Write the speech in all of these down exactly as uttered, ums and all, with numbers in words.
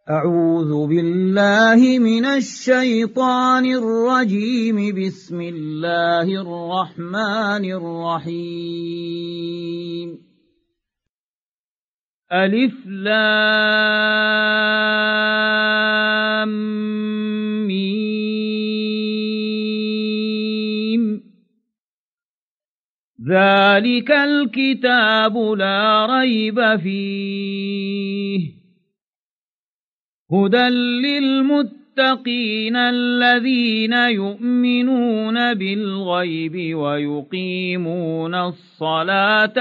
أعوذ بالله من الشيطان الرجيم. بسم الله الرحمن الرحيم. ألف لام ميم. ذلك الكتاب لا ريب فيه هدى للمتقين الذين يؤمنون بالغيب ويقيمون الصلاة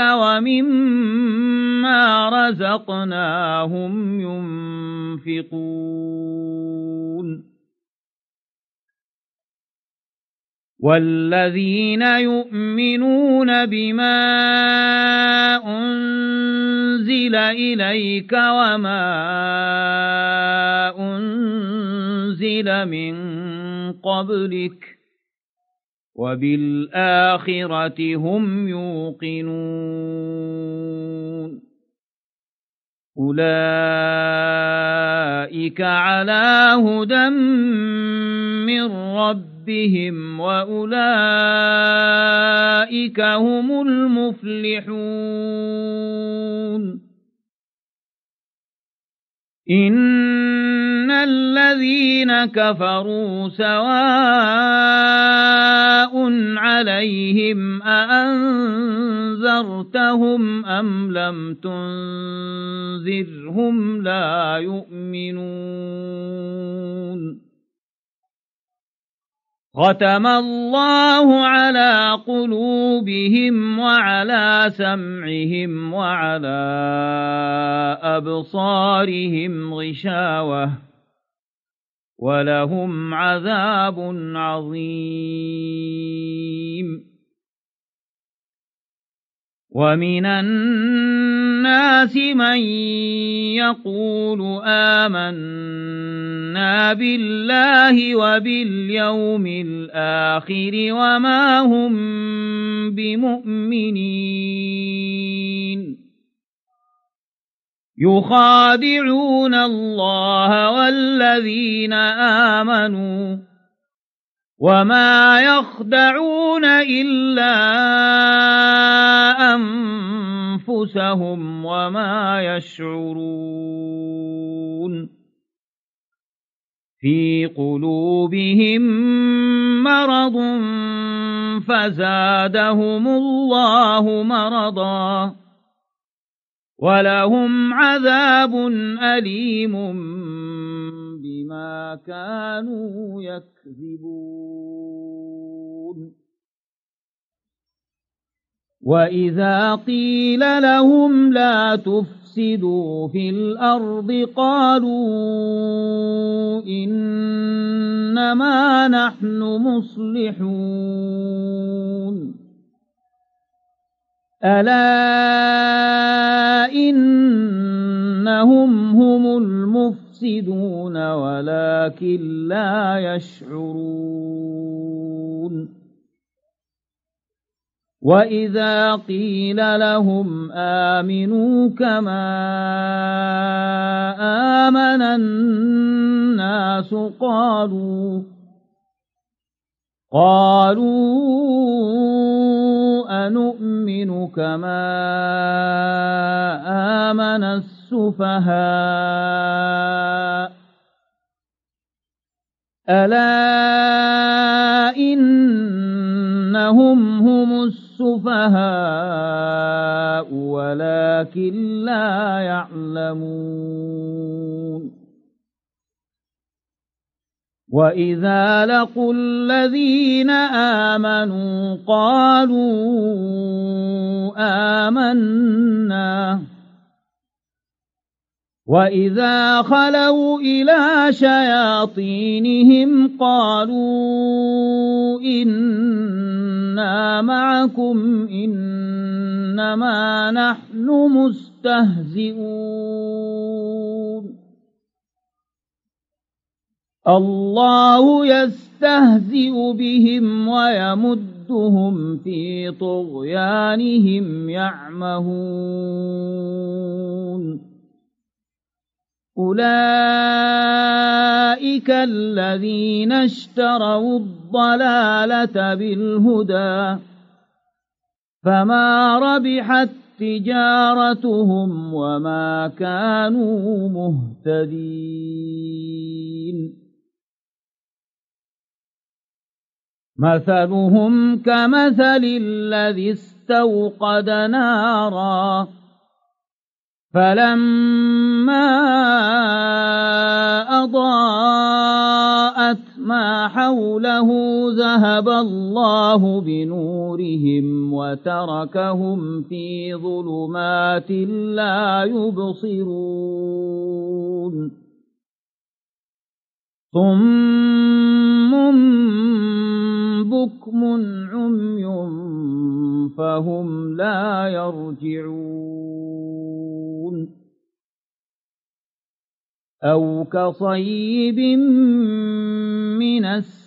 ومما رزقناهم ينفقون. والذين يؤمنون بما أنزل إليك وما أنزل من قبلك وبالآخرة هم يوقنون. أولئك على هدى من ربهم وأولئك هم المفلحون. إن الذين كفروا سواء عليهم أأنذرتهم أم لم تنذرهم لا يؤمنون. ختم الله على قلوبهم وعلى سمعهم وعلى أبصارهم غشاوة ولهم عذاب عظيم. ومن الناس من يقول آمنا بالله وباليوم الآخر وما هم بمؤمنين. يخادعون الله والذين آمنوا وما يخدعون إلا أنفسهم وما يشعرون. في قلوبهم مرض فزادهم الله مرضا ولهم عذاب أليم بما كانوا يكذبون. وإذا قيل لهم لا تفسدوا في الأرض قالوا إنما نحن مصلحون. ألا إنهم هم المفسدون ولكن لا يشعرون. وإذا قيل لهم آمنوا كما آمن الناس قالوا قالوا أنؤمن كما آمن السفهاء ألا إنهم هم السفهاء ولكن لا يعلمون. وإذا لقوا الذين آمنوا قالوا آمنا وإذا خلوا إلى شياطينهم قالوا إنا معكم إنما نحن مستهزئون. الله يستهزئ بهم ويمدهم في طغيانهم يعمهون. أولئك الذين اشتروا الضلالة بالهدى فما ربحت تجارتهم وما كانوا مهتدين مثلهم كمثل الذي استوقد نارا فلما أضاءت ما حوله ذهب الله بنورهم وتركهم في ظلمات لا يبصرون صم بكم عمي فهم لا يرجعون أو كصيب من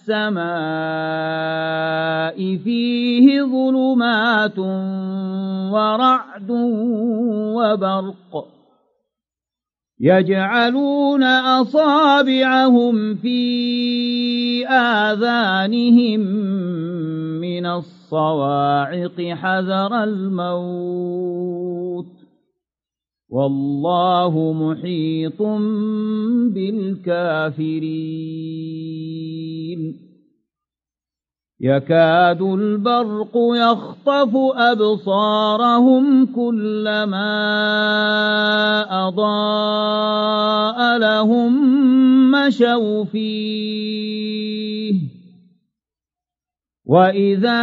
السماء فيه ظلمات ورعد وبرق يجعلون أصابعهم في آذانهم من الصواعق حذر الموت والله محيط بالكافرين يكاد البرق يخطف أبصارهم كلما أضاء لهم مشوا فيه وإذا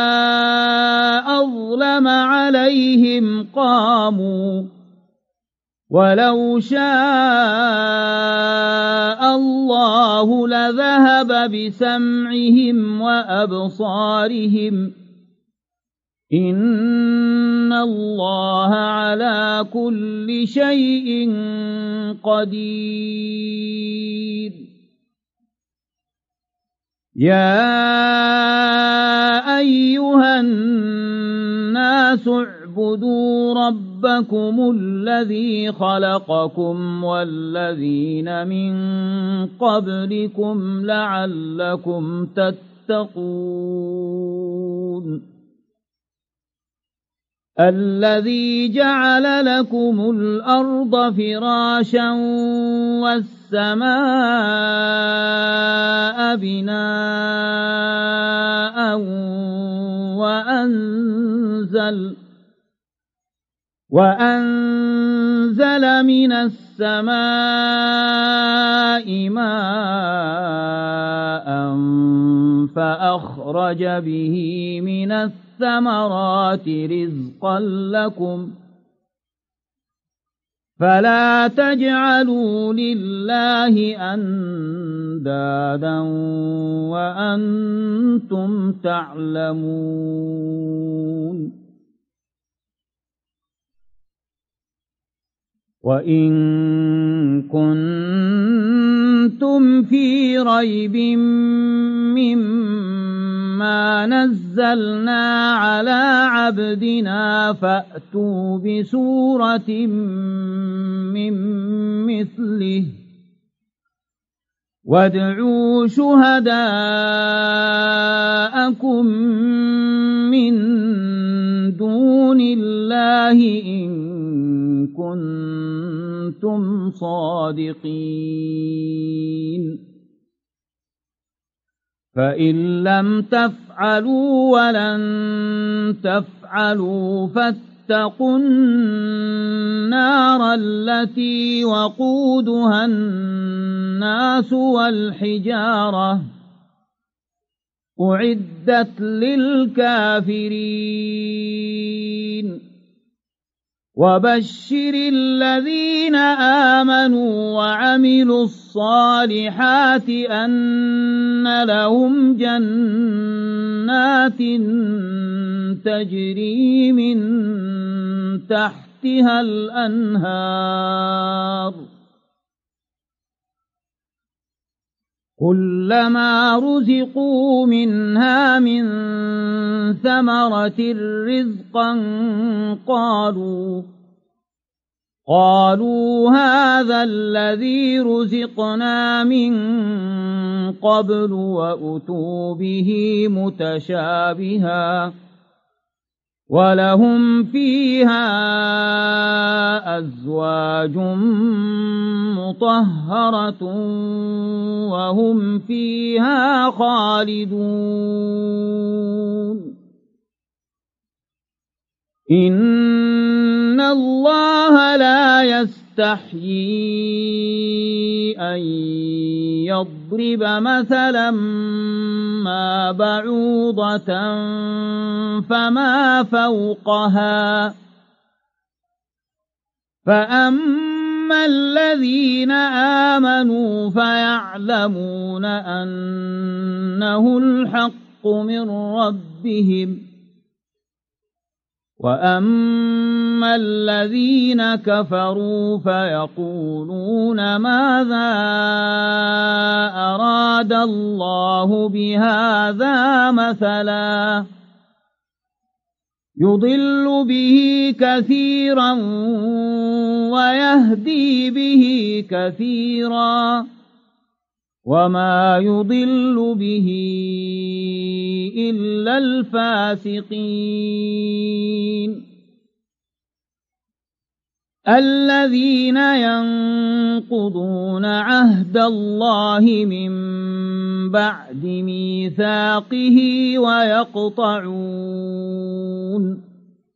أظلم عليهم قاموا ولو شاء الله لذهب بسمعهم وأبصارهم إن الله على كل شيء قدير يا أيها الناس اعبدوا ربكم الذي خلقكم والذين من قبلكم لعلكم تتقون الذي جعل لكم الأرض فراشا والسماء بناء وأنزل وأنزل من السماء ماء فأخرج به من الثمرات رزقا لكم فلا تجعلوا لله أندادا وأنتم تعلمون وإن كنتم في ريب مما نزلنا على عبدنا فأتوا بسورة من مثله وادعوا شهداءكم من دون الله إن كنتم صادقين فإن لم تفعلوا ولن تفعلوا فاتقوا النار التي وقودها الناس والحجارة أعدت للكافرين وبشر الذين آمنوا وعملوا الصالحات أن لهم جنات تجري من تحتها الأنهار كلما رزقوا منها من ثمرة رزقا قالوا قالوا هذا الذي رزقنا من قبل وأتوا به متشابها ولهم فيها أزواج مطهرة وهم فيها خالدون إن الله لا يستحيي أن يضرب مثلا ما بعوضة فما فوقها فأما الذين آمنوا فيعلمون أنه الحق من ربهم وأما الذين كفروا فيقولون ماذا أراد الله بهذا مثلا يضل به كثيرا ويهدي به كثيرا وما يضل به إلا الفاسقين الذين ينقضون عهد الله من بعد ميثاقه ويقطعون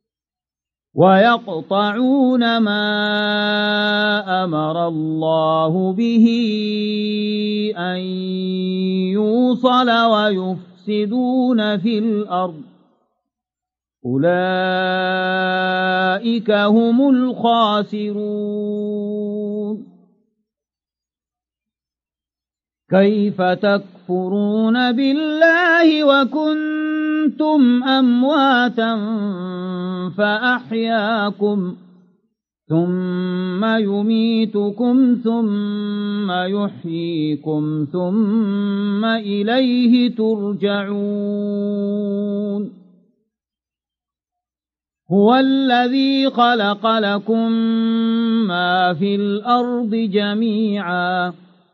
ويقطعون ما أمر الله به أن يوصل ويفسدون في الأرض أولئك هم الخاسرون كيف تكفرون بالله وكنتم أمواتا فأحياكم ثم يميتكم ثم يحييكم ثم إليه ترجعون هو الذي خلق لكم ما في الأرض جميعا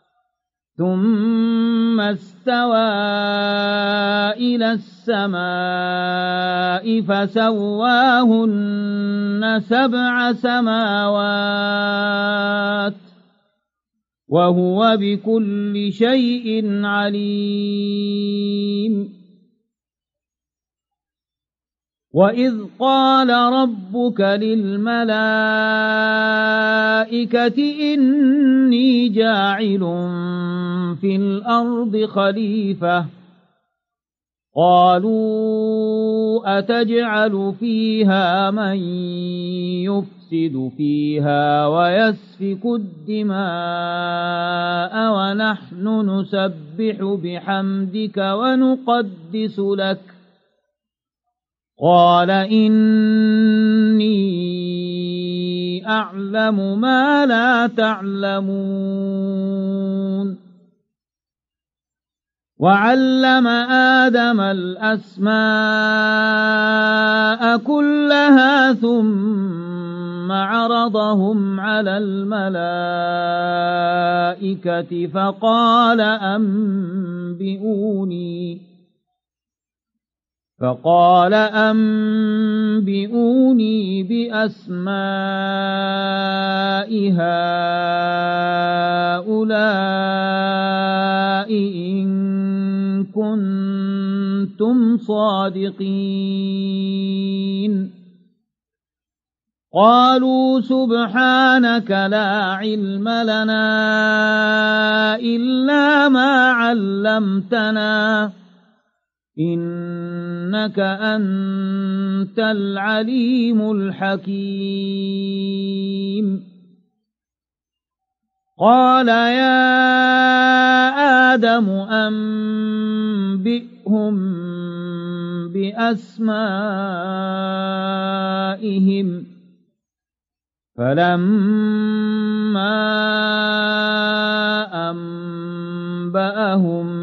ثم استوى إلى السماء فسواهن سبع سماوات وهو بكل شيء عليم وإذ قال ربك للملائكة إني جاعل في الأرض خليفة قالوا أتجعل فيها من يفسد فيها ويسفك الدماء ونحن نسبح بحمدك ونقدس لك قال إني أعلم ما لا تعلمون وعلم آدم الأسماء كلها ثم عرضهم على الملائكة فقال أنبئوني فقال أنبئوني بأسماء هؤلاء إن كنتم صادقين قالوا سبحانك لا علم لنا إلا ما علمتنا إنك أنت العليم الحكيم قال يا آدم أنبئهم بأسمائهم فلما أنبأهم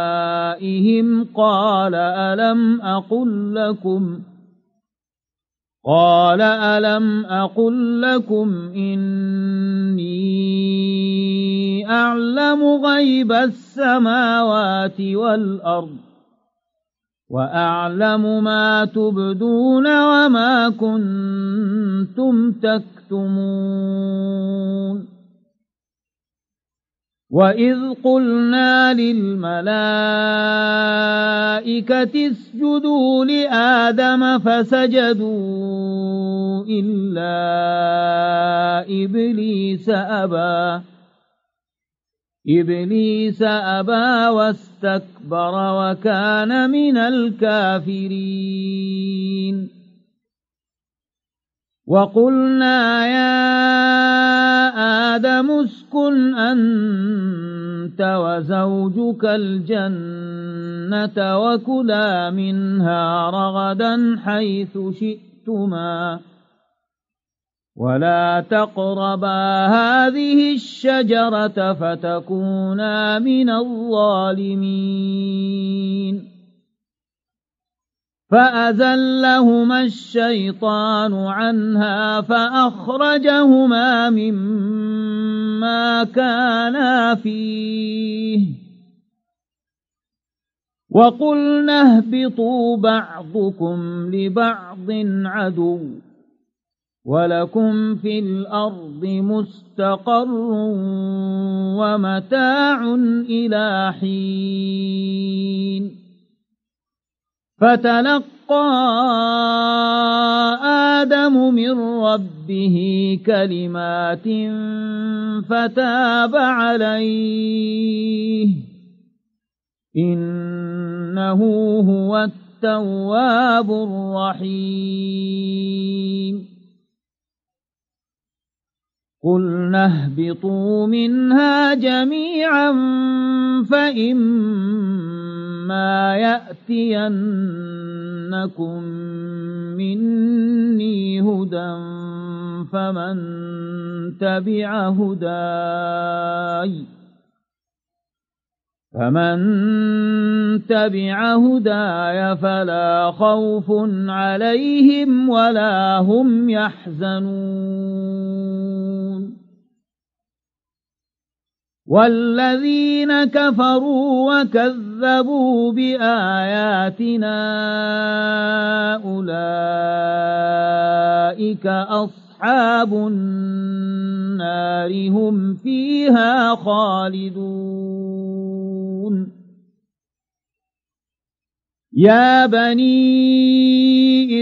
بأسمائهم قال ألم أقل لكم قال ألم أقل لكم إني أعلم غيب السماوات والأرض وأعلم ما تبدون وما كنتم تكتمون وإذ قلنا للملائكة اسجدوا لآدم فسجدوا إلا إبليس أبى إبليس أبى واستكبر وكان من الكافرين وقلنا يا آدم اسكن أنت وزوجك الجنة وكلا منها رغدا حيث شئتما ولا تقربا هذه الشجرة فتكونا من الظالمين فأزلهما الشيطان عنها فأخرجهما مما كانا فيه وقلنا اهبطوا بعضكم لبعض عدو ولكم في الأرض مستقر ومتاع إلى حين فتلقى آدم من ربه كلمات فتاب عليه إنه هو التواب الرحيم قلنا اهبطوا منها جميعا فإما يأتينكم مني هدى فمن تبع هداي فمن تبع هداي فلا خوف عليهم ولا هم يحزنون والذين كفروا وكذبوا بآياتنا أولئك أصحاب النار هم فيها خالدون يا بني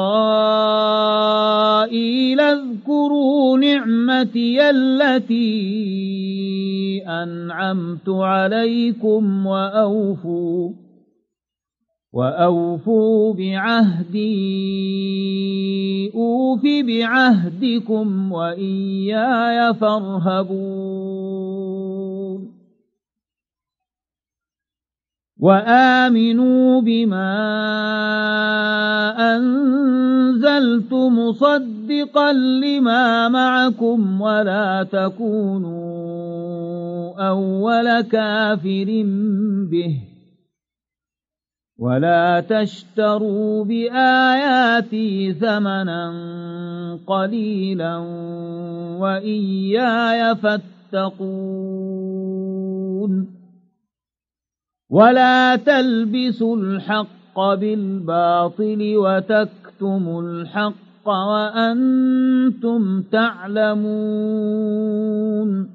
إسرائيل اذكروا نعمتي التي أنعمت عليكم وأوفوا وأوفوا بعهدي أوف بعهدكم وإياي فارهبون وآمنوا بما أنزلت مصدقا لما معكم ولا تكونوا أول كافر به ولا تشتروا بآياتي ثمنا قليلا وإياي فاتقون ولا تلبسوا الحق بالباطل وتكتموا الحق وأنتم تعلمون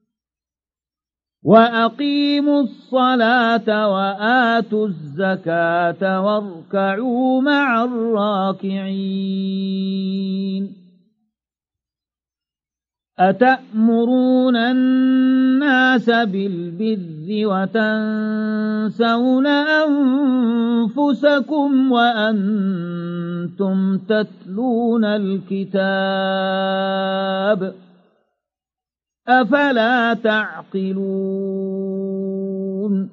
وأقيموا الصلاة وآتوا الزكاة واركعوا مع الراكعين أتأمرون الناس بالبر وتنسون أنفسكم وأنتم تتلون الكتاب أفلا تعقلون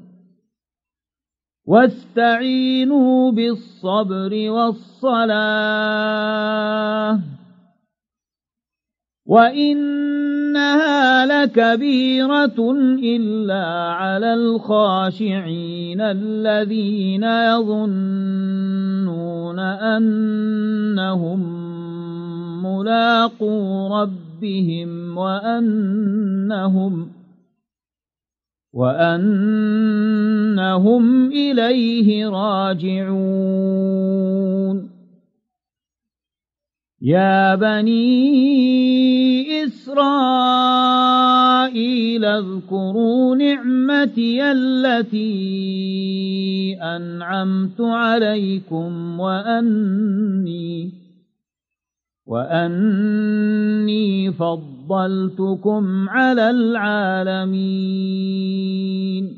واستعينوا بالصبر والصلاة وإن إنها لكبيرة إلا على الخاشعين الذين يظنون أنهم ملاقو ربهم وأنهم وأنهم إليه راجعون يا بني إسرائيل اذكروا نعمتي التي أنعمت عليكم وأني وأني فضلتكم على العالمين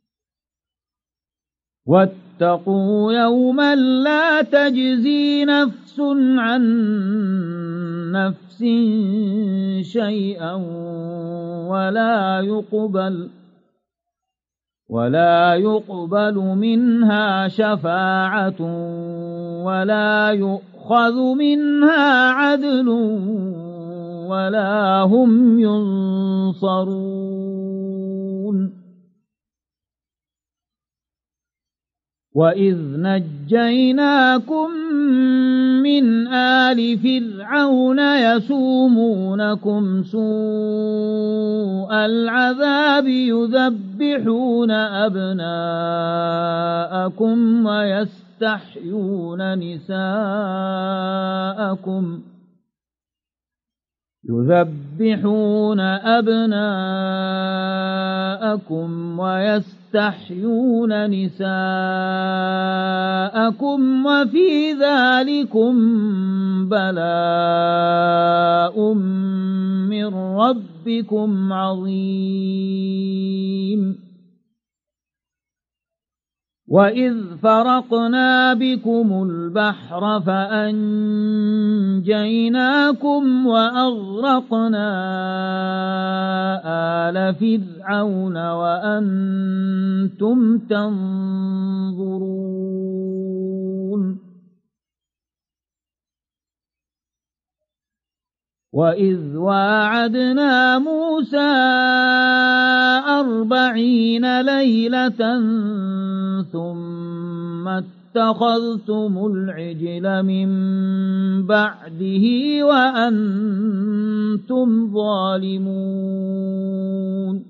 واتقوا يوما لا تجزي نفس عن نفس شيئا ولا يقبل ولا يقبل منها شفاعة ولا يؤخذ منها عدل ولا هم ينصرون وإذ نجيناكم من آل فرعون يسومونكم سوء العذاب يذبحون أبناءكم ويستحيون نساءكم يذبحون أبناءكم ويستحيون نساءكم وفي ذلكم بلاء من ربكم عظيم وإذ فرقنا بكم البحر فأنجيناكم وأغرقنا آل فرعون وأنتم تنظرون وإذ واعدنا موسى أربعين ليلة ثم اتخذتم العجل من بعده وأنتم ظالمون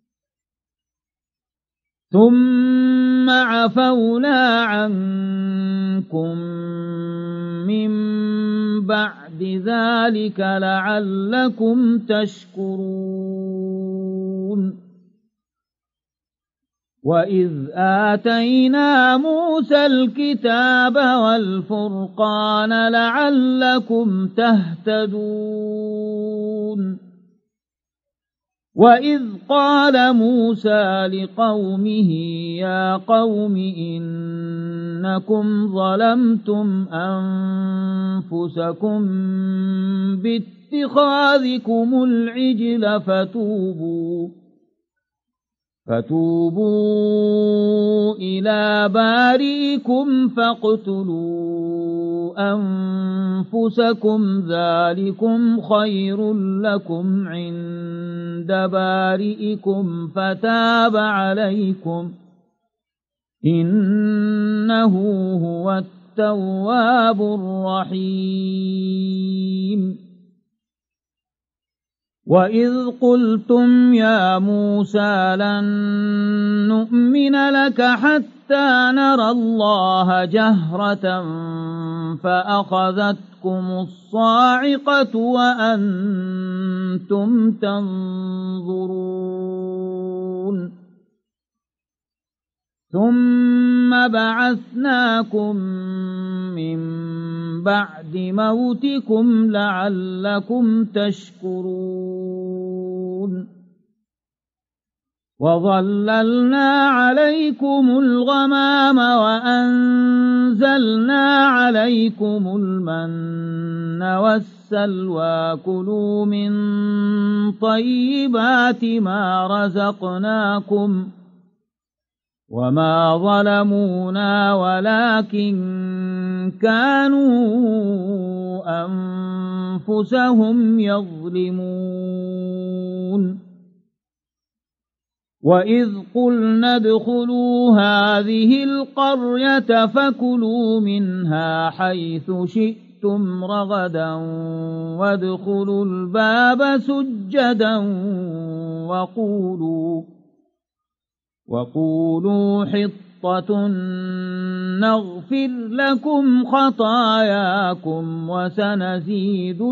ثم عفونا عنكم من بعد ذلك لعلكم تشكرون وإذ آتينا موسى الكتاب والفرقان لعلكم تهتدون وإذ قال موسى لقومه يا قوم إنكم ظلمتم أنفسكم باتخاذكم العجل فتوبوا فتوبوا إلى بارئكم فاقتلوا أنفسكم ذلكم خير لكم عند بارئكم فتاب عليكم إنه هو التواب الرحيم وإذ قلتم يا موسى لن نؤمن لك حتى نرى الله جهرة فأخذتكم الصاعقة وأنتم تنظرون ثم بعثناكم من بعد موتكم لعلكم تشكرون وظللنا عليكم الغمام وأنزلنا عليكم المن والسلوى كلوا من طيبات ما رزقناكم وما ظلمونا ولكن كانوا أنفسهم يظلمون وَإِذْ قُلْنَا ادْخُلُوا هَٰذِهِ الْقَرْيَةَ فَكُلُوا مِنْهَا حَيْثُ شِئْتُمْ رَغَدًا وَادْخُلُوا الْبَابَ سُجَّدًا وَقُولُوا وَقُولُوا حِطَّةٌ نَّغْفِرْ لَكُمْ خَطَايَاكُمْ وَسَنَزِيدُ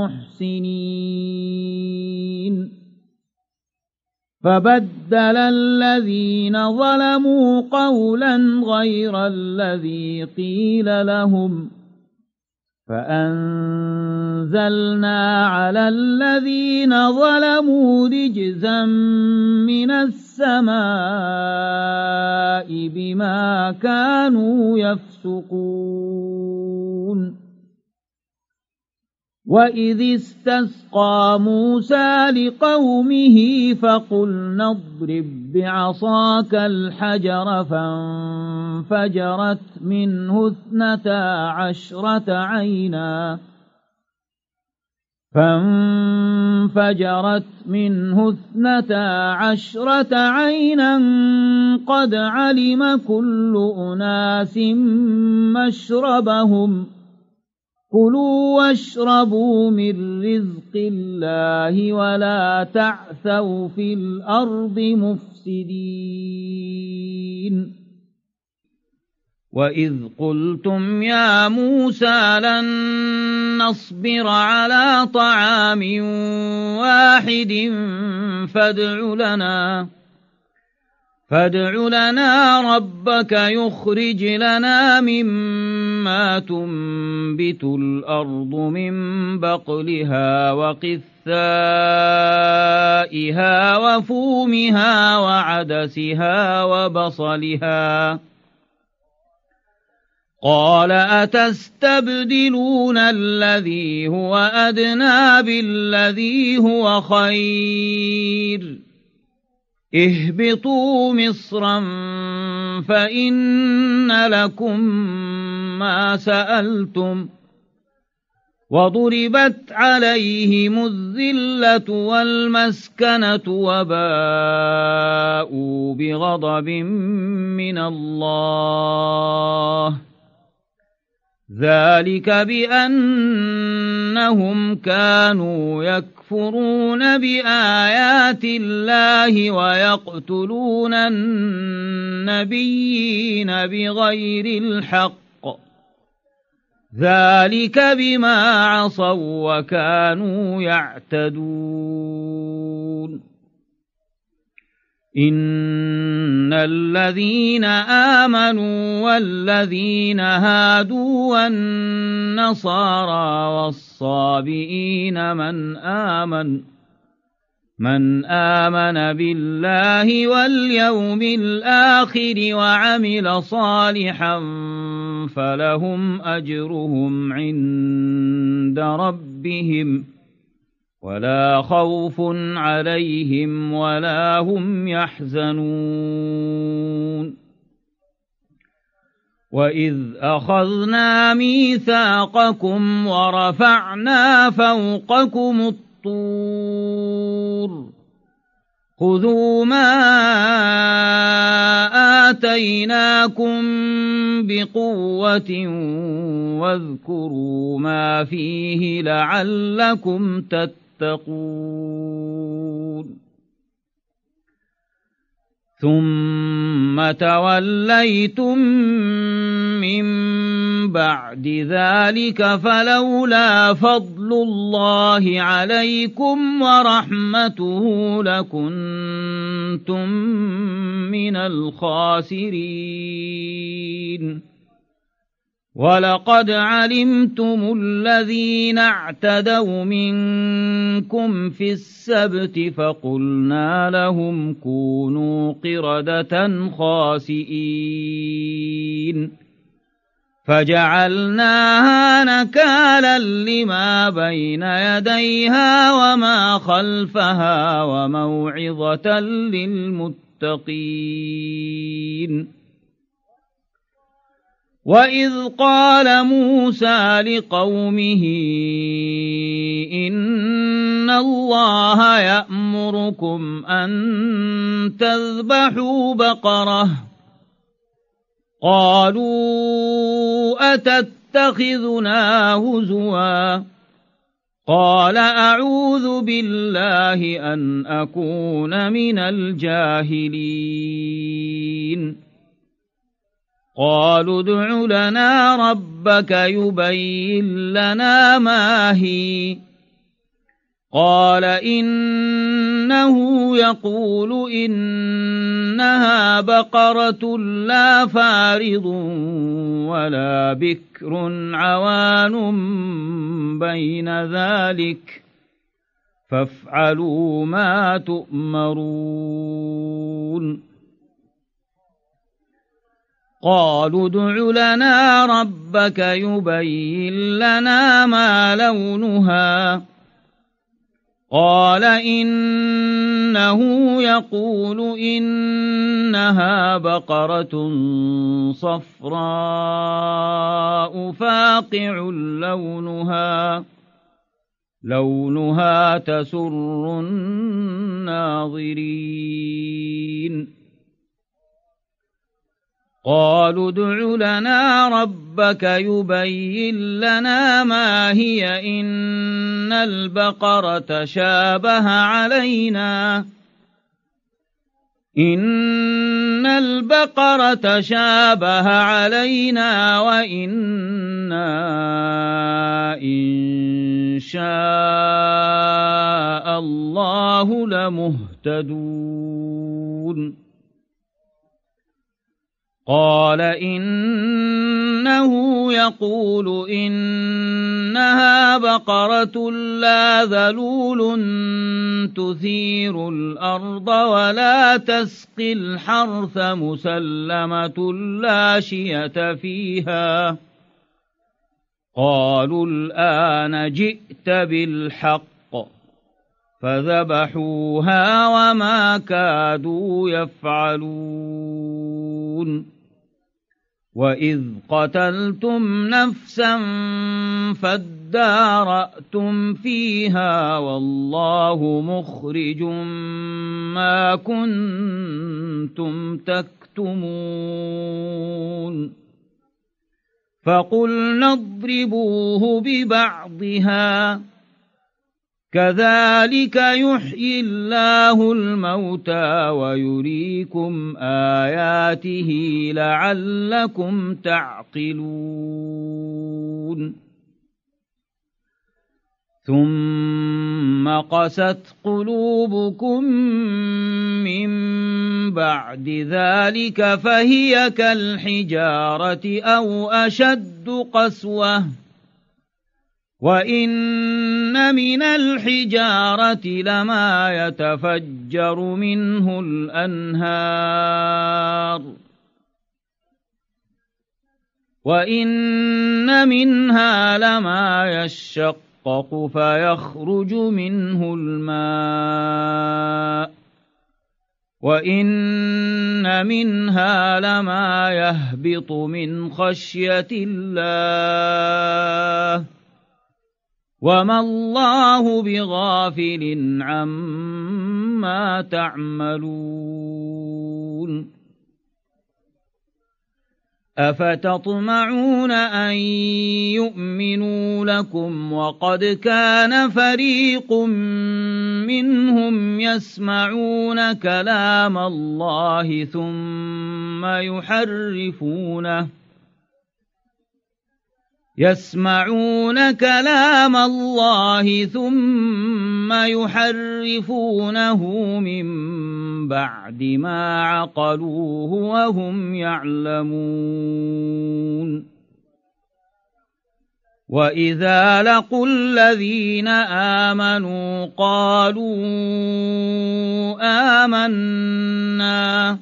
الْمُحْسِنِينَ فَبَدَّلَ الَّذِينَ ظَلَمُوا قَوْلًا غَيْرَ الَّذِي قِيلَ لَهُمْ فَأَنزَلْنَا عَلَى الَّذِينَ ظَلَمُوا رِجْزًا مِّنَ السَّمَاءِ بِمَا كَانُوا يَفْسُقُونَ وَإِذِ اسْتَسْقَىٰ مُوسَىٰ لِقَوْمِهِ فَقُلْنَا اضْرِب بِّعَصَاكَ الْحَجَرَ فَانفَجَرَتْ مِنْهُ اثْنَتَا عَشْرَةَ عَيْنًا فانفجرت منه اثنتا عشرة عينا قد علم كل أناس مشربهم كلوا واشربوا من رزق الله ولا تعثوا في الأرض مفسدين وإذ قلتم يا موسى لن نصبر على طعام واحد فادع لنا فادع لنا ربك يخرج لنا مما تنبت الأرض من بقلها وقثائها وفومها وعدسها وبصلها قال أتستبدلون الذي هو أدنى بالذي هو خير اهبطوا مصرا فإن لكم ما سألتم وضربت عليهم الذلة والمسكنة وباءوا بغضب من الله ذلك بأنهم كانوا يكفرون بآيات الله ويقتلون النبيين بغير الحق ذلك بما عصوا وكانوا يعتدون إن الذين آمنوا والذين هادوا والنصارى والصابئين من آمن من آمن بالله واليوم الآخر وعمل صالحا فلهم أجرهم عند ربهم ولا خوف عليهم ولا هم يحزنون وإذ أخذنا ميثاقكم ورفعنا فوقكم الطور خذوا ما آتيناكم بقوة واذكروا ما فيه لعلكم تتقون ثم توليتم من بعد ذلك فلولا فضل الله عليكم ورحمته لكنتم من الخاسرين ولقد علمتم الذين اعتدوا منكم في السبت فقلنا لهم كونوا قردة خاسئين فجعلناها نكالا لما بين يديها وما خلفها وموعظة للمتقين وإذ قال موسى لقومه إن الله يأمركم أن تذبحوا بقرة قالوا أتتخذنا هزوا قال أعوذ بالله أن أكون من الجاهلين قالوا ادع لنا ربك يبين لنا ما هي قال إنه يقول إنها بقرة لا فارض ولا بكر عوان بين ذلك فافعلوا ما تؤمرون قالوا ادع لنا ربك يبين لنا ما لونها قال إنه يقول إنها بقرة صفراء فاقع لونها لونها تسر الناظرين قالوا ادع لنا ربك يبين لنا ما هي إن البقرة شابه علينا إن البقرة شابه علينا وإنا إن شاء الله لمهتدون قال إنه يقول إنها بقرة لا ذلول تثير الأرض ولا تسقي الحرث مسلمة لا شية فيها قالوا الآن جئت بالحق فذبحوها وما كادوا يفعلون وإذ قتلتم نفسا فادارأتم فيها والله مخرج ما كنتم تكتمون فقلنا اضربوه ببعضها كذلك يحيي الله الموتى ويريكم آياته لعلكم تعقلون ثم قست قلوبكم من بعد ذلك فهي كالحجارة أو أشد قسوة وإن من الحجارة لما يتفجر منه الأنهار وإن منها لما يشقق فيخرج منه الماء وإن منها لما يهبط من خشية الله وما الله بغافل عما تعملون أفتطمعون أن يؤمنوا لكم وقد كان فريق منهم يسمعون كلام الله ثم يحرفونه يسمعون كلام الله ثم يحرفونه من بعد ما عقلوه وهم يعلمون وإذا لقوا الذين آمنوا قالوا آمنا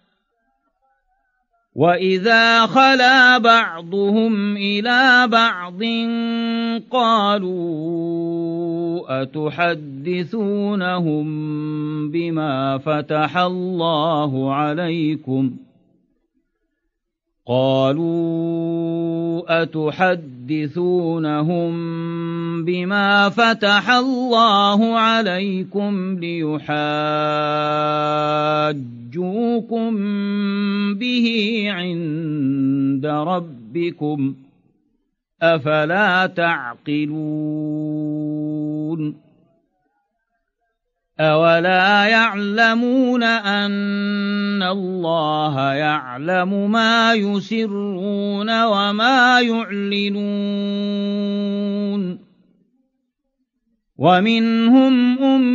وإذا خلا بعضهم إلى بعض قالوا أتحدثونهم بما فتح الله عليكم قالوا أتحدثونهم بما فتح الله عليكم ليحاجوكم به عند ربكم أفلا تعقلون أولا يعلمون أن الله يعلم ما يسرون وما يعلنون ومنهم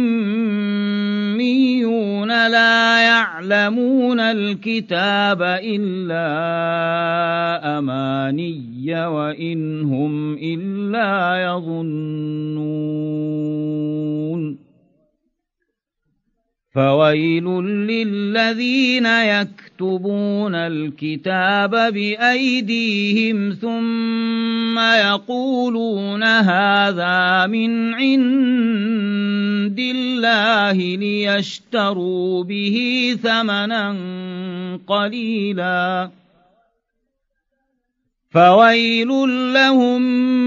أميون لا يعلمون الكتاب إلا أماني وإن هم إلا يظنون فويل للذين يكتبون الكتاب بأيديهم ثم يقولون هذا من عند الله ليشتروا به ثمنا قليلا فويل لهم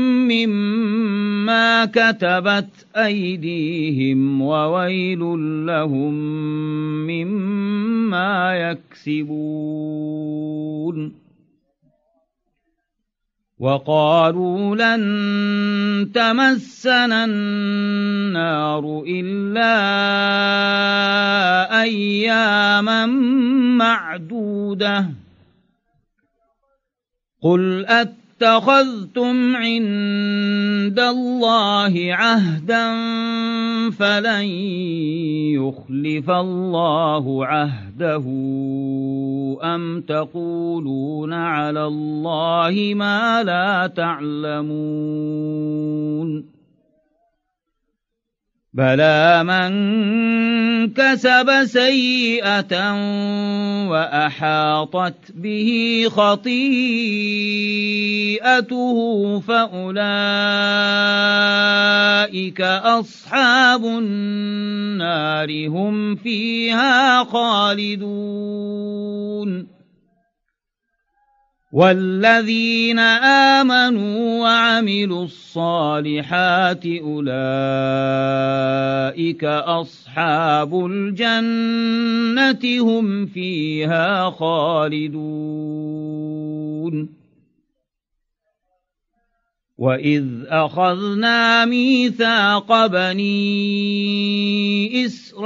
مما كتبت أيديهم وويل لهم مما يكسبون وقالوا لن تمسنا النار إلا أياما معدودة قل اتخذتم عند الله عهدا فلن يخلف الله عهده أم تقولون على الله ما لا تعلمون بلى من كسب سيئة وأحاطت به خطيئته فأولئك أصحاب النار هم فيها خالدون والذين آمنوا وعملوا الصالحات أولئك أصحاب الجنة هم فيها خالدون وإذ أخذنا ميثاق بني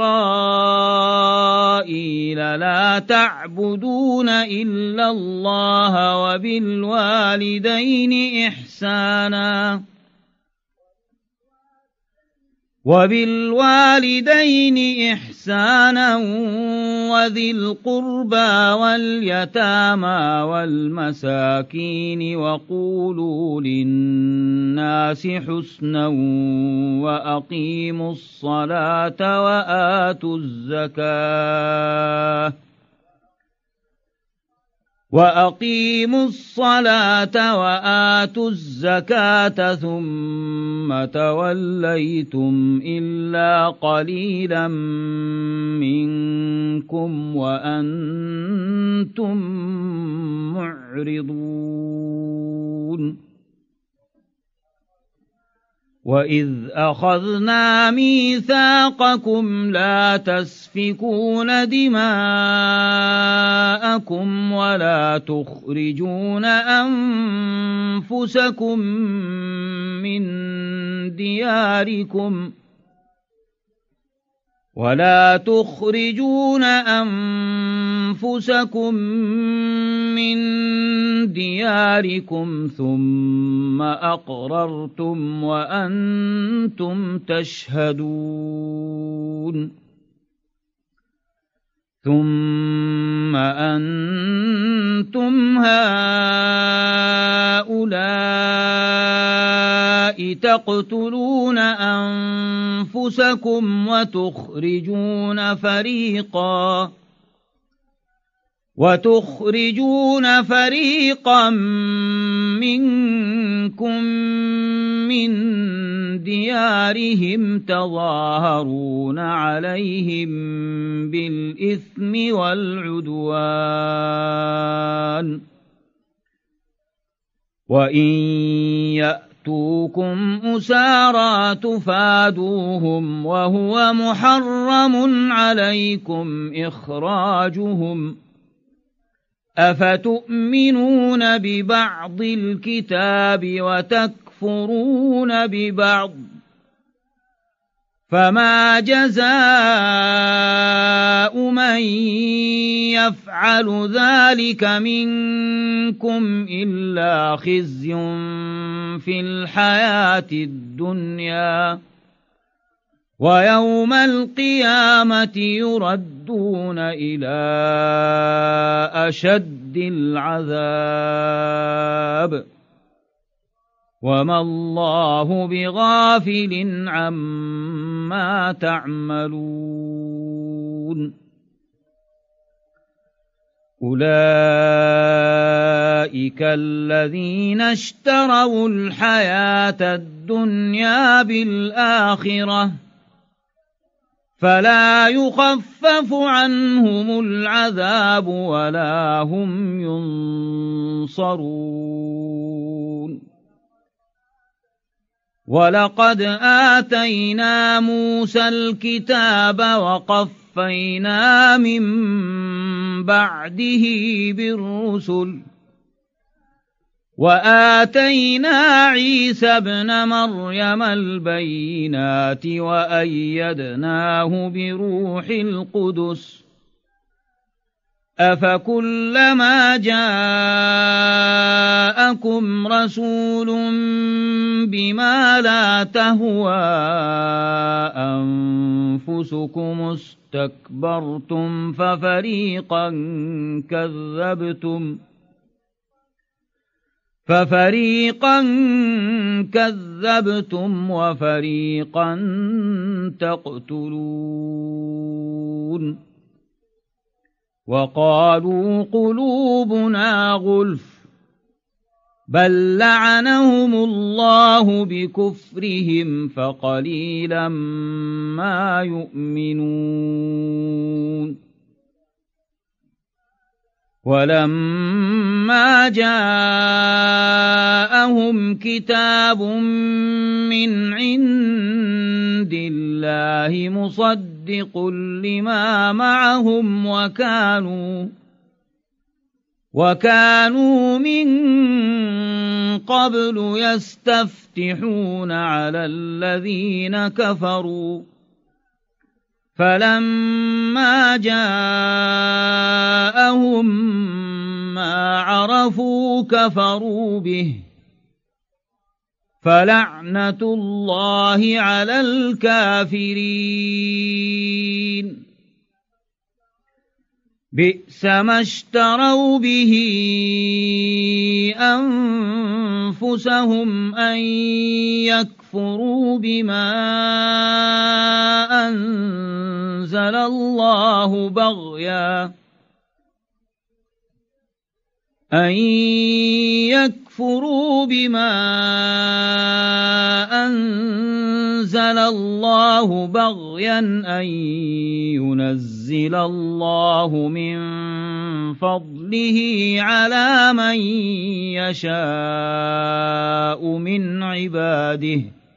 إسرائيل لا تعبدون إلا الله وبالوالدين إحسانا وبالوالدين إحسانا وذي القربى واليتامى والمساكين وقولوا للناس حسنا وأقيموا الصلاة وآتوا الزكاة وأقيموا الصلاة وآتوا الزكاة ثم توليتم إلا قليلا منكم وأنتم معرضون وإذ أخذنا ميثاقكم لا تسفكون دماءكم ولا تخرجون أنفسكم من دياركم ولا تخرجون أنفسكم من دياركم ثم أقررتم وأنتم تشهدون ثم أنتم هؤلاء تقتلون أنفسكم وتخرجون فريقا وتخرجون فريقا منكم من ديارهم تظاهرون عليهم بالإثم والعدوان وإن يأتوكم أسارى تفادوهم وهو محرم عليكم إخراجهم أفتؤمنون ببعض الكتاب وتكفرون ببعض فما جزاء من يفعل ذلك منكم إلا خزي في الحياة الدنيا ويوم القيامة يردون إلى أشد العذاب وما الله بغافل عما تعملون أولئك الذين اشتروا الحياة الدنيا بالآخرة فلا يخفف عنهم العذاب ولا هم ينصرون ولقد آتينا موسى الكتاب وقفينا من بعده بالرسل وآتينا عيسى ابن مريم البينات وأيدناه بروح القدس أفكلما جاءكم رسول بما لا تهوى أنفسكم استكبرتم ففريقا كذبتم ففريقا كذبتم وفريقا تقتلون وقالوا قلوبنا غلف بل لعنهم الله بكفرهم فقليلا ما يؤمنون ولما جاءهم كتاب من عند الله مصدق لما معهم وكانوا وكانوا من قبل يستفتحون على الذين كفروا فلما جاءهم ما عرفوا كفروا به فلعنة الله على الكافرين بئس ما اشتروا به أنفسهم أن يكفروا بما أنزل الله بغيا أن يكفروا بما أنزل الله بغيا أن ينزل الله من فضله على من يشاء من عباده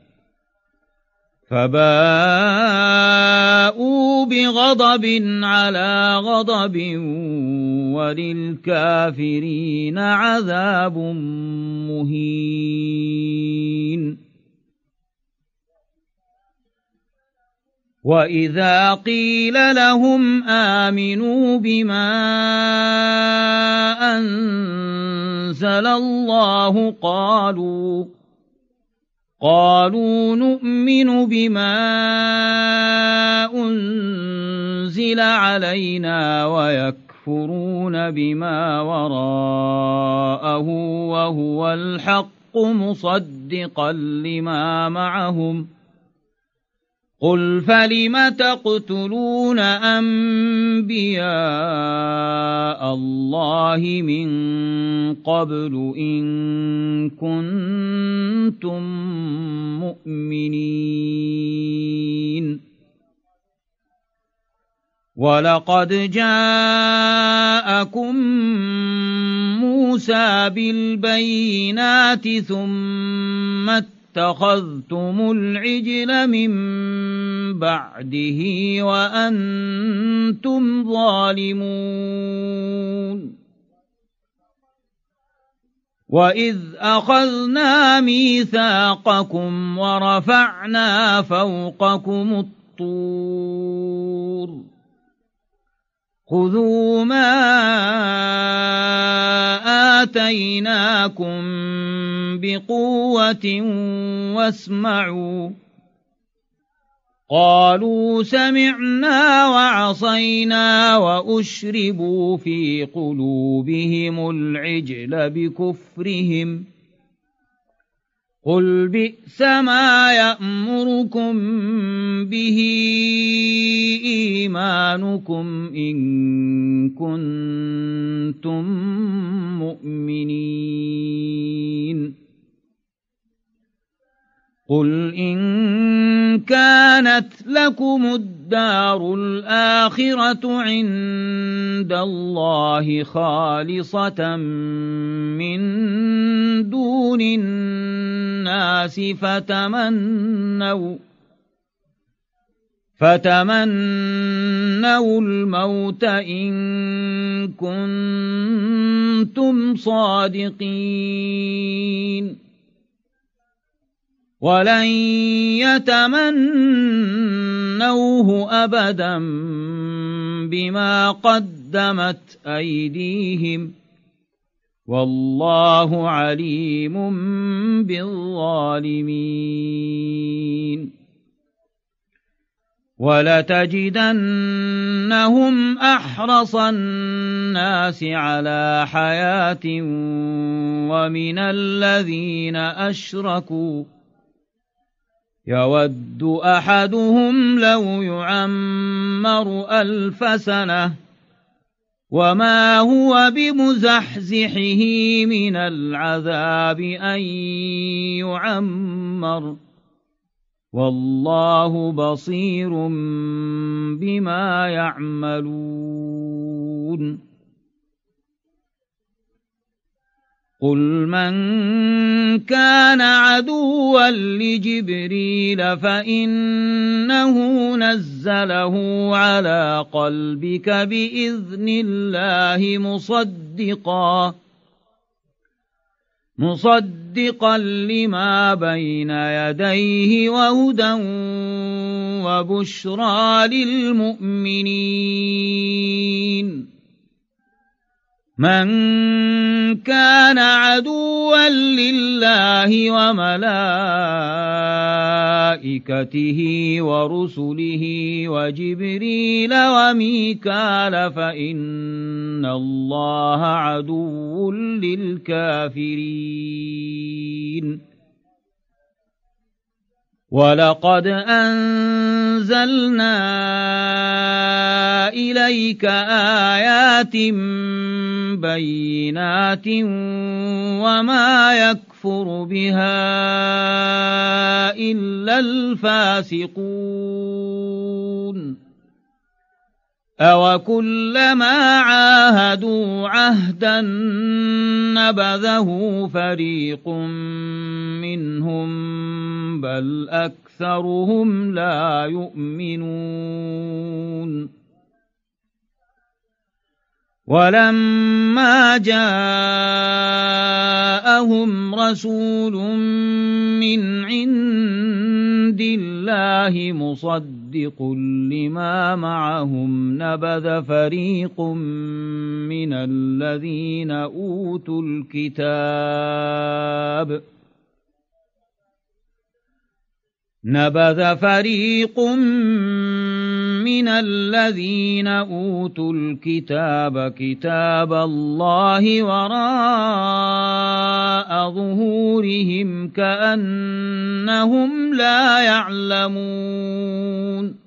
فباءوا بغضب على غضب وللكافرين عذاب مهين وإذا قيل لهم آمنوا بما أنزل الله قالوا قالوا نؤمن بما أنزل علينا ويكفرون بما وراءه وهو الحق مصدقا لما معهم قل فلم تقتلون أنبياء الله من قبل إن كنتم مؤمنين ولقد جاءكم موسى موسى بالبينات ثم اتخذتم العجل من بعده وأنتم ظالمون وإذ أخذنا ميثاقكم ورفعنا فوقكم الطور خذوا ما آتيناكم بقوة واسمعوا قالوا سمعنا وعصينا وأشربوا في قلوبهم العجل بكفرهم قل بئس ما يأمركم به إيمانكم إن كنتم مؤمنين قل إن كانت لكم الدار الآخرة عند الله خالصة من دون الناس فتمنوا فتمنوا الموت إن كنتم صادقين ولن يتمنوه أبدا بما قدمت أيديهم والله عليم بالظالمين ولتجدنهم أحرص الناس على حياة ومن الذين أشركوا يود أحدهم لو يعمر ألف سنة وما هو بمزحزحه من العذاب أن يعمر والله بصير بما يعملون قل من كان عدوا لجبريل فإنه نزله على قلبك بإذن الله مصدقا مصدقا لما بين يديه وهدى وبشرى للمؤمنين من كان عدوا لله وملائكته ورسله وجبريل وميكال فإن الله عدو للكافرين ولقد أنزلنا إليك آيات بينات وما يكفر بها إلا الفاسقون أوكلما عاهدوا عهدا نبذه فريق منهم بل أكثرهم لا يؤمنون ولما جاءهم رسول من عند الله مصدق لما معهم نبذ فريق من الذين أوتوا الكتاب نبذ فريق من الذين أوتوا الكتاب كتاب الله وراء ظهورهم كأنهم لا يعلمون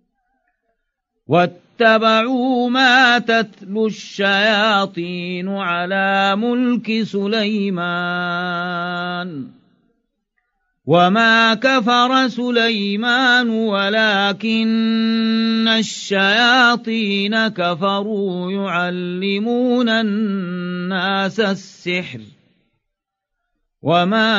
واتبعوا ما تتلو الشياطين على ملك سليمان وما كفر سليمان ولكن الشياطين كفروا يعلمون الناس السحر وما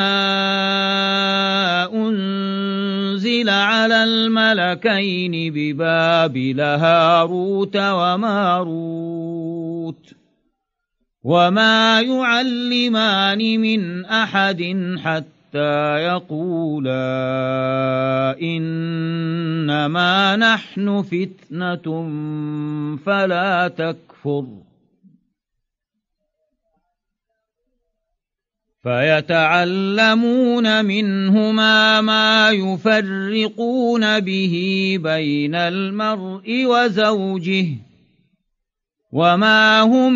أنزل على الملكين ببابل هاروت وماروت وما يعلمان من أحد حتى يقولا إنما نحن فتنة فلا تكفر فيتعلمون منهما ما يفرقون به بين المرء وزوجه وما هم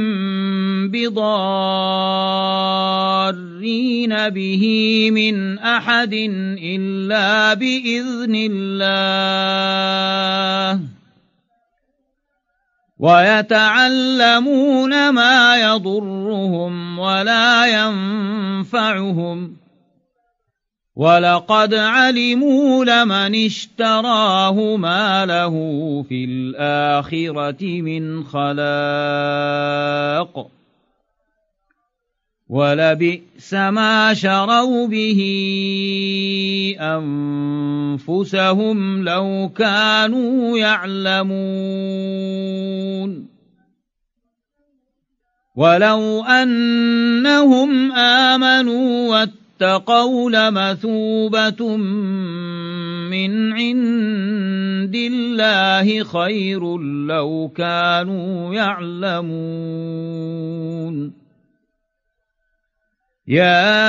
بضارين به من أحد إلا بإذن الله ويتعلمون ما يضرهم ولا ينفعهم ولقد علموا لمن اشتراه ما له في الآخرة من خلاق ولبئس ما شروا به أنفسهم لو كانوا يعلمون ولو أنهم آمنوا واتقوا لمثوبة من عند الله خير لو كانوا يعلمون يا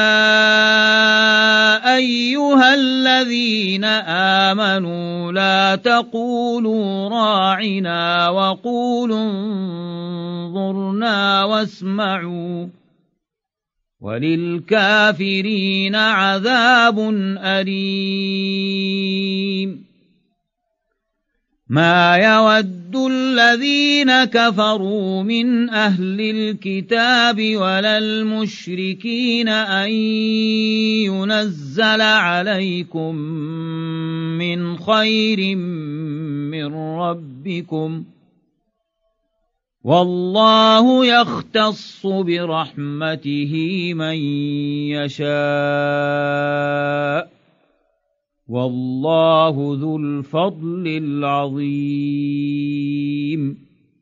أيها الذين آمنوا لا تقولوا راعنا وقولوا انظرنا واسمعوا وللكافرين عذاب أليم ما يود الذين كفروا من أهل الكتاب ولا المشركين أن ينزل عليكم من خير من ربكم والله يختص برحمته من يشاء والله ذو الفضل العظيم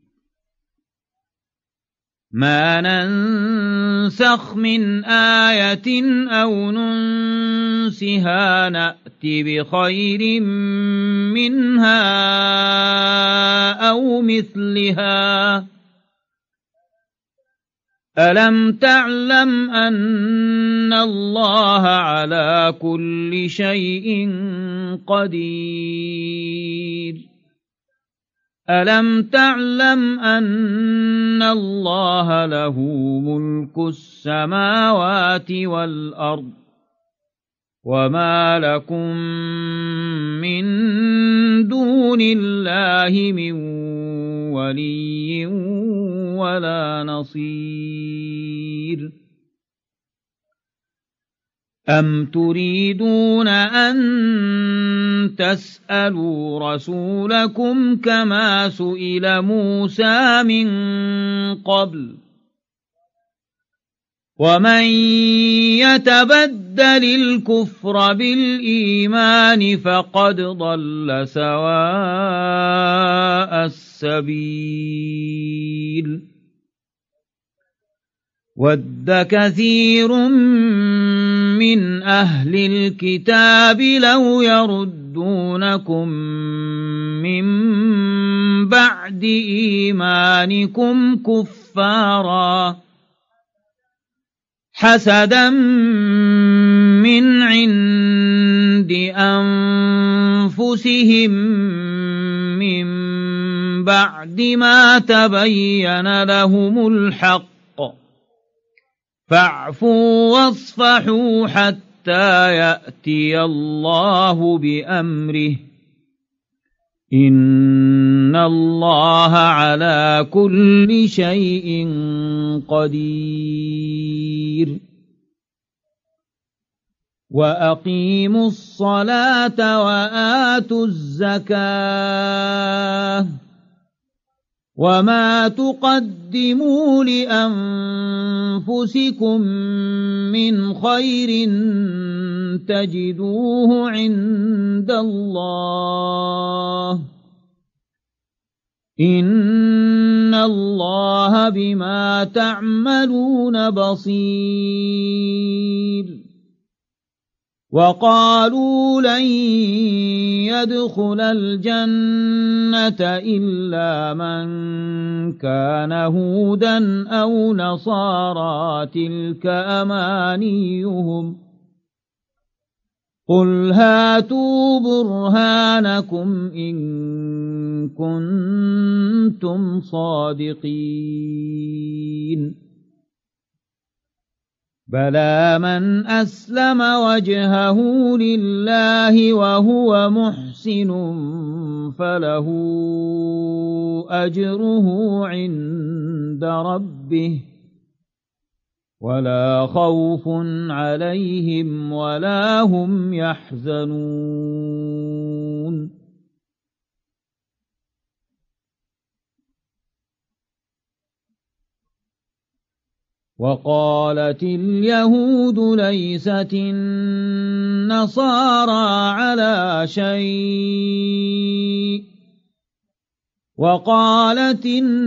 ما ننسخ من آية أو ننسها نأت بخير منها أو مثلها ألم تعلم أن الله على كل شيء قدير ألم تعلم أن الله له ملك السماوات والأرض وما لكم من دون الله من ولي ولا نصير أم تريدون أن تسألوا رسولكم كما سئل موسى من قبل ومن يتبدل الكفر بالإيمان فقد ضل سواء السبيل ود كثير من أهل الكتاب لو يردونكم من بعد إيمانكم كفارا حسدا من عند أنفسهم من بعد ما تبين لهم الحق فاعفوا واصفحوا حتى يأتي الله بأمره إن الله على كل شيء قدير وأقيموا الصلاة وآتوا الزكاة وما تقدموا لأنفسكم من خير تجدوه عند الله إن الله بما تعملون بصير وقالوا لن يدخل الجنة إلا من كان هودا أو نصارى تلك أمانيهم قل هاتوا برهانكم إن كنتم صادقين بلى من أسلم وجهه لله وهو محسن فله أجره عند ربه ولا خوف عليهم ولا هم يحزنون وقالت اليهود ليست النصارى على شيء وقالت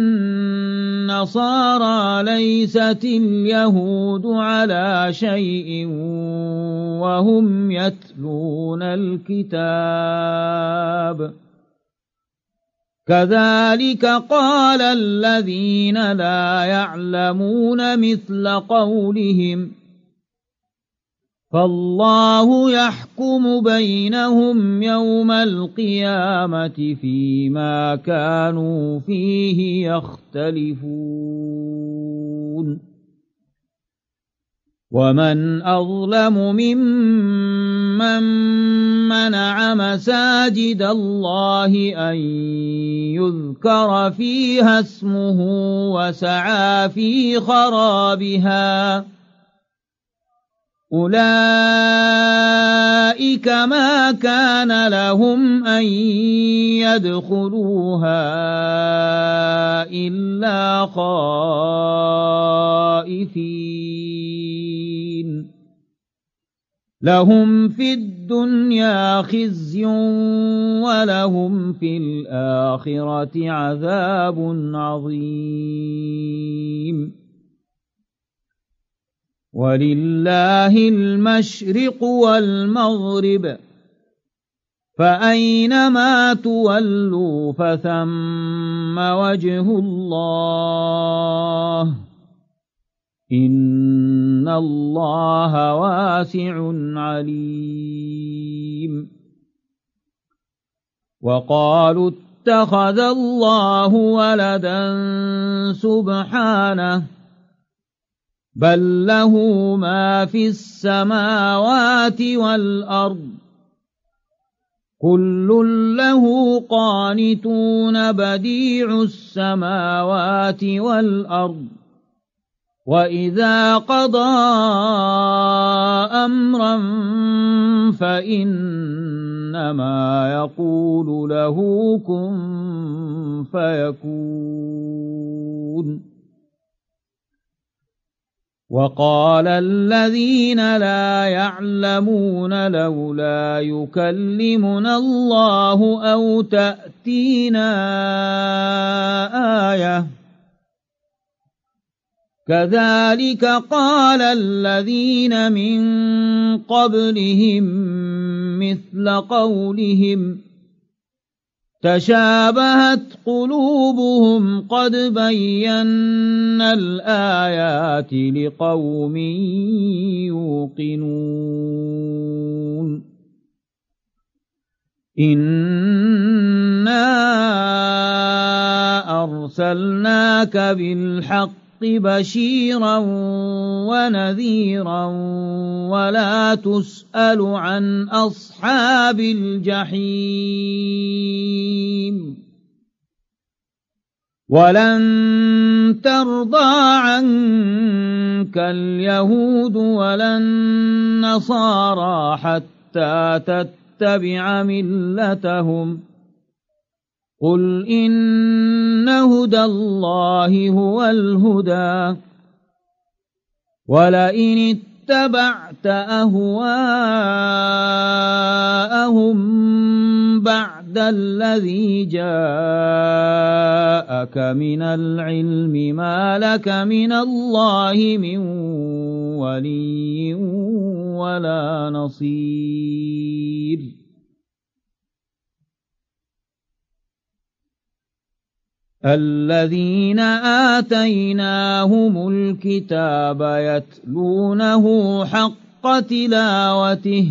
النصارى ليست اليهود على شيء وهم يتلون الكتاب كذلك قال الذين لا يعلمون مثل قولهم فالله يحكم بينهم يوم القيامة فيما كانوا فيه يختلفون ومن أظلم ممن منع مساجد الله أن يذكر فيها اسمه وسعى في خرابها أولئك ما كان لهم أن يدخلوها إلا خائفين لهم في الدنيا خزي ولهم في الآخرة عذاب عظيم ولله المشرق والمغرب فأينما تولوا فثم وجه الله إن الله واسع عليم وقالوا اتخذ الله ولدا سبحانه بل له ما في السماوات والأرض كل له قانتون بديع السماوات والأرض وإذا قضى أمرا فإنما يقول له كن فيكون وقال الذين لا يعلمون لولا يكلمنا الله أو تأتينا آية كذلك قال الذين من قبلهم مثل قولهم تشابهت قلوبهم قد بينا الآيات لقوم يوقنون إنا أرسلناك بالحق بشيرا ونذيرا ولا تسأل عن أصحاب الجحيم ولن ترضى عنك اليهود ولا النصارى حتى تتبع ملتهم قل إن هدى الله هو الهدى ولئن اتبعت أهواءهم بعد الذي جاءك من العلم ما لك من الله من ولي ولا نصير الذين آتيناهم الكتاب يتلونه حق تلاوته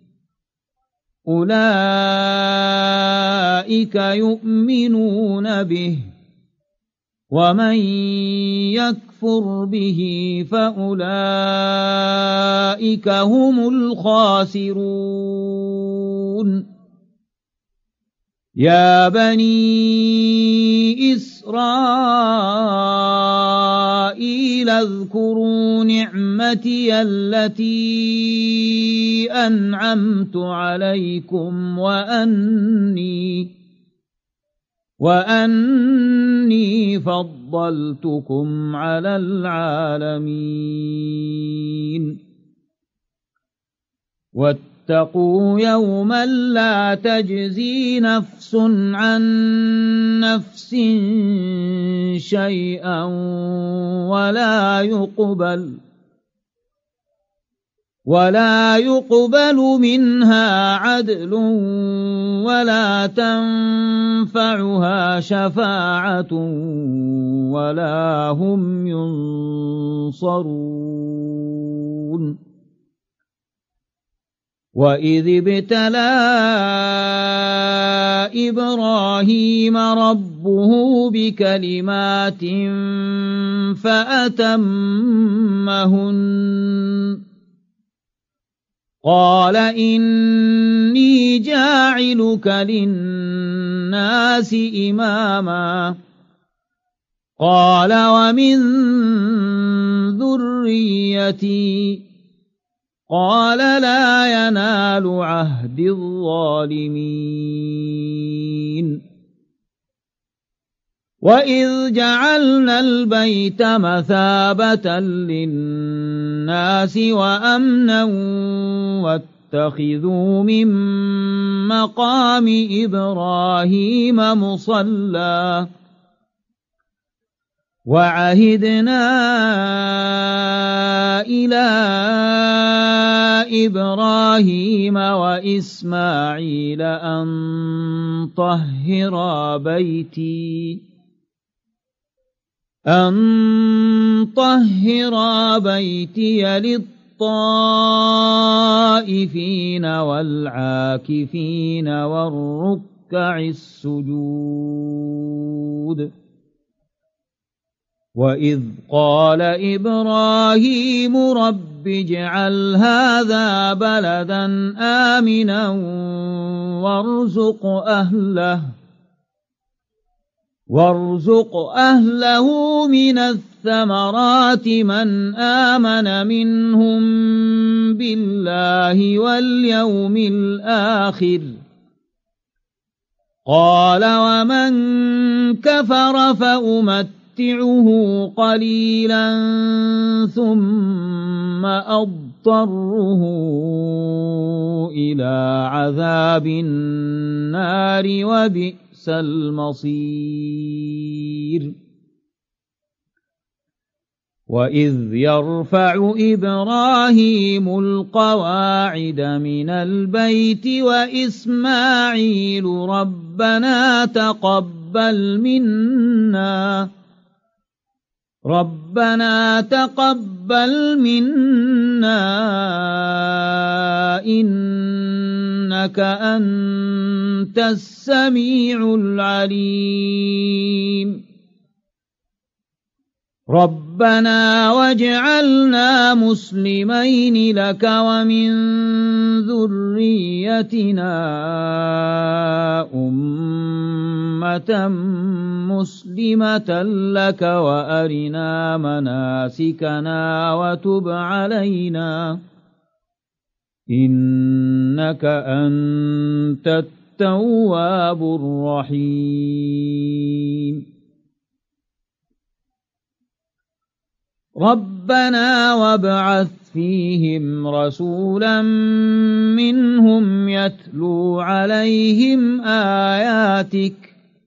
أولئك يؤمنون به ومن يكفر به فأولئك هم الخاسرون يا بني إسرائيل اذكروا نعمتي التي أنعمت عليكم وأني وأني فضلتكم على العالمين واتقوا يوما لا تجزي نفس عن نفس شيئا ولا يقبل ولا يقبل منها عدل ولا تنفعها شفاعة ولا هم ينصرون وإذ ابتلى إبراهيم ربه بكلمات فأتمهن قال إني جاعلك للناس إماما قال ومن ذريتي قال لا ينال عهد الظالمين وإذ جعلنا البيت مثابة للناس وأمنا واتخذوا من مقام إبراهيم مصلى وعهدنا إلى إبراهيم وإسماعيل أن طهرا بيتي أن طهرا بيتي للطائفين والعاكفين والركع السجود وإذ قال إبراهيم رب اجعل هذا بلدا آمنا وارزق أهله وارزق أهله من الثمرات من آمن منهم بالله واليوم الآخر قال ومن كفر فأمت أمتعه قليلا ثم أضطره إلى عذاب النار وبئس المصير وإذ يرفع إبراهيم القواعد من البيت وإسماعيل ربنا تقبل منا ربنا تقبل منا إنك أنت السميع العليم ربنا واجعلنا مسلمين لك ومن ذريتنا أمة مسلمة لك وأرنا مناسكنا وتب علينا إنك أنت التواب الرحيم ربنا وابعث فيهم رسولا منهم يتلو عليهم آياتك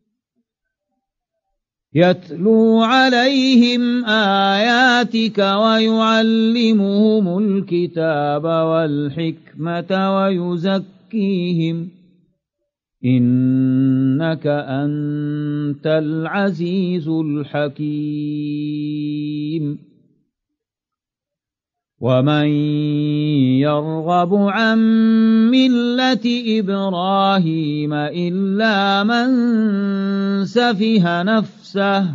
يتلو عليهم آياتك ويعلمهم الكتاب والحكمة ويزكيهم إنك أنت العزيز الحكيم ومن يرغب عن ملة إبراهيم إلا من سفه نفسه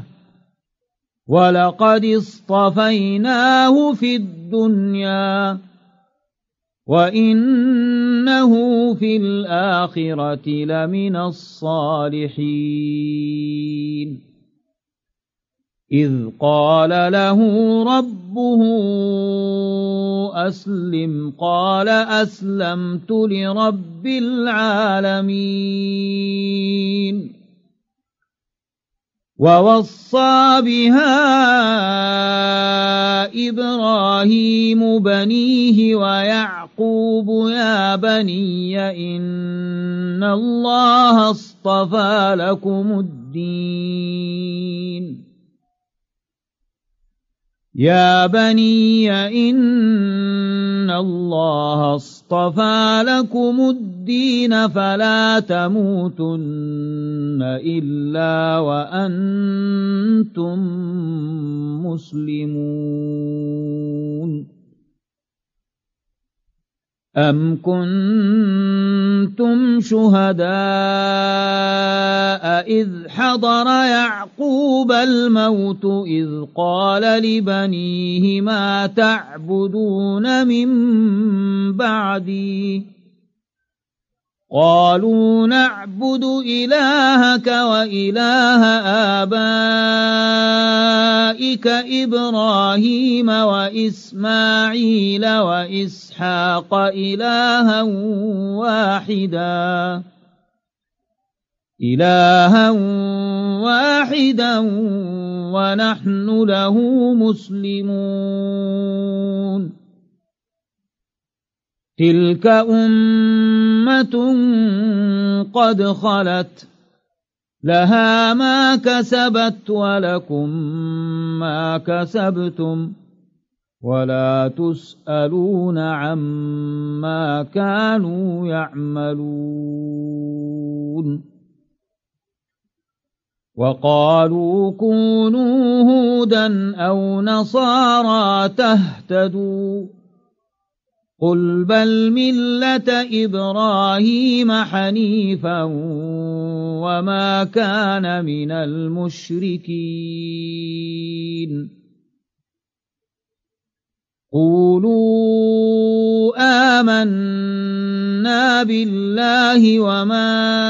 ولقد اصطفيناه في الدنيا وإنه في الآخرة لمن الصالحين إذ قال له ربه أسلم قال أسلمت لرب العالمين ووصى بها إبراهيم بنيه ويعقوب يا بني إن الله اصطفى لكم الدين يا بني إن الله اصطفى لكم الدين فلا تموتن إلا وأنتم مسلمون أم كنتم شهداء إذ حضر يعقوب الموت إذ قال لبنيه ما تعبدون من بعدي قالوا نعبد إلهك وإله آبائك إبراهيم وإسماعيل وإسحاق إلها واحدا إلها واحدا ونحن له مسلمون تلك أمة قد خلت لها ما كسبت ولكم ما كسبتم ولا تسألون عما كانوا يعملون وقالوا كونوا هودا أو نصارى تهتدوا قل بل ملة إبراهيم حنيفا وما كان من المشركين قولوا آمنا بالله وما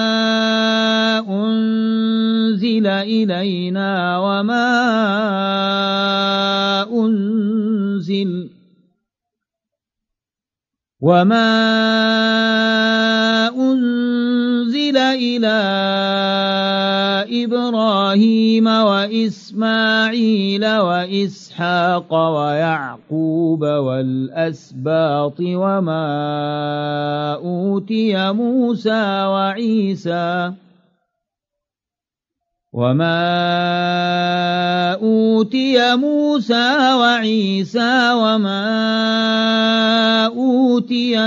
أنزل إلينا وما أنزل وما أنزل إلى إبراهيم وإسماعيل وإسحاق ويعقوب والأسباط وما أوتي موسى وعيسى وما أوتي موسى وعيسى وما أوتي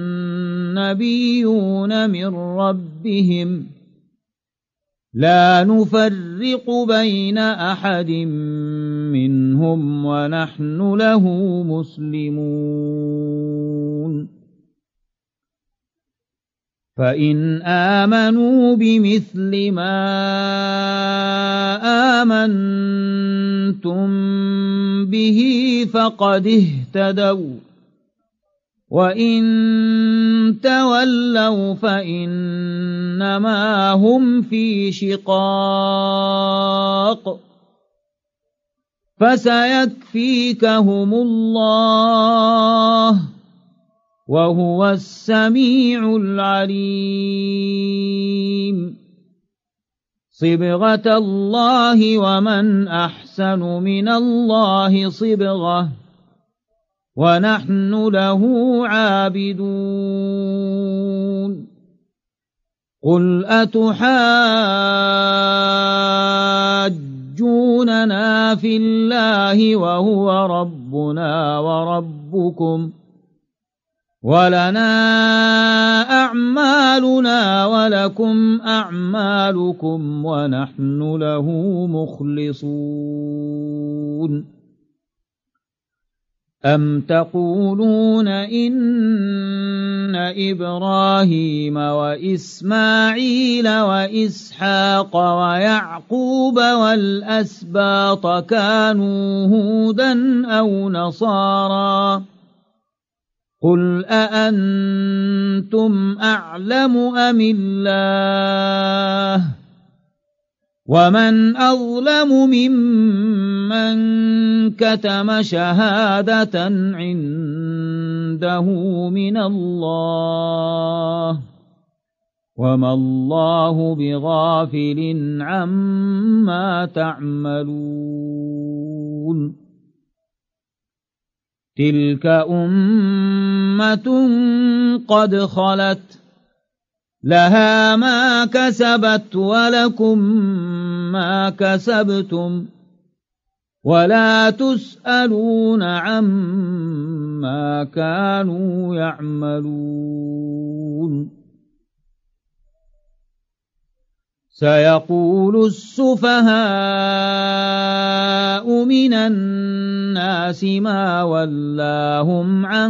النبيون من ربهم لا نفرق بين أحد منهم ونحن له مسلمون فإن آمنوا بمثل ما آمنتم به فقد اهتدوا وإن تولوا فإنما هم في شقاق فسيكفيكهم الله وهو السميع العليم صبغة الله ومن أحسن من الله صبغة ونحن له عابدون قل أتحاجوننا في الله وهو ربنا وربكم ولنا أعمالنا ولكم أعمالكم ونحن له مخلصون أم تقولون إن إبراهيم وإسماعيل وإسحاق ويعقوب والأسباط كانوا هودا أو نصارى قل أأنتم أعلم أم الله ومن أظلم ممن كتم شهادة عنده من الله وما الله بغافل عما تعملون تلك أمة قد خلت لها ما كسبت ولكم ما كسبتم ولا تسألون عما كانوا يعملون سيقول السفهاء من الناس ما ولاهم عن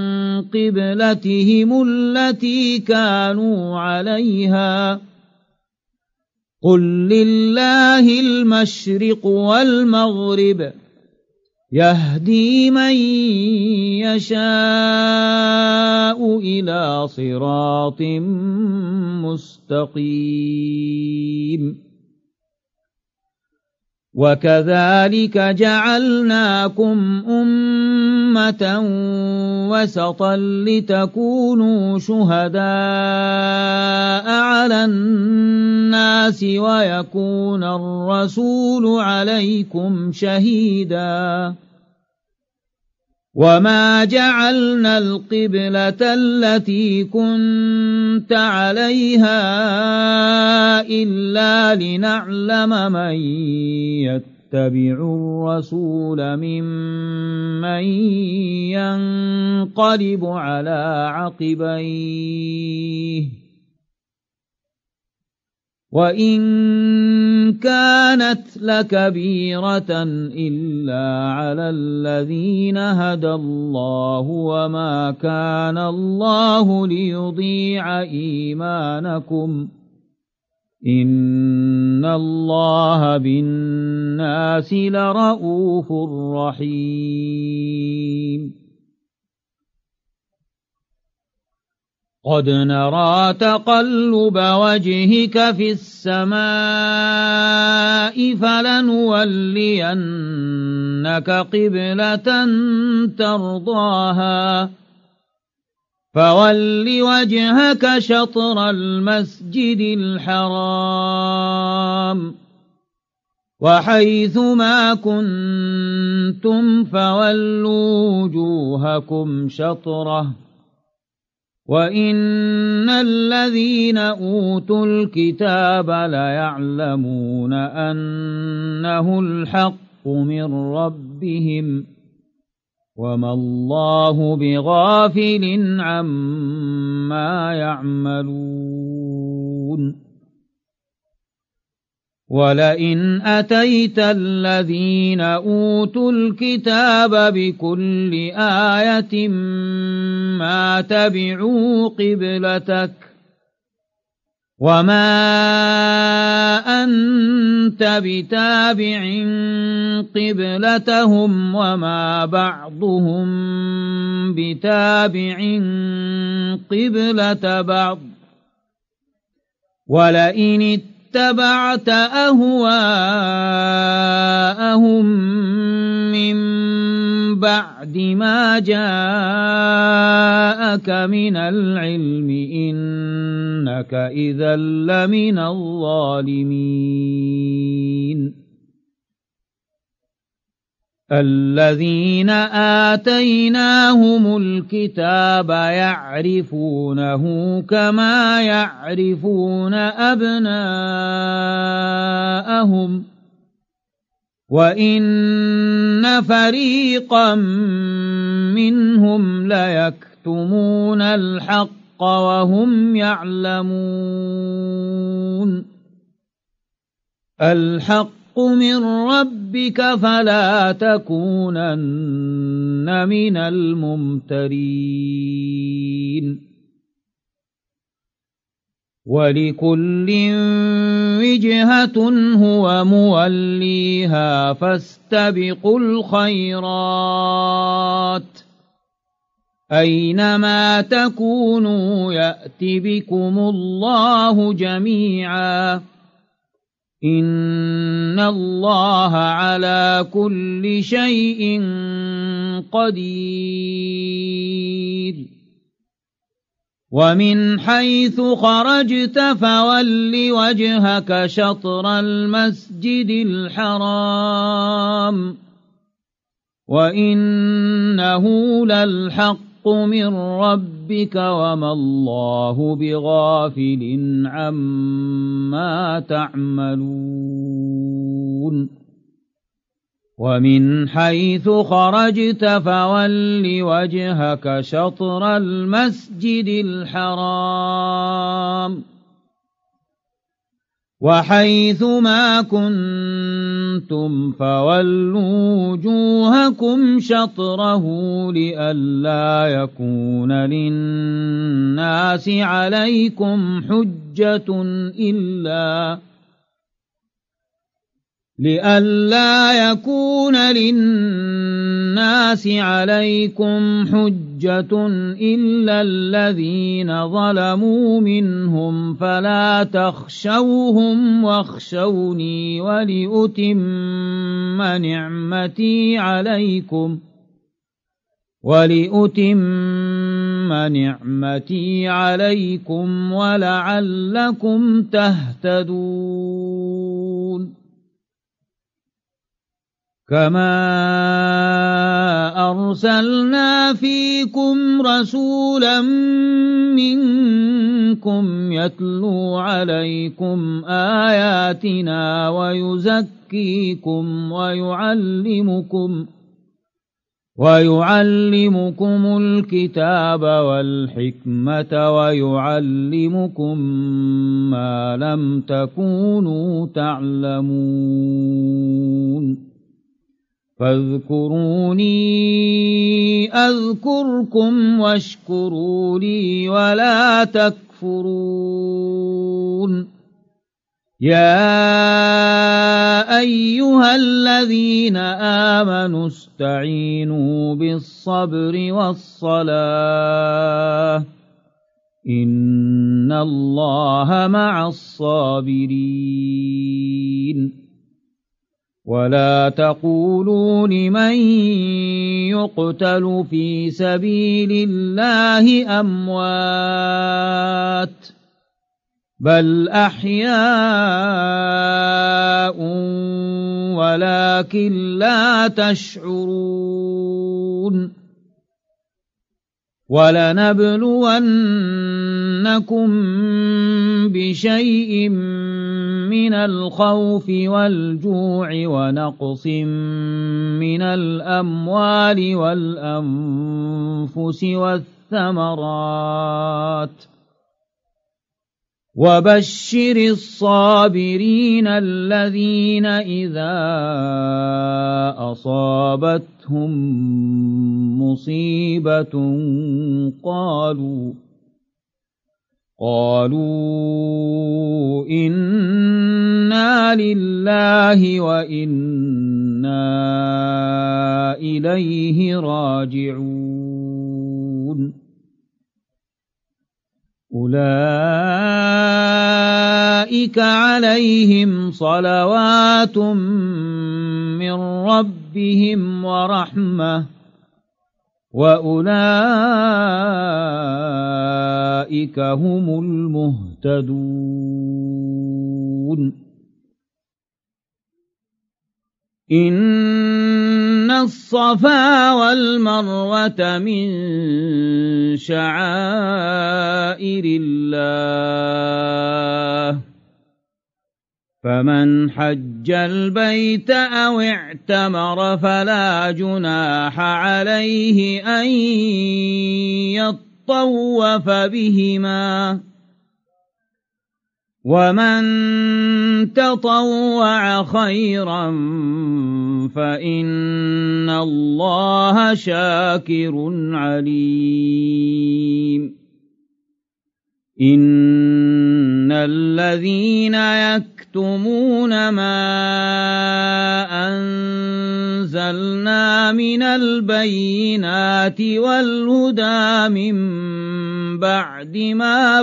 قبلتهم التي كانوا عليها قل لله المشرق والمغرب يهدي من يشاء إلى صراط مستقيم وكذلك جعلناكم أمة وسطا لتكونوا شهداء على الناس ويكون الرسول عليكم شهيدا وما جعلنا القبلة التي كنت عليها إلا لنعلم من يتبع الرسول ممن ينقلب على عقبيه وإن كانت لكبيرة إلا على الذين هدى الله وما كان الله ليضيع إيمانكم إن الله بالناس لرؤوف رحيم قد نرى تقلب وجهك في السماء فلنولينك قبلة ترضاها فول وجهك شطر المسجد الحرام وحيث ما كنتم فولوا وجوهكم شطره وإن الذين أوتوا الكتاب ليعلمون أنه الحق من ربهم وما الله بغافل عما يعملون ولئن أتيت الذين أوتوا الكتاب بكل آية ما تبعوا قبلتك وما أنت أنت بتابع قبلتهم وما بعضهم بتابع قبلة بعض ولئن اتبعت أهواءهم من بعد ما جاءك من العلم إنك إذا لمن الظالمين الذين آتيناهم الكتاب يعرفونه كما يعرفون أبناءهم وإن فريقا منهم ليكتمون الحق وهم يعلمون الحق من ربك فلا تكونن من الممترين ولكل وجهة هو موليها فاستبقوا الخيرات أينما تكونوا يأت بكم الله جميعا إن الله على كل شيء قدير ومن حيث خرجت فول وجهك شطر المسجد الحرام وإنه للحق من ربك وما الله بغافل عما تعملون ومن حيث خرجت فول وجهك شطر المسجد الحرام وحيث ما كنتم فولوا وجوهكم شطره لئلا يكون للناس عليكم حجة إلا لئلا يكون للناس عليكم حجة إلا الذين ظلموا منهم فلا تخشوهم واخشوني ولأتم نعمتي عليكم ولأتم نعمتي عليكم ولعلكم تهتدون كما أرسلنا فيكم رسولا منكم يتلو عليكم آياتنا ويزكيكم ويعلمكم ويعلمكم الكتاب والحكمة ويعلمكم ما لم تكونوا تعلمون فاذكروني أذكركم واشكروا لي ولا تكفرون يا أيها الذين آمنوا استعينوا بالصبر والصلاة إن الله مع الصابرين ولا تقولوا لمن يقتل في سبيل الله أموات بل أحياء ولكن لا تشعرون ولنبلونكم بشيء من الخوف والجوع ونقص من الأموال والأنفس والثمرات وبشر الصابرين الذين إذا أصابتهم مصيبة قالوا قالوا إنا لله وإنا إليه راجعون أولئك عليهم صلوات من ربهم ورحمة وأولئك هم المهتدون إن الصفا والمروة من شعائر الله فمن حج البيت أو اعتمر فلا جناح عليه أن يطوف بهما ومن تطوع خيرا فإن الله شاكر عليم إن الذين يكتمون ما أنزلنا من البينات والهدى من بعد ما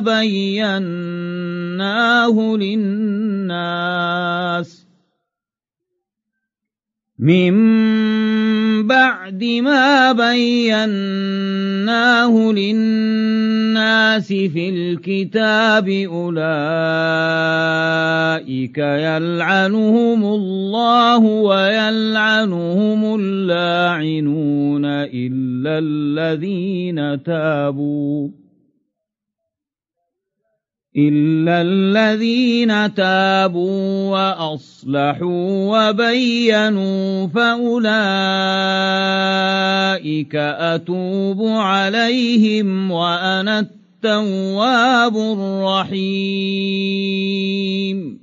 بيناه للناس من بعد ما بيناه للناس في الكتاب أولئك يلعنهم الله ويلعنهم اللاعنون إلا الذين تابوا إلا الذين تابوا وأصلحوا وبينوا فأولئك أتوب عليهم وأنا التواب الرحيم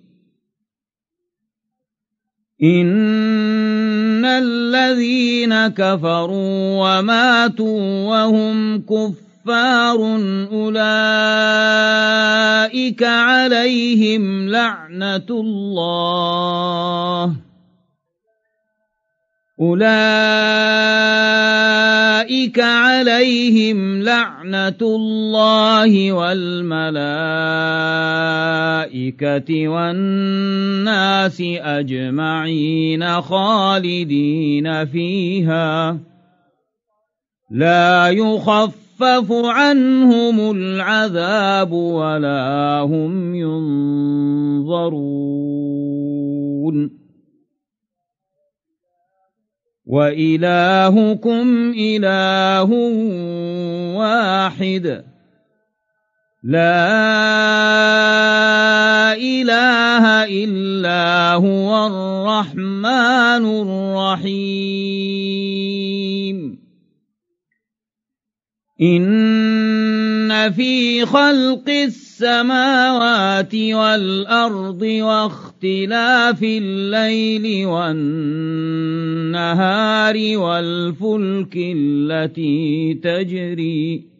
إن الذين كفروا وماتوا وهم كفار كفار أولئك عليهم لعنة الله أولئك عليهم لعنة الله والملائكة والناس أجمعين خالدين فيها لا يخفف يخفف عنهم العذاب ولا هم ينظرون وإلهكم إله واحد لا إله إلا هو الرحمن الرحيم إن في خلق السماوات والأرض واختلاف الليل والنهار والفلك التي تجري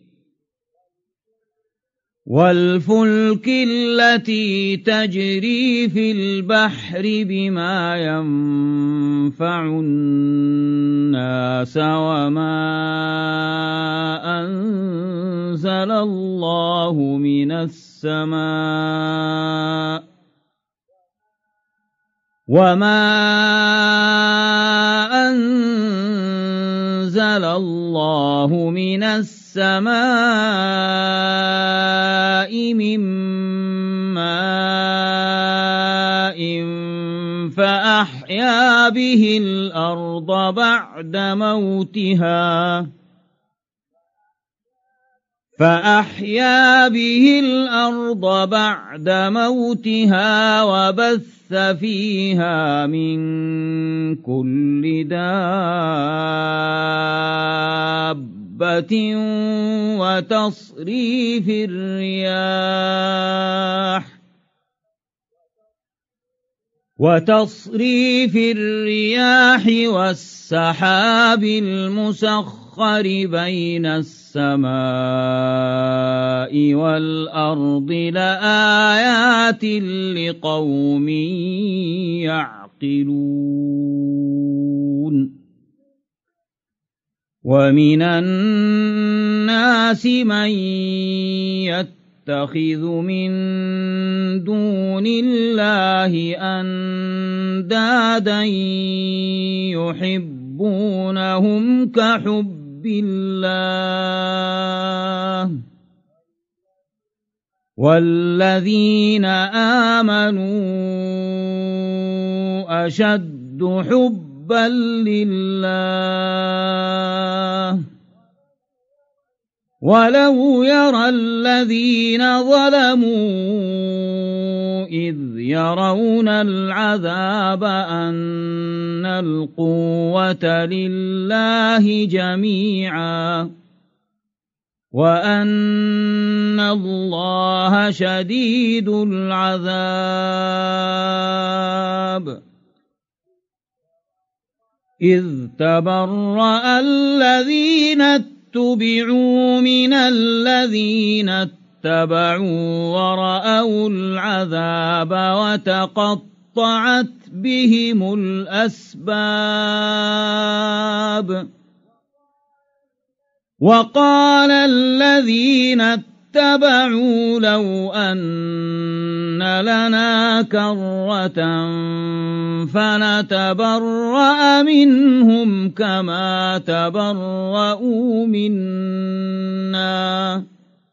والفلك التي تجري في البحر بما ينفع الناس وما أنزل الله من السماء وما أنزل الله من السماء من ماء فأحيا به الأرض بعد موتها فأحيا به الأرض بعد موتها وبث فيها من كل دابة وتصريف الرياح وتصريف الرياح والسحاب المسخر بين السماء السماء والأرض لآيات لقوم يعقلون ومن الناس من يتخذ من دون الله أندادا يحبونهم كحب الله والذين آمنوا أشد حبا لله ولو يرى الذين ظلموا إذ يرون العذاب أن القوة لله جميعا وأن الله شديد العذاب إذ تبرأ الذين اتبعوا من الذين اتبعوا ورأوا العذاب وتقطعت بهم الأسباب وقال الذين اتبعوا لو أن لنا كرة فنتبرأ منهم كما تبرؤوا منا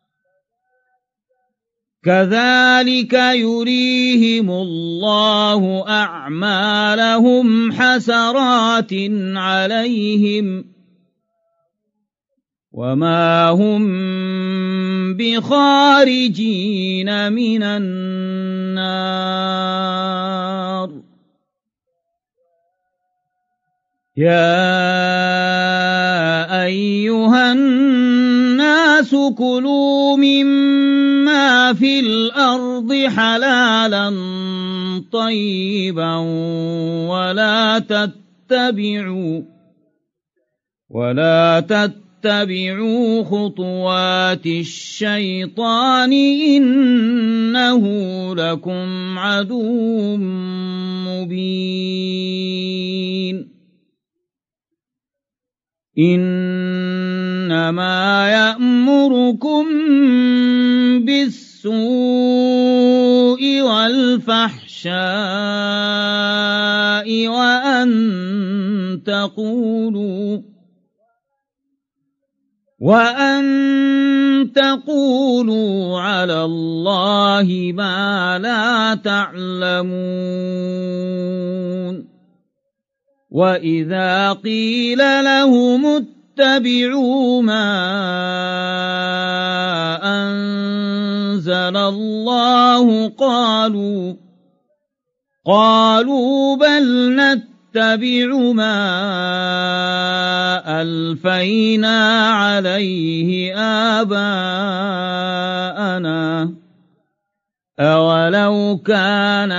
كذلك يريهم الله أعمالهم حسرات عليهم وما هم بخارجين من النار يا أيها الناس كلوا مما في الأرض حلالا طيبا ولا تتبعوا ولا تتبعوا اتبعوا خطوات الشيطان إنه لكم عدو مبين إنما يأمركم بالسوء والفحشاء وأن تقولوا وأن تقولوا على الله ما لا تعلمون وإذا قيل لهم اتبعوا ما أنزل الله قالوا قالوا بل نتبع اتبع ما ألفينا عليه آباءنا أولو كان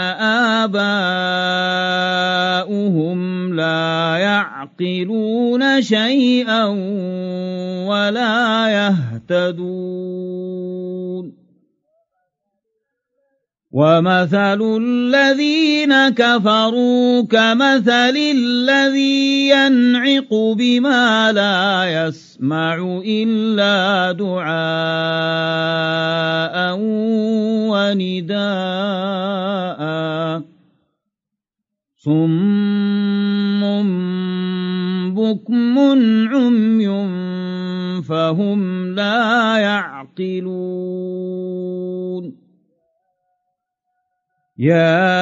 آباؤهم لا يعقلون شيئا ولا يهتدون ومثل الذين كفروا كمثل الذي ينعق بما لا يسمع إلا دعاء ونداء صم بكم عمي فهم لا يعقلون يا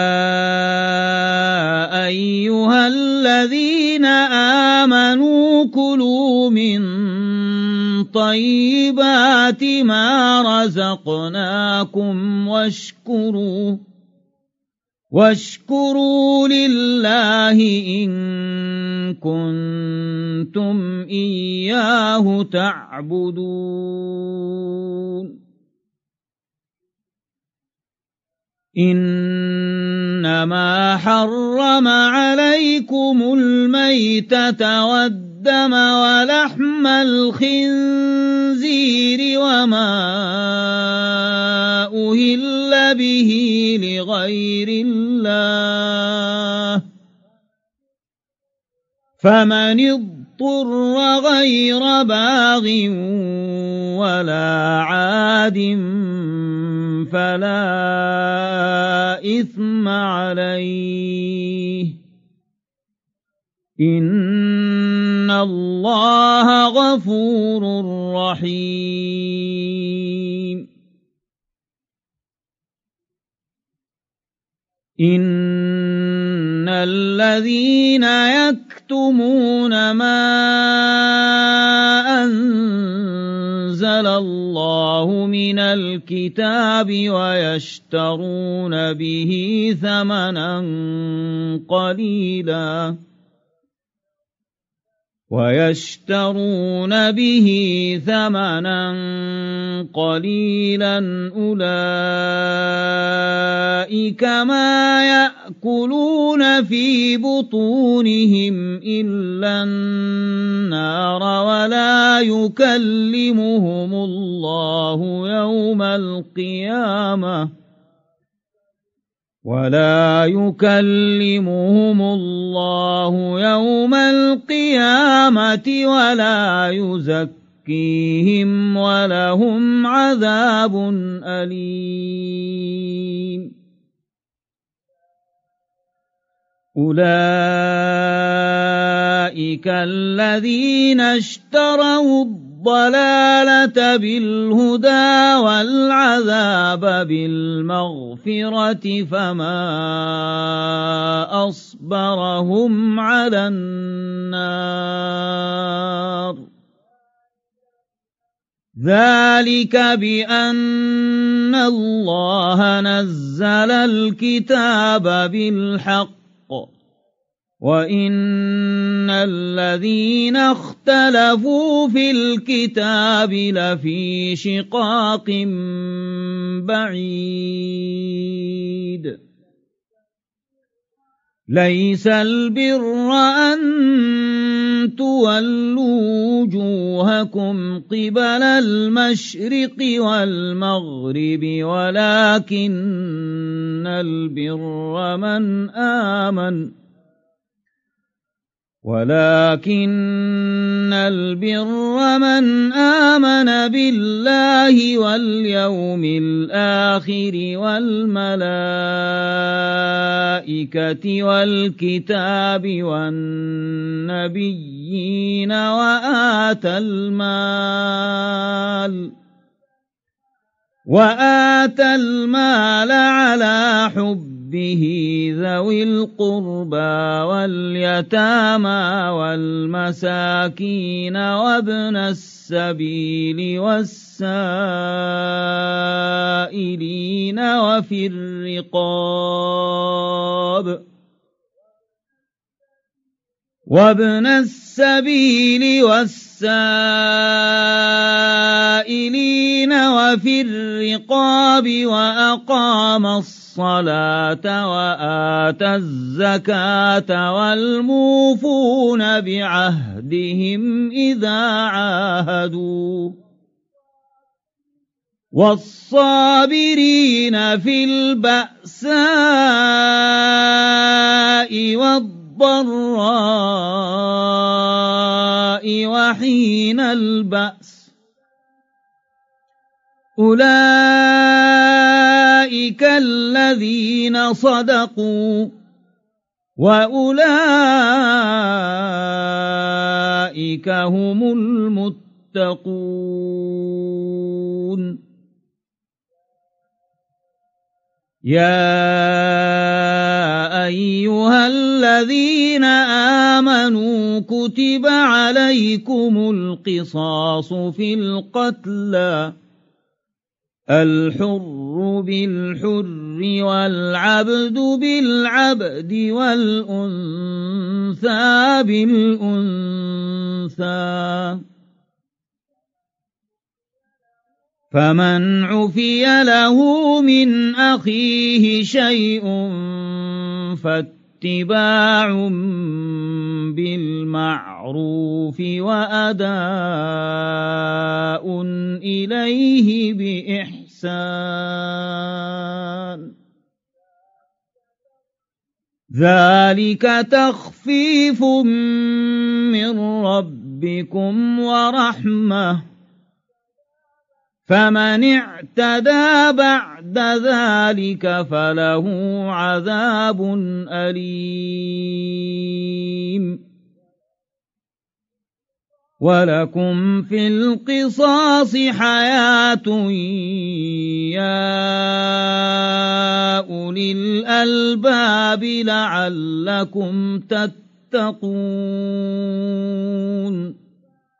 أيها الذين آمنوا كلوا من طيبات ما رزقناكم واشكروا واشكروا لله إن كنتم إياه تعبدون إنما حرم عليكم الميتة والدم ولحم الخنزير وما أهل به لغير الله فمن اضطر غير باغ ولا عاد فلا إثم عليه إن الله غفور رحيم إن الذين يكتمون ما أنزل الله من الكتاب ويشترون به ثمنا قليلا ويشترون به ثمنا قليلا أولئك ما يأكلون في بطونهم إلا النار ولا يكلمهم الله يوم القيامة ولا يكلمهم الله يوم القيامة ولا يزكيهم ولهم عذاب أليم أولئك الذين اشتروا الضلالة بالهدى والعذاب بالمغفرة فما أصبرهم على النار ذلك بأن الله نزل الكتاب بالحق وإن الذين اختلفوا في الكتاب لفي شقاق بعيد ليس البر أن تولوا وجوهكم قبل المشرق والمغرب ولكن البر من آمن ولكن البر من آمن بالله واليوم الآخر والملائكة والكتاب والنبيين وآتى المال وآتى المال على حبه ذوي القربى واليتامى والمساكين وابن السبيل والسائلين وفي الرقاب وابن السبيل والسائلين وفي الرقاب وأقام الصلاة وآتى الزكاة والموفون بعهدهم إذا عاهدوا والصابرين في البأساء والضراء وحين البأس أولئك الذين صدقوا وأولئك هم المتقون يا أيها الذين آمنوا كتب عليكم القصاص في القتلى الحر بالحر والعبد بالعبد والأنثى بالأنثى فمن عفي له من أخيه شيء فاتباع بالمعروف وأداء إليه بإحسان ذلك تخفيف من ربكم ورحمة فمن اعتدى بعد ذلك فله عذاب أليم ولكم في القصاص حياة يا أولي الألباب لعلكم تتقون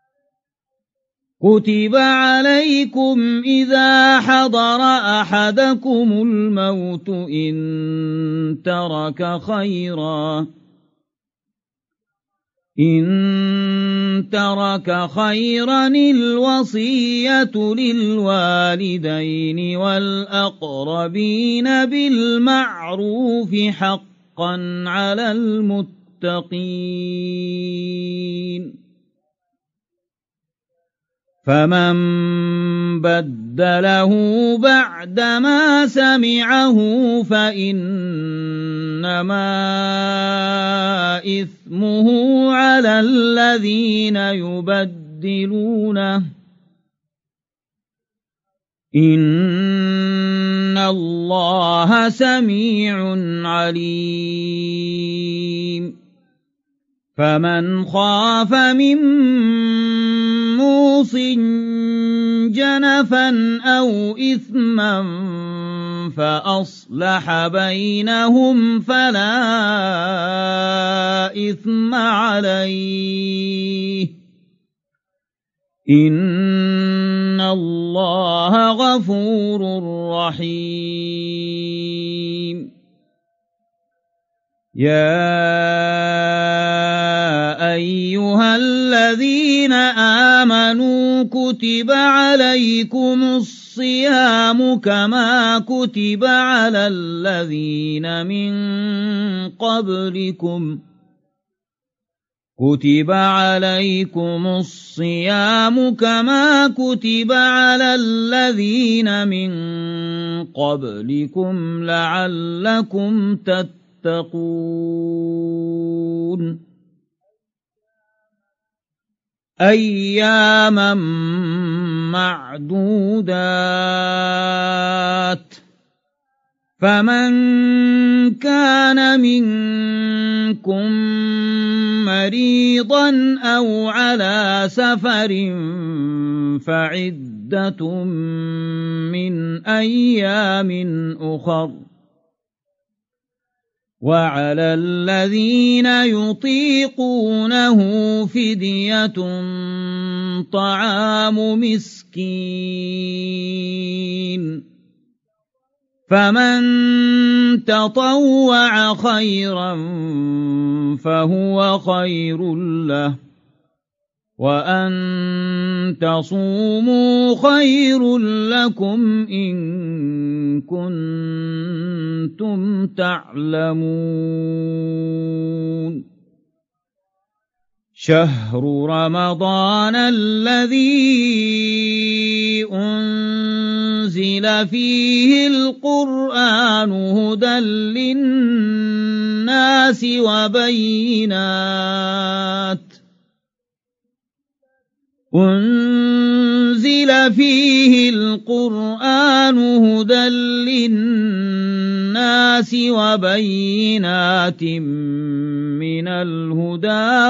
كتب عليكم إذا حضر أحدكم الموت إن ترك خيرا إن ترك خيرا الوصية للوالدين والأقربين بالمعروف حقا على المتقين فمن بدله بعدما سمعه فإنما إثمه على الذين يبدلونه إن الله سميع عليم فمن خاف من موص جنفا أو إثما فأصلح بينهم فلا إثم عليه إن الله غفور رحيم يا أيها الذين آمنوا كتب عليكم الصيام كما كتب على الذين من قبلكم كتب عليكم الصيام كما كتب على الذين من قبلكم لعلكم تتقون أياما معدودات فمن كان منكم مريضا أو على سفر فعدة من أيام أخر وعلى الذين يطيقونه فدية طعام مسكين فمن تطوع خيرا فهو خير له وأن تصوموا خير لكم إن كنتم تعلمون شهر رمضان الذي أنزل فيه القرآن هدى للناس وبينات أنزل فيه القرآن هدى للناس وبينات من الهدى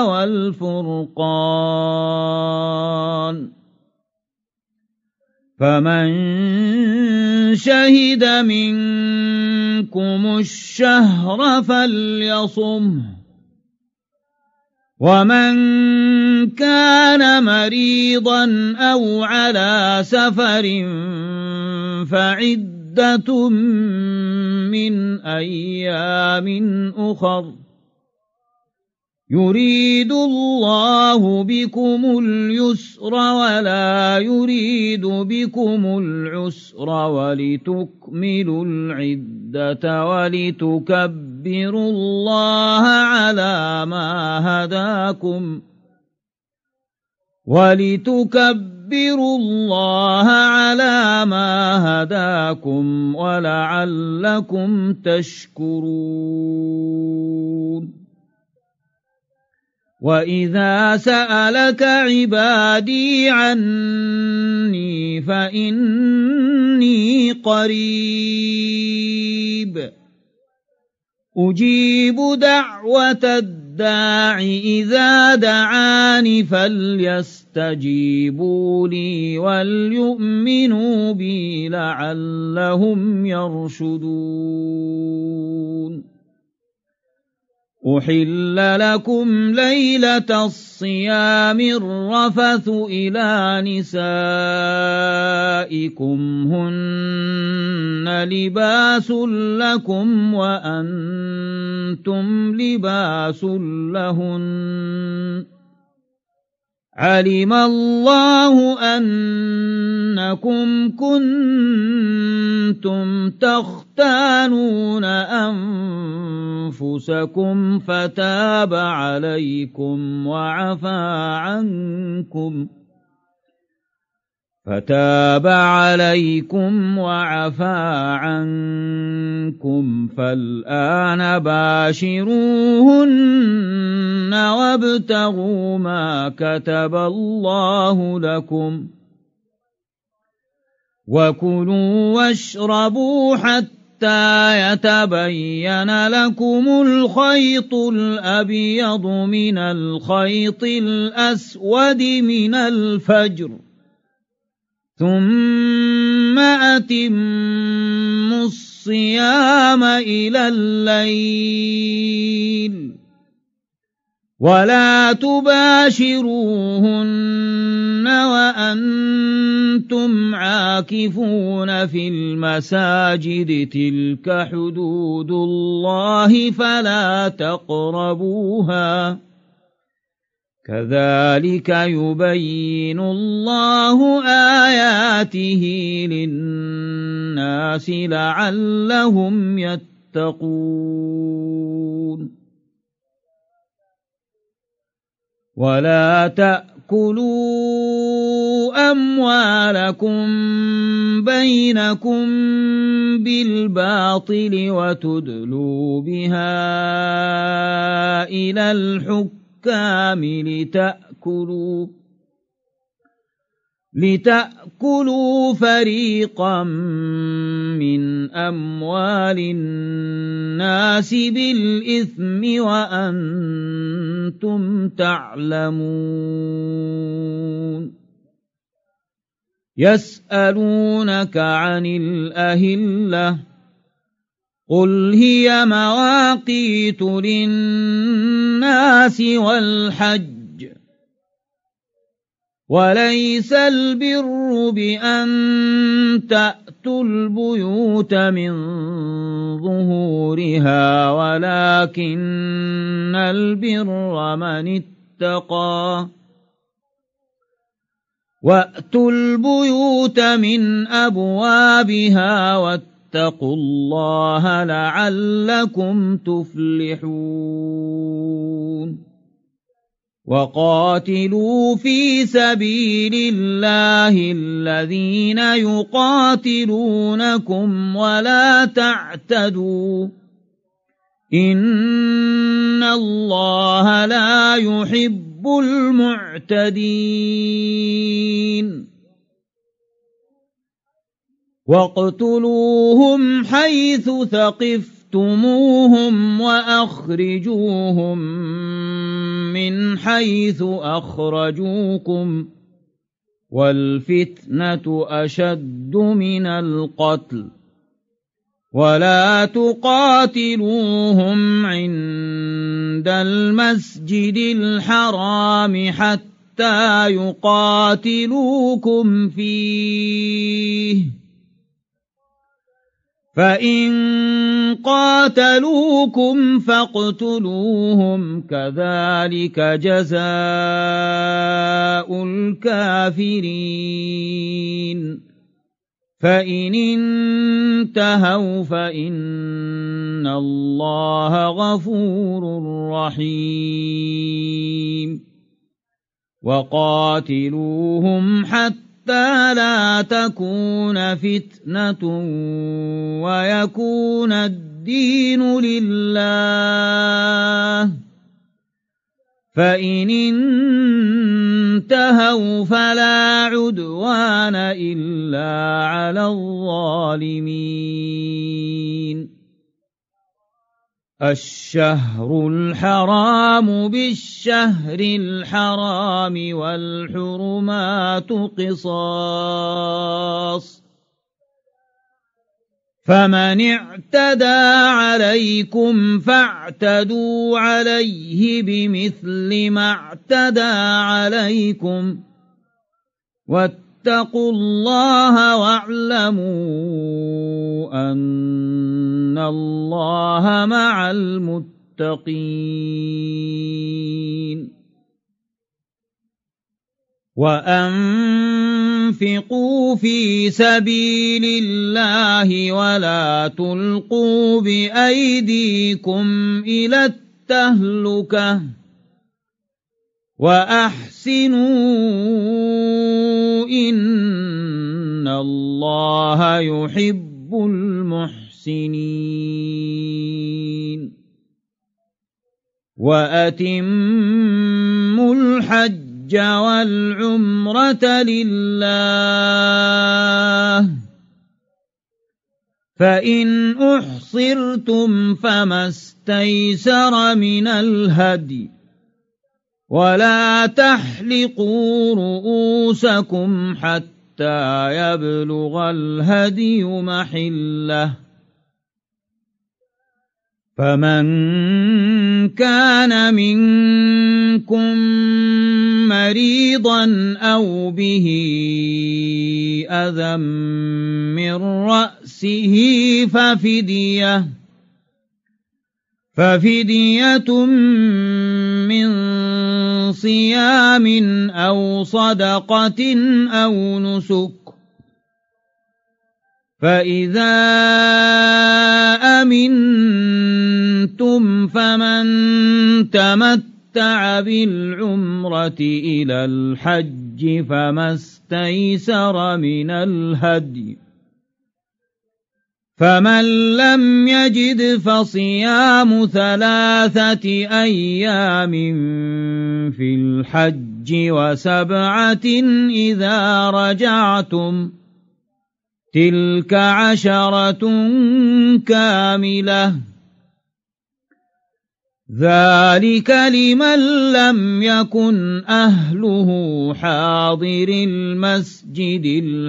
والفرقان فمن شهد منكم الشهر فليصمه ومن كان مريضا أو على سفر فعدة من أيام أخر يريد الله بكم اليسر ولا يريد بكم العسر ولتكملوا العدة ولتكبروا الله على ما هداكم ولتكبروا الله على ما هداكم ولعلكم تشكرون وإذا سألك عبادي عني فإني قريب أجيب دعوة الداع إذا دعاني فليستجيبوا لي وليؤمنوا بي لعلهم يرشدون أحل لكم ليلة الصيام الرفث إلى نسائكم هن لباس لكم وأنتم لباس لهن علم الله أنكم كنتم تختانون أنفسكم فتاب عليكم وعفى عنكم فتاب عليكم وعفى عنكم فالآن باشروهن وابتغوا ما كتب الله لكم وكلوا واشربوا حتى يتبين لكم الخيط الأبيض من الخيط الأسود من الفجر ثم أتموا الصيام إلى الليل ولا تباشروهن وأنتم عاكفون في المساجد تلك حدود الله فلا تقربوها كذلك يبين الله آياته للناس لعلهم يتقون ولا تأكلوا أموالكم بينكم بالباطل وتدلوا بها إلى الحكم لتأكلوا لتأكلوا فريقا من أموال الناس بالإثم وأنتم تعلمون يسألونك عن الأهلة قل هي مواقيت للناس والحج وليس البر بأن تأتوا البيوت من ظهورها ولكن البر من اتقى وأتوا البيوت من أبوابها واتقوا الله لعلكم تفلحون وقاتلوا في سبيل الله الذين يقاتلونكم ولا تعتدوا إن الله لا يحب المعتدين واقتلوهم حيث ثقفتموهم وأخرجوهم من حيث أخرجوكم والفتنة أشد من القتل ولا تقاتلوهم عند المسجد الحرام حتى يقاتلوكم فيه فإن قاتلوكم فاقتلوهم كذلك جزاء الكافرين فإن انتهوا فإن الله غفور رحيم وقاتلوهم حتى لا تكون فتنة ويكون الدين لله فإن انتهوا فلا عدوان إلا على الظالمين الشهر الحرام بالشهر الحرام والحرمات قصاص فمن اعتدى عليكم فاعتدوا عليه بمثل ما اعتدى عليكم واتقوا الله واعلموا أن الله مع المتقين وأنفقوا في سبيل الله ولا تلقوا بأيديكم إلى التهلكة وأحسنوا إن الله يحب المحسنين وأتموا الحج والعمرة لله فإن أحصرتم فما استيسر من الهدي ولا تحلقوا رؤوسكم حتى يبلغ الهدي محله فمن كان منكم مريضا أو به أذى من رأسه ففدية ففدية من صيام أو صدقة أو نسك فإذا أمنتم فمن تمتع بالعمرة إلى الحج فما استيسر من الهدي فمن لم يجد فصيام ثلاثة أيام في الحج وسبعة إذا رجعتم تلك عشرة كاملة ذلك لمن لم يكن أهله حاضر المسجد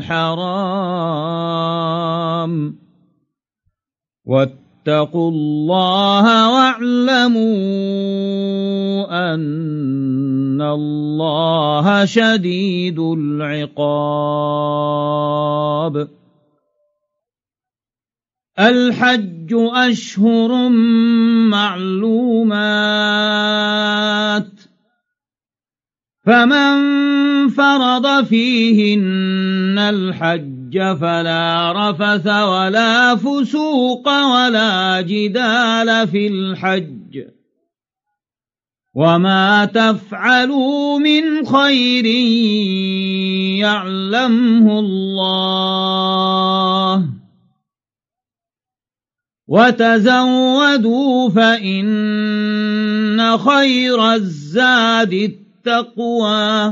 الحرام واتقوا الله واعلموا أن الله شديد العقاب الحج أشهر معلومات فمن فرض فيهن الحج فلا رفث ولا فسوق ولا جدال في الحج وما تفعلوا من خير يعلمه الله وتزودوا فإن خير الزاد التقوى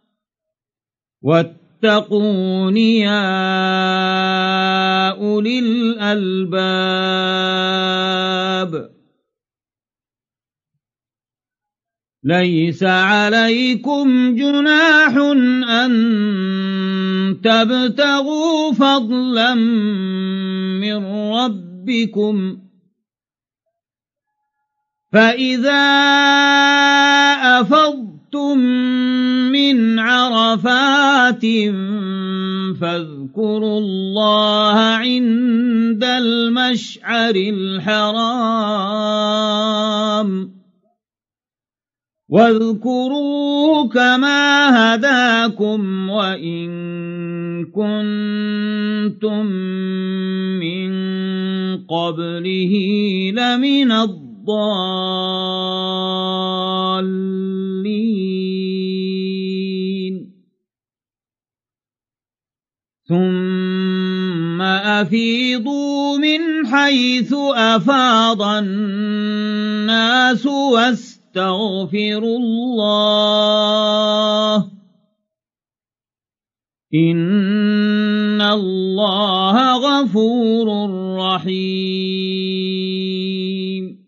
واتقون يا أولي الألباب ليس عليكم جناح أن تبتغوا فضلا من ربكم فإذا أفضتم من عرفات فاذكروا الله عند المشعر الحرام واذكروه كما هداكم وإن كنتم من قبله لمن الضالين ثم أفيضوا من حيث أفاض الناس واستغفروا الله إن الله غفور رحيم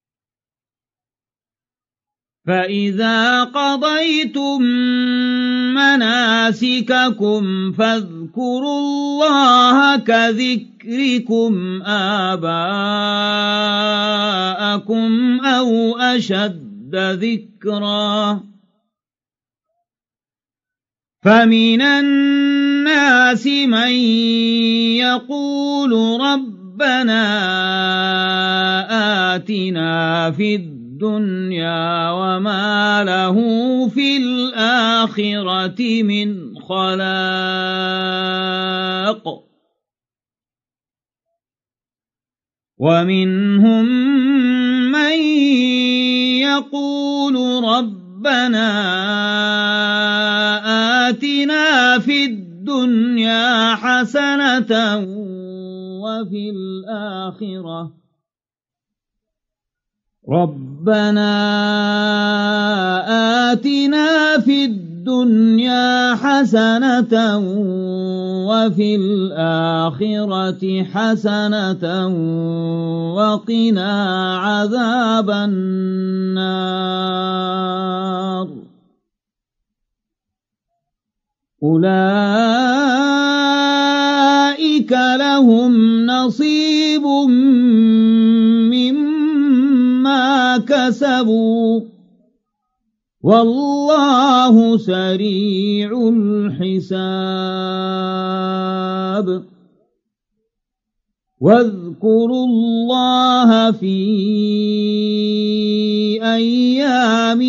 فإذا قضيتم مناسككم فاذكروا الله كذكركم آباءكم أو أشد ذكرا فمن الناس من يقول ربنا آتنا في الدنيا وما له في الآخرة من خلاق ومنهم من يقول ربنا آتنا في الدنيا حسنة وفي الآخرة ربنا آتنا في الدنيا حسنة وفي الآخرة حسنة وقنا عذاب النار أولئك لهم نصيب مما كسبوا والله سريع الحساب واذكروا الله في أيام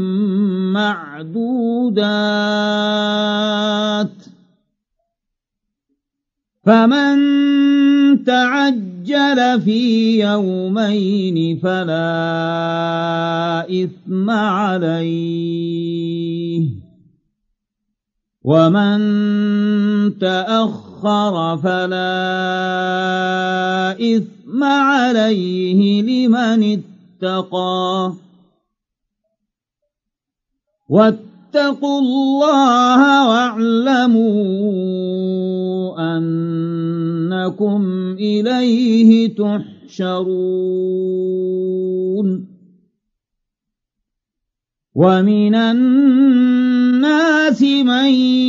معدودات فمن تعجل في يومين فلا إثم عليه ومن تأخر فلا إثم عليه لمن اتقى واتقوا الله واعلموا أنكم إليه تحشرون ومن الناس من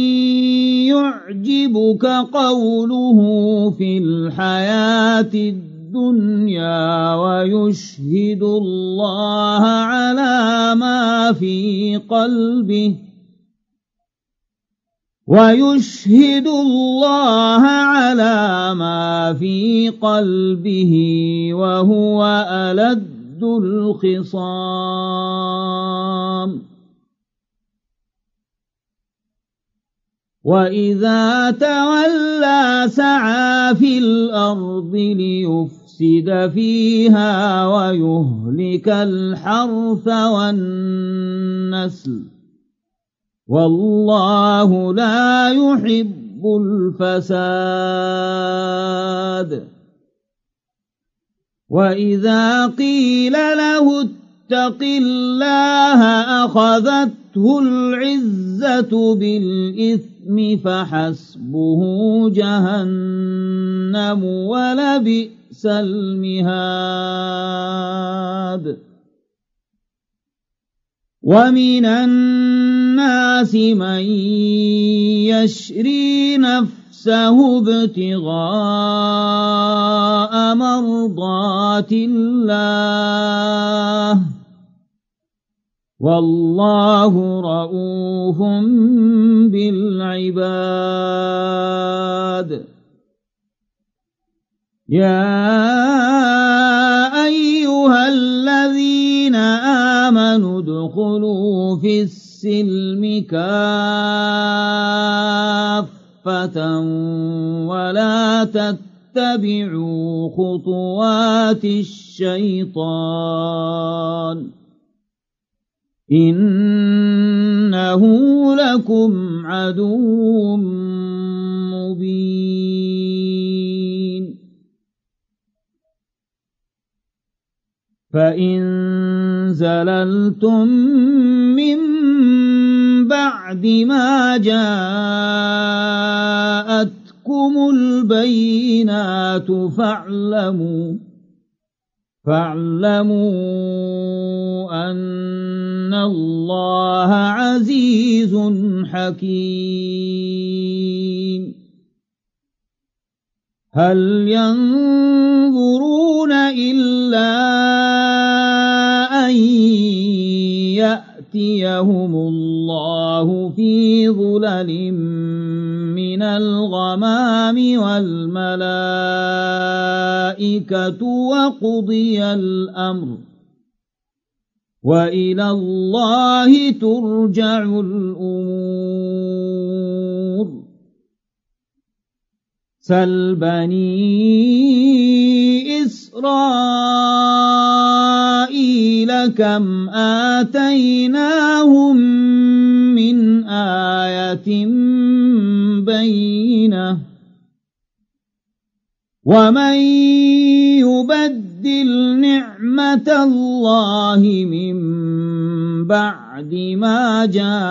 يعجبك قوله في الحياة الدنيا ويشهد الله على ما في قلبه ويشهد الله على ما في قلبه وهو ألد الخصام وإذا تولى سعى في الأرض ليفسد فيها ويهلك الحرث والنسل والله لا يحب الفساد وإذا قيل له اتق الله أخذته العزة بالإثم فحسبه جهنم ولبئس المهاد ومن الناس من يشري نفسه ابتغاء مرضات الله والله رؤوف بالعباد يا أيها الذين آمنوا ادخلوا في السلم كافة ولا تتبعوا خطوات الشيطان إنه لكم عدو مبين فإن زللتم من بعد ما جاءتكم البينات فاعلموا فاعلموا أن الله عزيز حكيم هل ينظرون إلا أن يأتيهم الله في ظلل من الغمام والملائكة وقضي الأمر وإلى الله ترجع الأمور سل بني إسرائيل كم آتيناهم من آية بينة ومن يبدل نعمة الله من بعد ما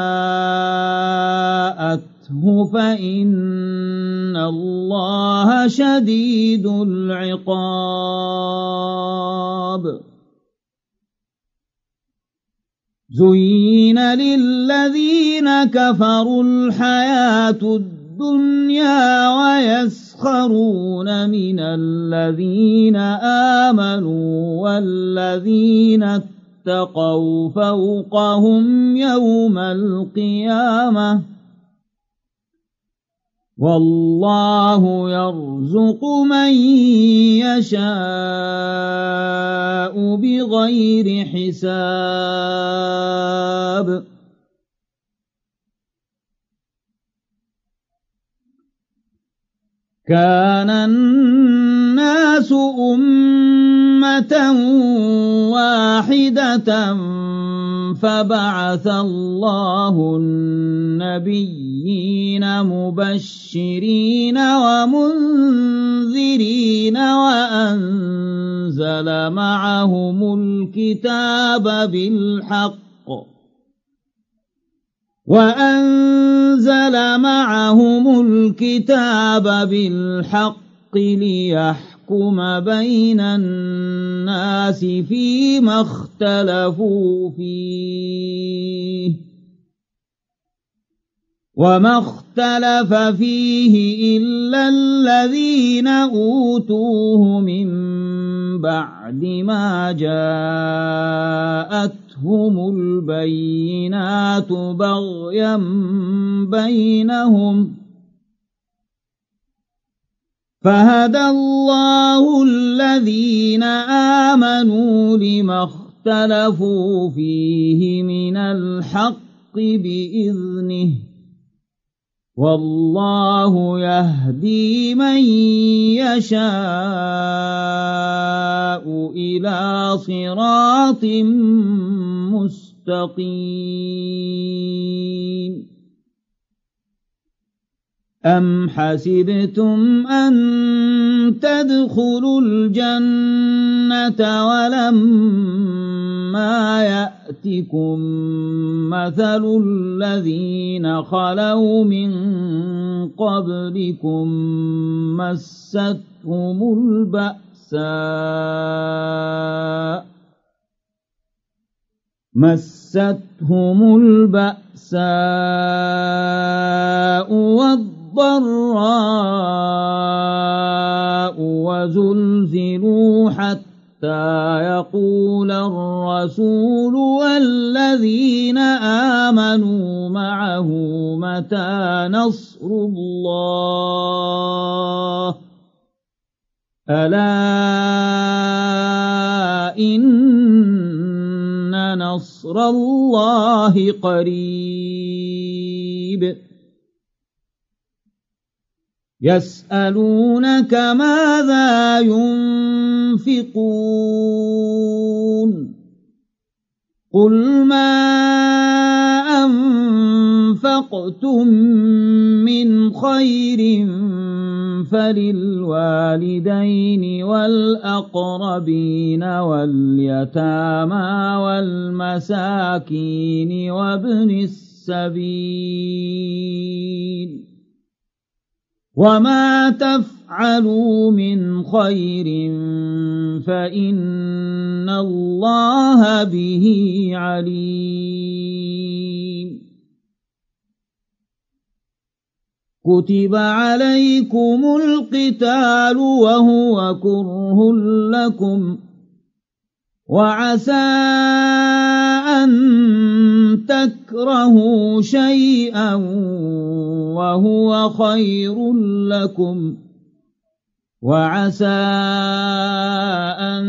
جاءته فإن الله شديد العقاب زين للذين كفروا الحياة الدنيا ويسخرون من الذين آمنوا والذين اتقوا فوقهم يوم القيامة والله يرزق من يشاء بغير حساب كان الناس أمة واحدة فبعث الله النبيين مبشرين ومنذرين وأنزل معهم الكتاب بالحق وأنزل معهم الكتاب بالحق ليحكم بين الناس فيما اختلفوا فيه وما اختلف فيه إلا الذين أوتوه من بعد ما جاءتهم البينات بغيا بينهم فهدى الله الذين آمنوا لما اختلفوا فيه من الحق بإذنه والله يهدي من يشاء إلى صراط مستقيم أم حسبتم أن تدخلوا الجنة ولما يأتكم مثل الذين خلوا من قبلكم مستهم البأساء مستهم البأساء والضراء وزلزلوا حتى يقول الرسول والذين آمنوا معه متى نصر الله ألا إن نصر الله قريب يسألونك ماذا ينفقون قل ما أنفقتم من خير فللوالدين والأقربين واليتامى والمساكين وابن السبيل وما تفعلوا من خير فإن الله به عليم كتب عليكم القتال وهو كره لكم وعسى أن تكرهوا شيئا وهو خير لكم وعسى أن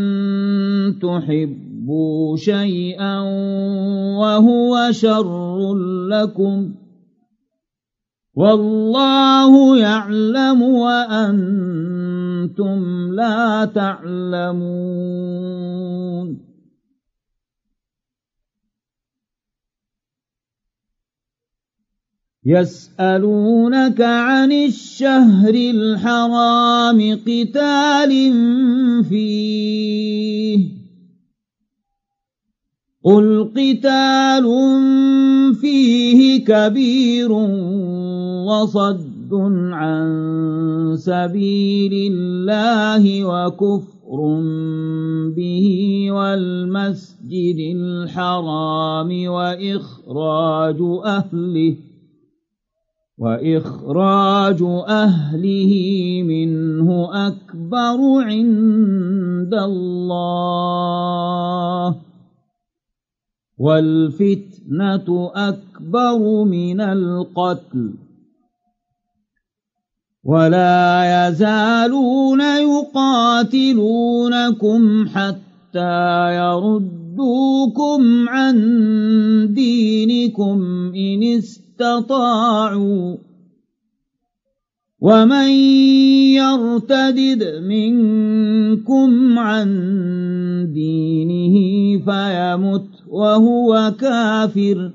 تحبوا شيئا وهو شر لكم والله يعلم وأنتم لا تعلمون يسألونك عن الشهر الحرام قتال فيه قل قتال فيه كبير وصد عن سبيل الله وكفر به والمسجد الحرام وإخراج أهله وإخراج أهله منه أكبر عند الله والفتنة أكبر من القتل ولا يزالون يقاتلونكم حتى يردوكم عن دينكم إن استطاعوا ومن يرتدد منكم عن دينه فيمت وهو كافر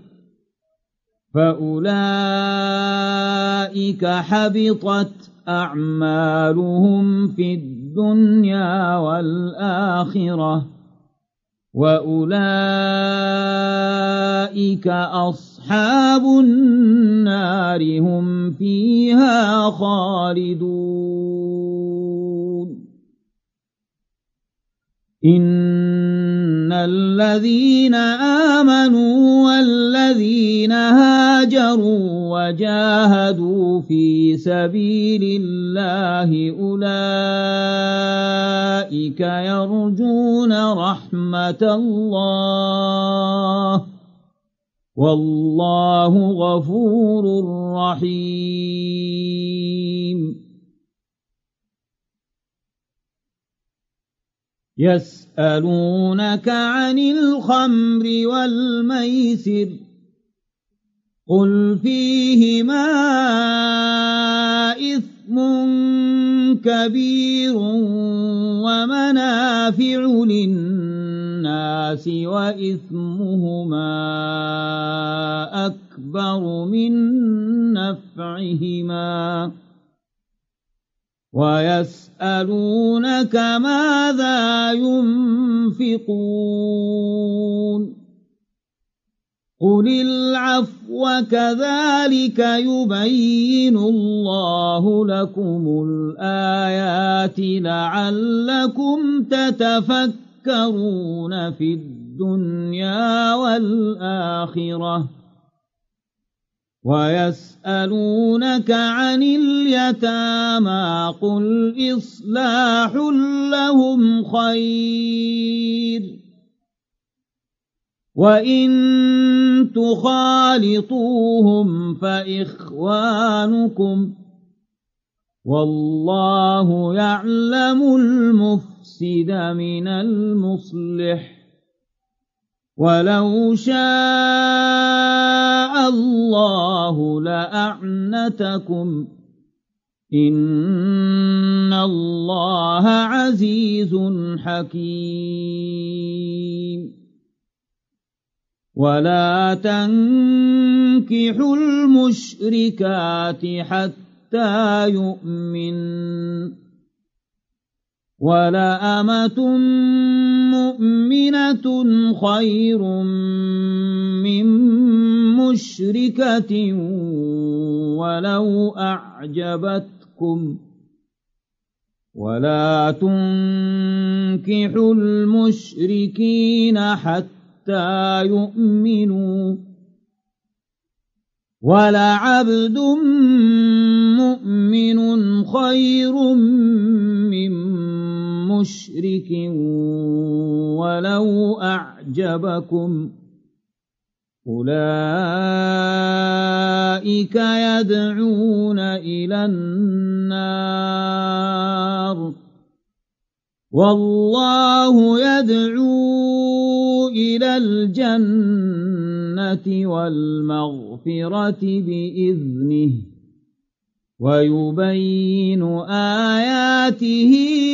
فأولئك حبطت أعمالهم في الدنيا والآخرة وأولئك أصحاب النار هم فيها خالدون إن الذين آمنوا والذين هاجروا وجاهدوا في سبيل الله أولئك يرجون رحمة الله والله غفور رحيم يسألونك عن الخمر والميسر قل فيهما إثم كبير ومنافع للناس وإثمهما أكبر من نفعهما ويسألونك ماذا ينفقون قل العفو كذلك يبين الله لكم الآيات لعلكم تتفكرون في الدنيا والآخرة ويسألونك عن اليتامى قل إصلاح لهم خير وإن تخالطوهم فإخوانكم والله يعلم المفسد من المصلح ولو شاء الله لأعنتكم إن الله عزيز حكيم ولا تنكحوا المشركات حتى يؤمن ولأمة مؤمنة خير من مشركة ولو أعجبتكم ولا تنكحوا المشركين حتى يؤمنوا ولعبد مؤمن خير من مشرك ولو أعجبكم أولئك يدعون إلى النار والله يدعو إلى الجنة والمغفرة بإذنه ويبين آياته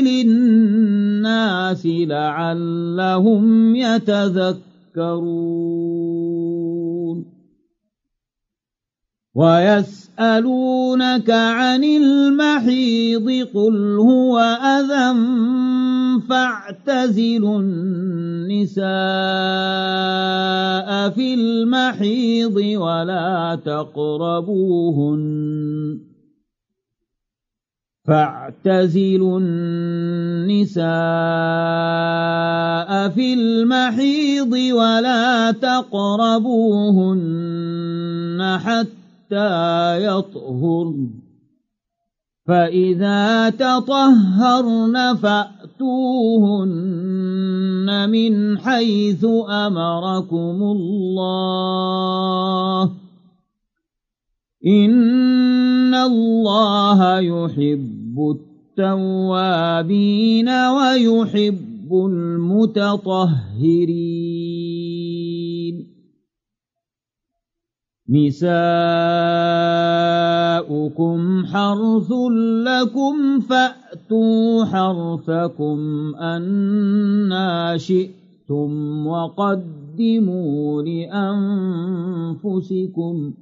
للناس لعلهم يتذكرون ويسألونك عن المحيض قل هو أذى فاعتزلوا النساء في المحيض ولا تقربوهن فاعتزلوا النساء في المحيض ولا تقربوهن حتى يطهرن فإذا تطهرن فأتوهن من حيث أمركم الله إن الله يحب التوابين ويحب المتطهرين نساؤكم حرث لكم فأتوا حرثكم أنى شئتم وقدموا لأنفسكم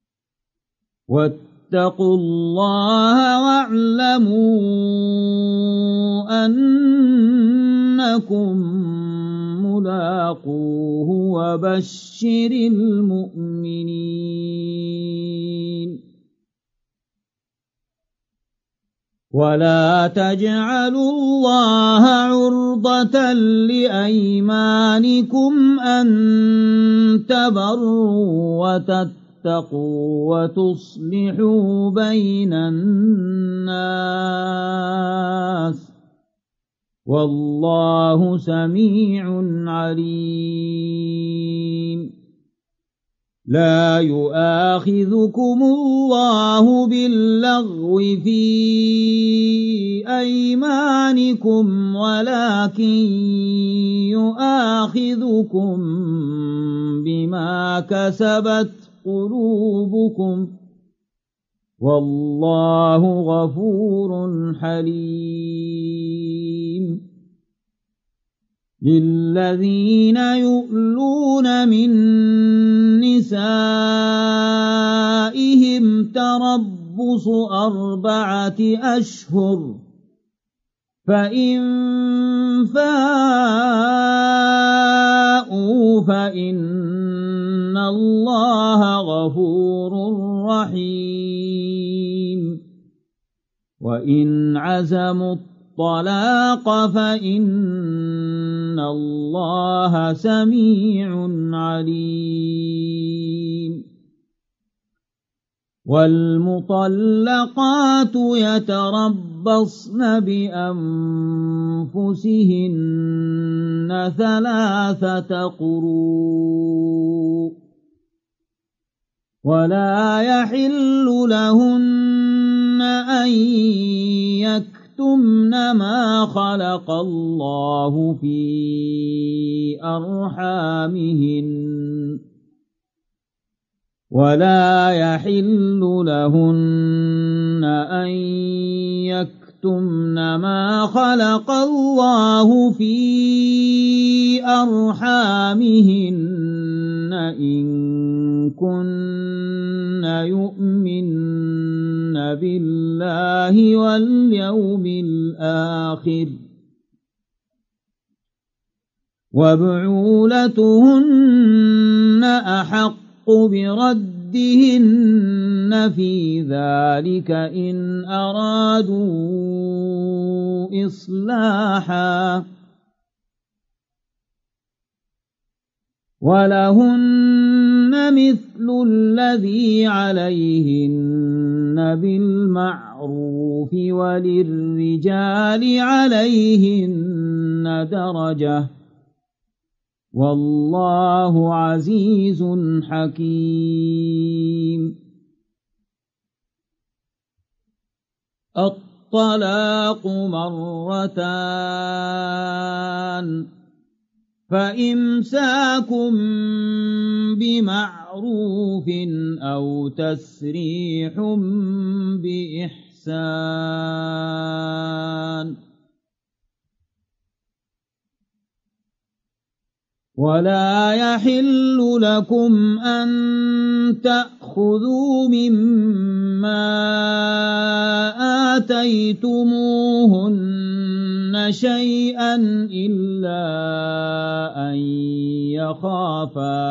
واتقوا الله واعلموا أنكم ملاقوه وبشر المؤمنين ولا تجعلوا الله عرضة لأيمانكم أن تبروا وتتقوا اتقوا وتصلحوا بين الناس والله سميع عليم لا يؤاخذكم الله باللغو في أيمانكم ولكن يؤاخذكم بما كسبت قلوبكم والله غفور حليم للذين يؤلون من نسائهم تربص أربعة أشهر فإن فاءوا فإن الله غفور رحيم وإن عزموا الطلاق فإن الله سميع عليم والمطلقات يتربصن بأنفسهن ثلاثة قروء ولا يحل لهن أن يكتمن ما خلق الله في أرحامهن ولا يحل لهن أن يكتمن ما خلق الله في أرحامهن إن كن يؤمن بالله واليوم الآخر وبعولتهن أحق بردهن في ذلك إن أرادوا إصلاحا ولهن مثل الذي عليهن بالمعروف وللرجال عليهن درجة والله عزيز حكيم. الطلاق مرتان فإمساكم بمعروف أو تسريح بإحسان ولا يحل لكم أن تأخذوا مما آتيتموهن شيئا إلا أن يخافا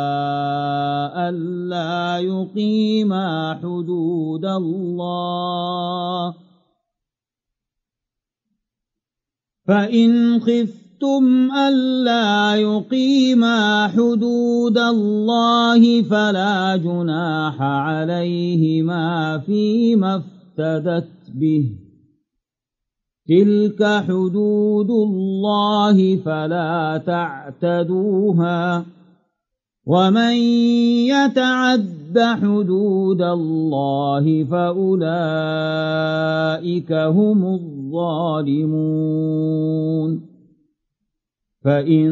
ألا يقيما حدود الله فإن خفتم خفتم ألا يقيما حدود الله فلا جناح عليهما فيما افتدت به تلك حدود الله فلا تعتدوها ومن يتعد حدود الله فأولئك هم الظالمون. فإن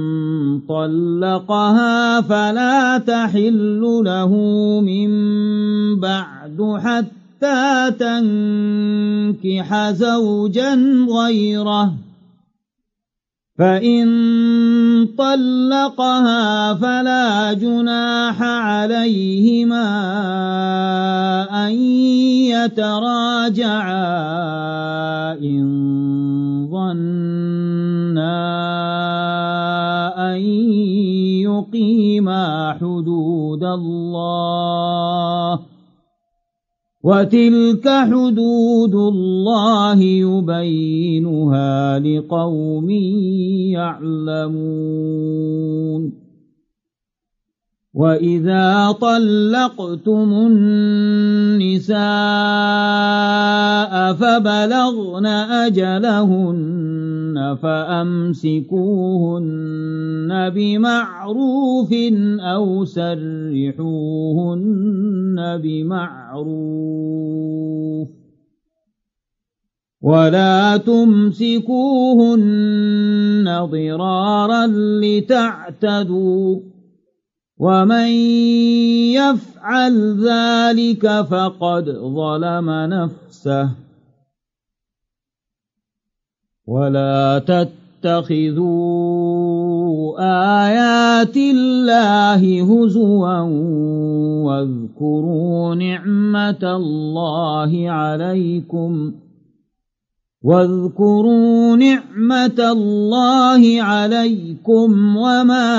طلقها فلا تحل له من بعد حتى تنكح زوجا غيره فإن طلقها فلا جناح عليهما أن يتراجعا إن ظنا أن يقيما حدود الله وتلك حدود الله يبينها لقوم يعلمون. وإذا طلقتم النساء فبلغن أجلهن فأمسكوهن بمعروف أو سرحوهن بمعروف ولا تمسكوهن ضرارا لتعتدوا ومن يفعل ذلك فقد ظلم نفسه ولا تتخذوا آيات الله هزوا واذكروا نعمة الله عليكم واذكروا نعمة الله عليكم وما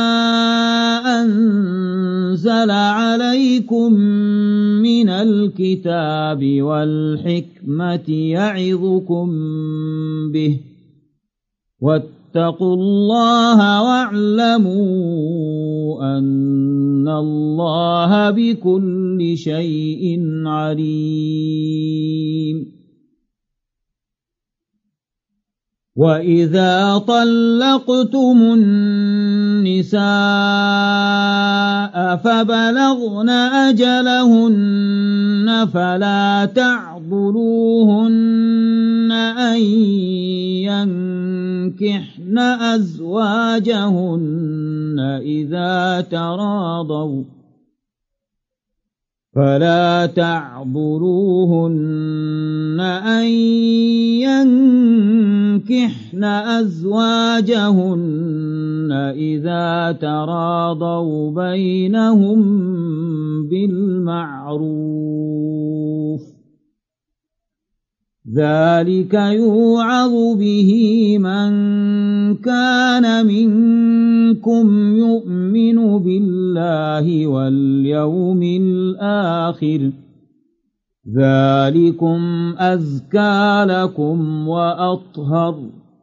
أنزل عليكم من الكتاب والحكمة يعظكم به واتقوا الله واعلموا أن الله بكل شيء عليم وإذا طلقتم النساء فبلغن أجلهن فلا تعضلوهن أن ينكحن أزواجهن إذا تراضوا فلا تعضلوهن أن ينكحن أزواجهن إذا تراضوا بينهم بالمعروف ذلك يوعظ به من كان منكم يؤمن بالله واليوم الآخر ذلكم أزكى لكم وأطهر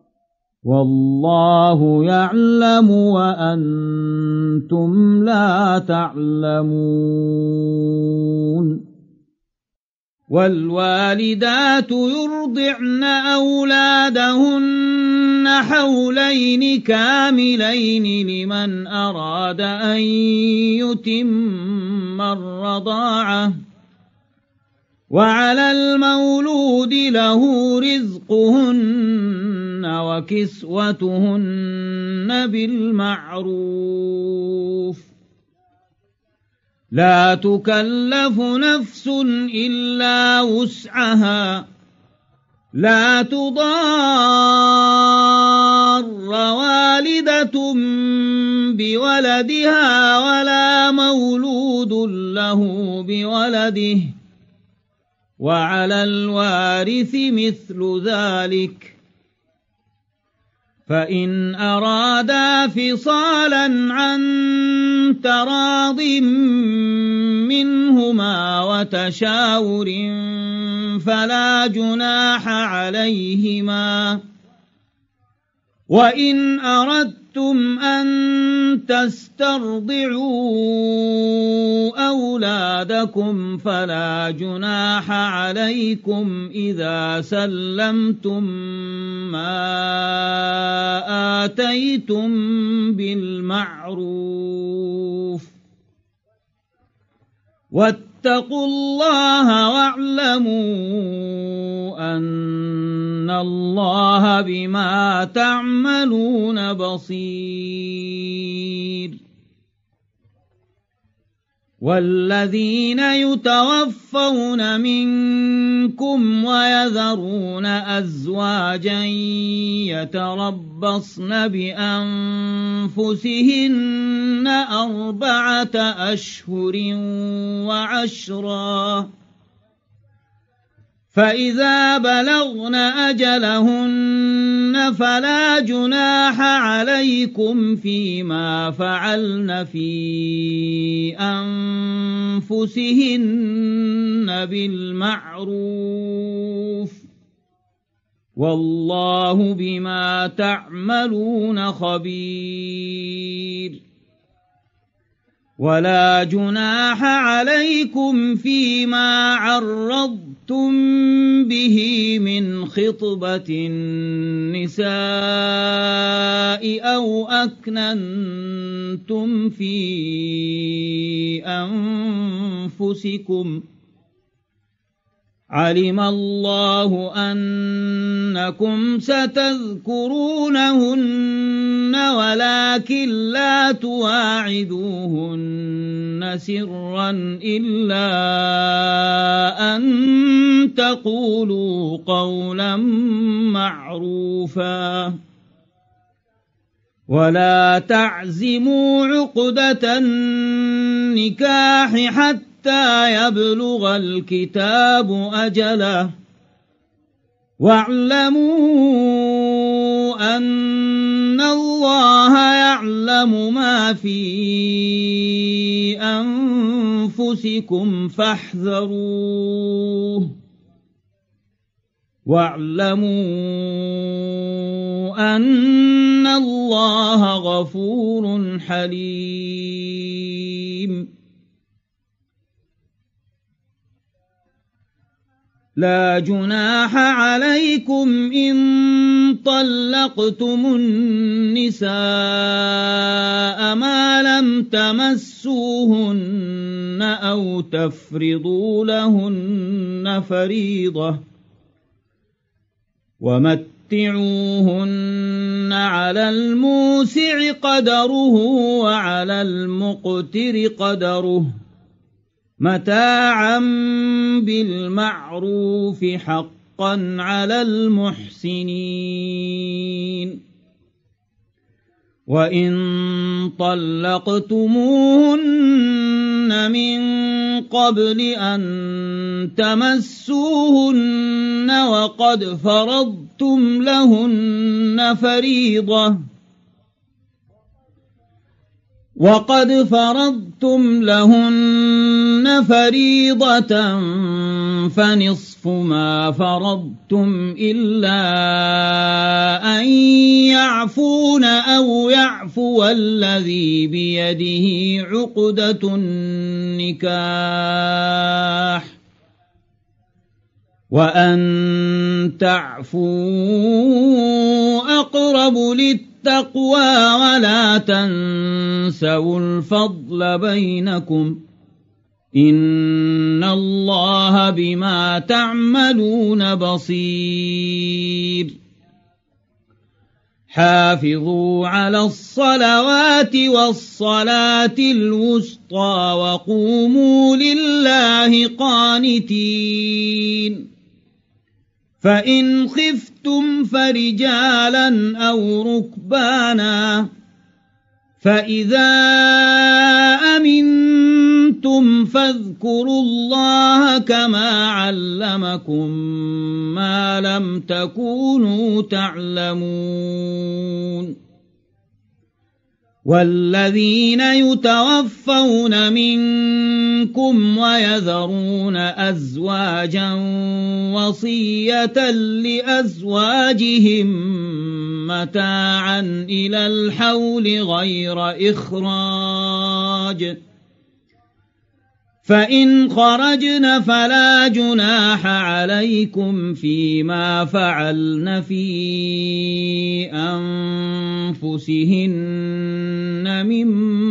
والله يعلم وأنتم لا تعلمون والوالدات يرضعن أولادهن حولين كاملين لمن أراد أن يتم الرضاعة وعلى المولود له رزقهن وكسوتهن بالمعروف لا تكلف نفس إلا وسعها لا تضار والدة بولدها ولا مولود له بولده وعلى الوارث مثل ذلك فإن أرادا فصالا عن تراض منهما وتشاور فلا جناح عليهما وإن أردتم أن تسترضعوا أولادكم فلا جناح عليكم إذا سلمتم ما آتيتم بالمعروف واتقوا الله واعلموا أن الله بما تعملون بصير والذين يتوفون منكم ويذرون أزواجا يتربصن بأنفسهن أربعة أشهر وعشرا فإذا بلغن أجلهن فلا جناح عليكم فيما فعلن في أنفسهن بالمعروف والله بما تعملون خبير ولا جناح عليكم فيما عرضتم به من خطبة النساء أو أكننتم في أنفسكم علم الله أنكم ستذكرونهن ولكن لا تواعدوهن سرا إلا أن تقولوا قولا معروفا ولا تعزموا عقدة النكاح حتى يبلغ الكتاب أجله واعلموا أن الله يعلم ما في أنفسكم فاحذروه واعلموا أن الله غفور حليم لا جناح عليكم إن طلقتم النساء ما لم تمسوهن أو تفرضوا لهن فريضة ومتعوهن على الموسع قدره وعلى المقتر قدره متاعا بالمعروف حقا على المحسنين وإن طلقتموهن من قبل أن تمسوهن وقد فرضتم لهن فريضة وقد فرضتم لهن فريضة فنصف ما فرضتم إلا أن يعفون أو يعفو الذي بيده عقدة النكاح وأن تعفوا أقرب للتقوى ولا تنسوا الفضل بينكم إن الله بما تعملون بصير حافظوا على الصلوات والصلاة الوسطى وقوموا لله قانتين فإن خفتم فرجالا أو ركبانا فإذا أمنتم فاذكروا الله كما علمكم ما لم تكونوا تعلمون والذين يتوفون منكم ويذرون أزواجا وصية لأزواجهم متاعا إلى الحول غير إخراج فإن خرجن فلا جناح عليكم فيما فعلن في أنفسهن من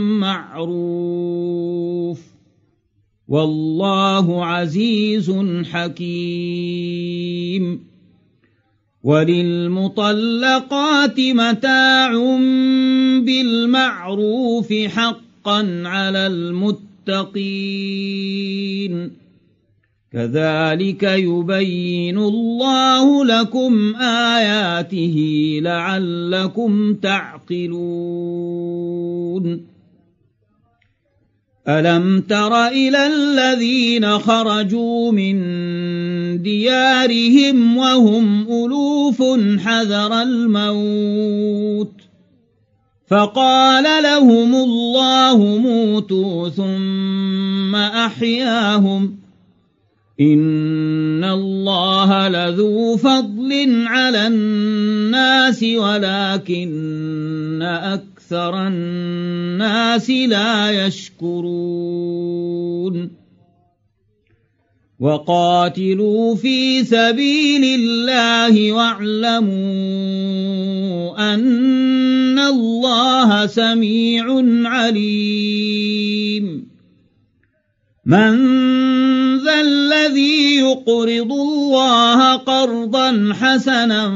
معروف والله عزيز حكيم وللمطلقات متاع بالمعروف حقا على المتقين كذلك يبين الله لكم آياته لعلكم تعقلون ألم تر إلى الذين خرجوا من ديارهم وهم ألوف حذر الموت فقال لهم الله موتوا ثم أحياهم إن الله لذو فضل على الناس ولكن أكثر الناس لا يشكرون وقاتلوا في سبيل الله واعلموا أن الله سميع عليم من ذا الذي يقرض الله قرضا حسنا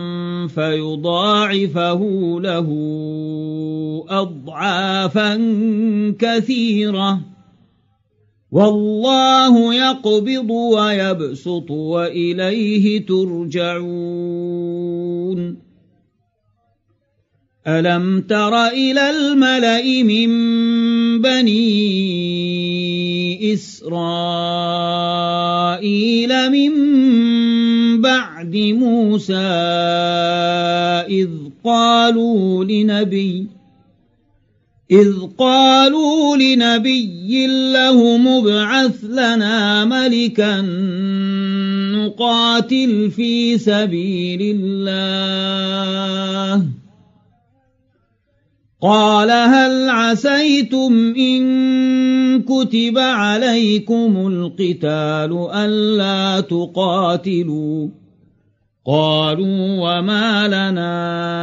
فيضاعفه له أضعافا كثيرة والله يقبض ويبسط وإليه ترجعون ألم تر إلى الملأ من بني إسرائيل من بعد موسى إذ قالوا لنبي إذ قالوا لنبي لهم ابعث لنا ملكا نقاتل في سبيل الله قال هل عسيتم إن كتب عليكم القتال ألا تقاتلوا قالوا وما لنا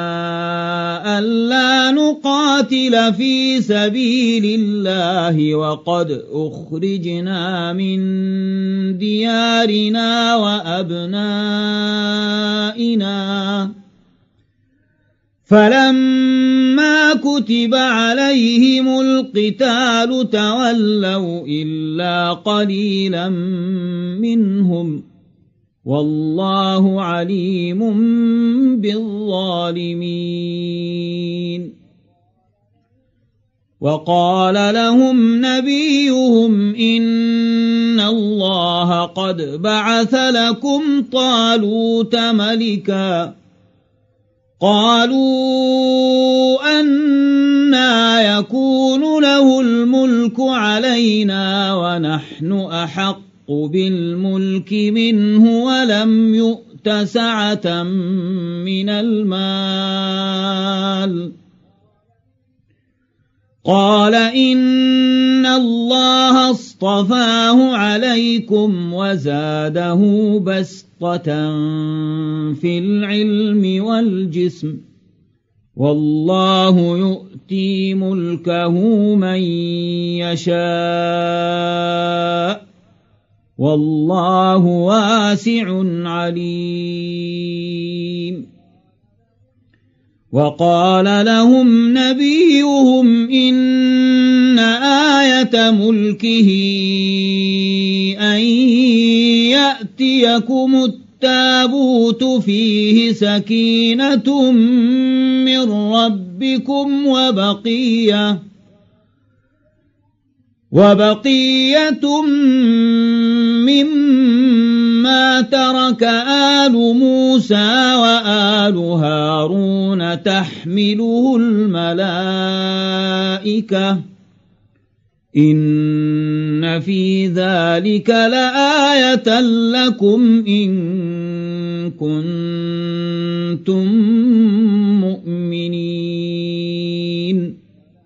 ألا نقاتل في سبيل الله وقد أخرجنا من ديارنا وأبنائنا فلما كتب عليهم القتال تولوا إلا قليلا منهم والله عليم بالظالمين وقال لهم نبيهم إن الله قد بعث لكم طالوت ملكا قالوا أنى يكون له الملك علينا ونحن أحق بالملك منه ولم يؤت سعة من المال قال إن الله اصطفاه عليكم وزاده بسطة في العلم والجسم والله يؤتي ملكه من يشاء والله واسع عليم وقال لهم نبيهم إن آية ملكه أن يأتيكم التابوت فيه سكينة من ربكم وبقية وبقية مما ترك آل موسى وآل هارون تحمله الملائكة إن في ذلك لآية لكم إن كنتم مؤمنين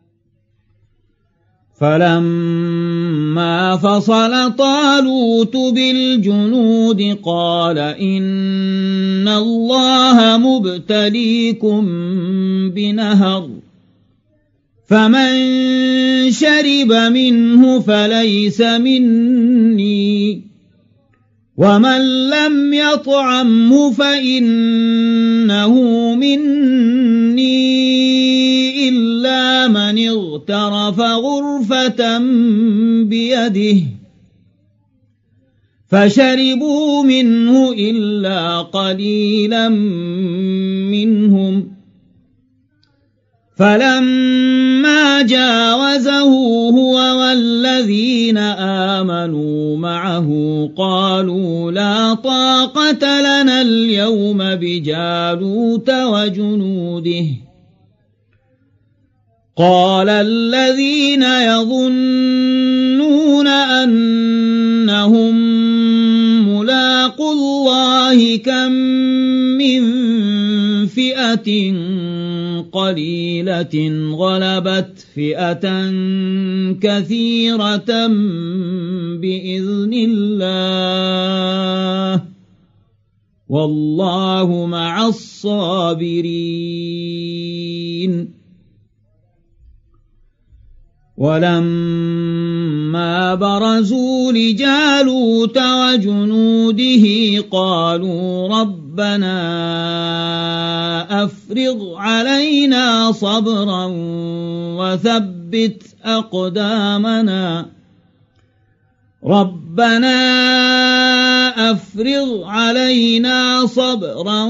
فلما فصل طالوت بالجنود قال إن الله مبتليكم بنهر فمن شرب منه فليس مني ومن لم يطعمه فإنه مني إلا من اغترف غرفة بيده فشربوا منه إلا قليلا منهم فلما جاوزه هو والذين آمنوا معه قالوا لا طاقة لنا اليوم بجالوت وجنوده قال الذين يظنون أنهم ملاقو الله كم من فئة قليلة غلبت فئة كثيرة بإذن الله والله مع الصابرين ولما برزوا لجالوت وجنوده قالوا ربنا أفرغ علينا صبرا وثبت أقدامنا ربنا أفرغ علينا صبرا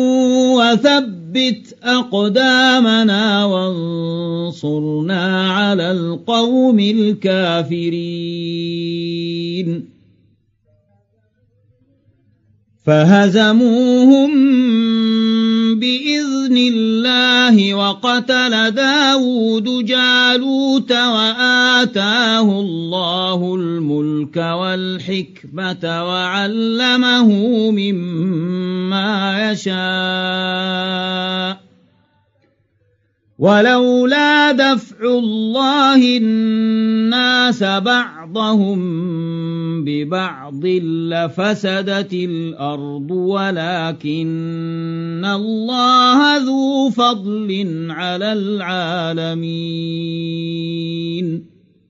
وثبت أقدامنا وانصرنا على القوم الكافرين فهزموهم بإذن الله وقتل داود جالوت وآتاه الله الملك والحكمة وعلمه مما يشاء ولولا دفع الله الناس بعضهم ببعض لفسدت الأرض ولكن الله ذو فضل على العالمين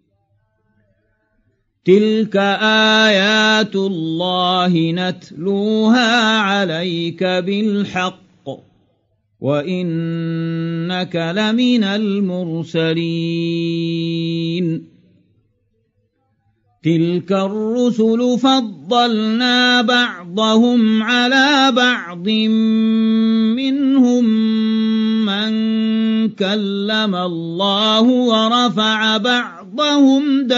تلك آيات الله نتلوها عليك بالحق وإنك لمن المرسلين تلك الرسل فضلنا بعضهم على بعض منهم من كلم الله ورفع بعضهم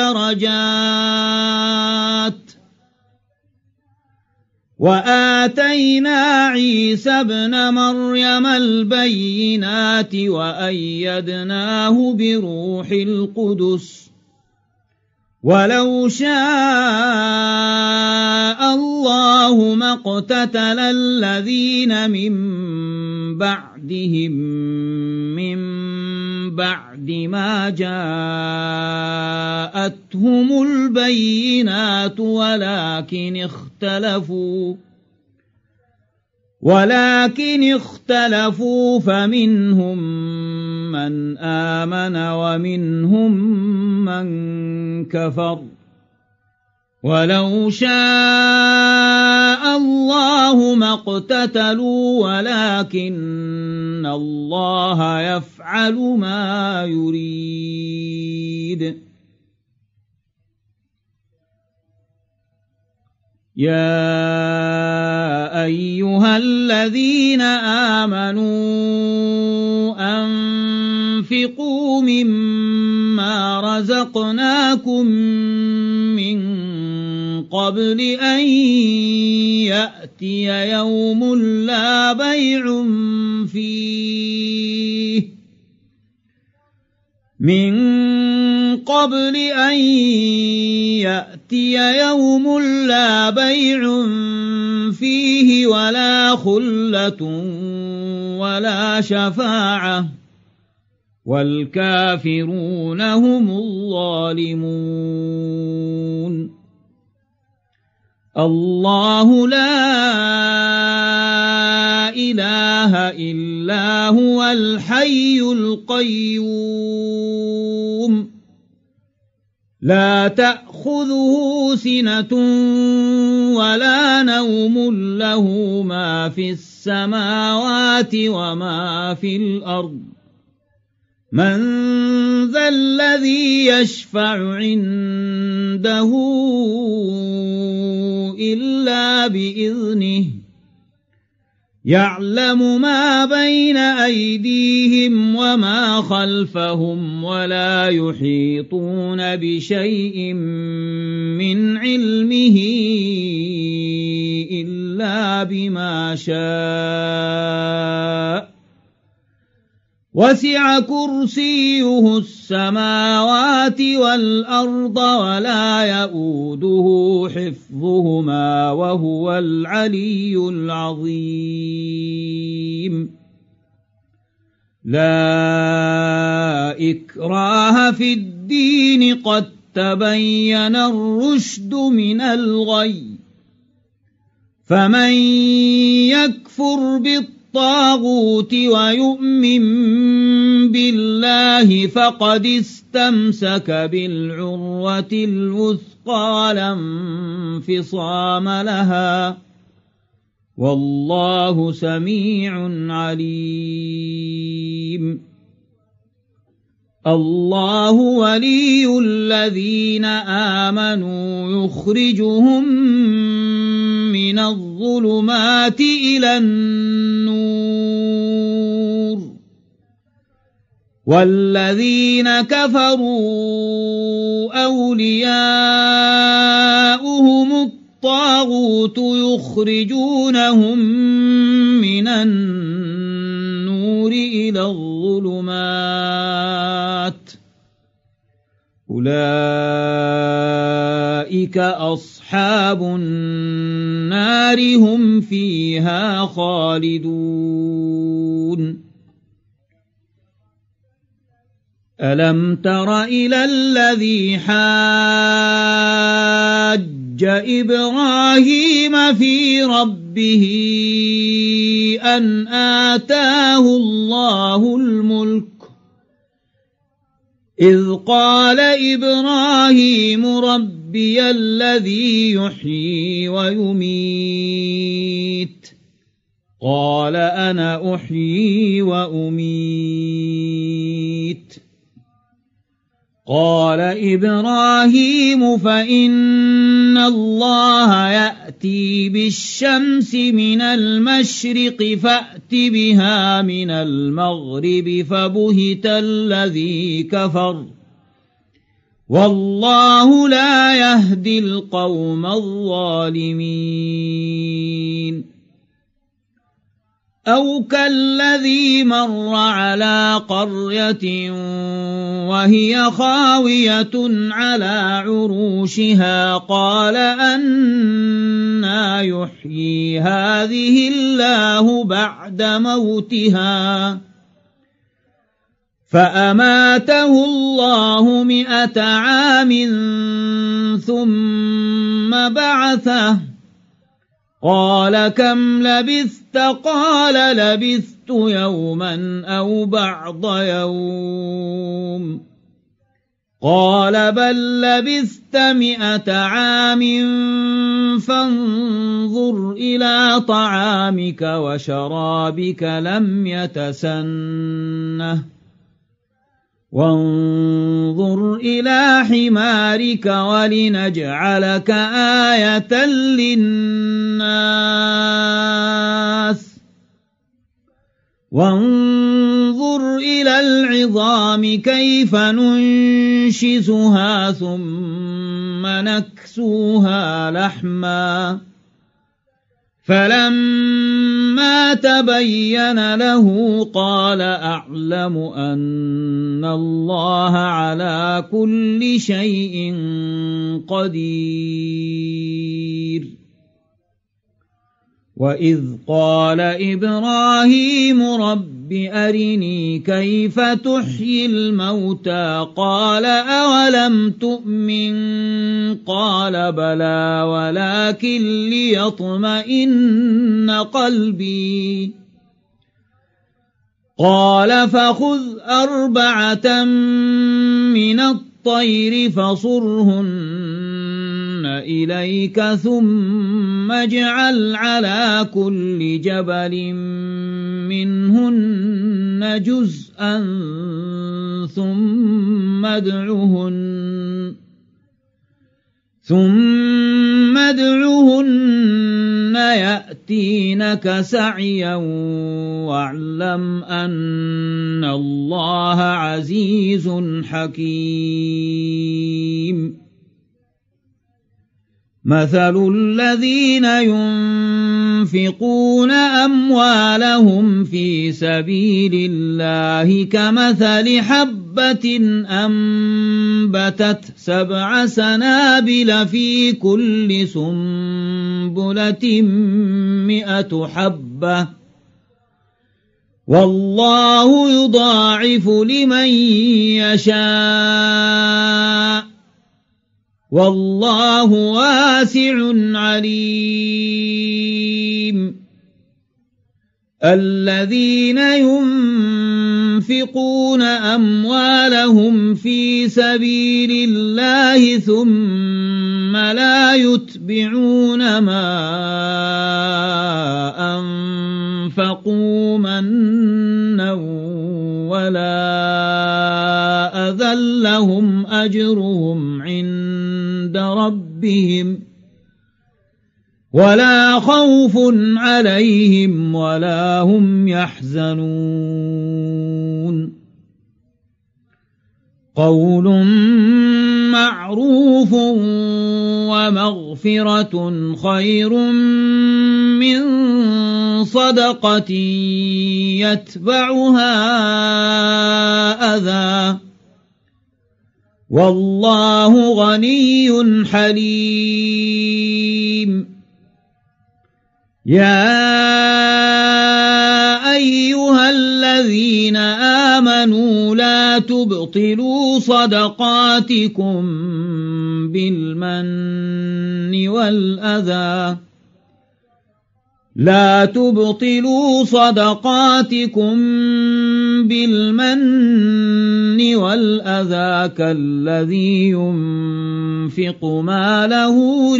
درجات وآتينا عيسى ابن مريم البينات وأيدناه بروح القدس ولو شاء الله ما اقتتل الذين من بعدهم من بعد ما جاءتهم البينات ولكن اختلفوا ولكن اختلفوا فمنهم من آمن ومنهم من كفر ولو شاء الله ما اقتتلوا ولكن الله يفعل ما يريد يا أيها الذين آمنوا أنفقوا مما رزقناكم من قبل أن يأتي يوم لا بيع فيه من قبل أن يأتي يوم لا بيع فيه ولا خلة ولا شفاعة والكافرون هم الظالمون الله لا إله إلا هو الحي القيوم لا تأخذه سنة ولا نوم له ما في السماوات وما في الأرض من ذا الذي يشفع عنده إلا بإذنه يعلم ما بين أيديهم وما خلفهم ولا يحيطون بشيء من علمه إلا بما شاء وسع كرسيه السماوات والأرض ولا يؤوده حفظهما وهو العلي العظيم لا إكراه في الدين قد تبين الرشد من الغي فمن يكفر بالطاغوت الطاغوت ويؤمن بالله فقد استمسك بالعروة الوثقى لا انفصام لها والله سميع عليم الله ولي الذين آمنوا يخرجهم من الظلمات إلى النور والذين كفروا أولياؤهم الطاغوت يخرجونهم من النار إلى الظلمات أولئك أصحاب النار هم فيها خالدون ألم تر إلى الذي حاج إبراهيم في ربه أن آتاه الله الملك إذ قال إبراهيم ربي الذي يحيي ويميت قال أنا أحيي وأميت قال إبراهيم فإن الله يأتي بالشمس من المشرق فأت بها من المغرب فبهت الذي كفر والله لا يهدي القوم الظالمين أو كالذي مر على قرية وهي خاوية على عروشها قال أنى يحيي هذه الله بعد موتها فأماته الله مئة عام ثم بعثه قال كم لبثت قال لبثت يوما أو بعض يوم قال بل لبثت مئة عام فانظر إلى طعامك وشرابك لم يتسنه وانظر إلى حمارك ولنجعلك آية للناس وانظر إلى العظام كيف ننشزها ثم نكسوها لحما فلما تبين له قال أعلم أن الله على كل شيء قدير وإذ قال إبراهيم رب أرني كيف تحيي الموتى قال أولم تؤمن قال بلى ولكن ليطمئن قلبي قال فخذ أربعة من الطير فصرهن إليك ثم اجعل على كل جبل منهن جزءا ثم ادعهن ثم ادعهن يأتينك سعيا واعلم أن الله عزيز حكيم مثل الذين ينفقون أموالهم في سبيل الله كمثل حبة أنبتت سبع سنابل في كل سنبلة مئة حبة والله يضاعف لمن يشاء والله واسع عليم الذين ينفقون أموالهم في سبيل الله ثم لا يتبعون ما أنفقوا منا ولا أذى لهم أجرهم عند ربهم ولا خوف عليهم ولا هم يحزنون قول معروف ومغفرة خير من صدقة يتبعها أذى والله غني حليم. يا أيها الذين آمنوا لا تبطلوا صدقاتكم بالمن والأذى لا تبطلوا صدقاتكم بالمن والأذى كالذي ينفق ماله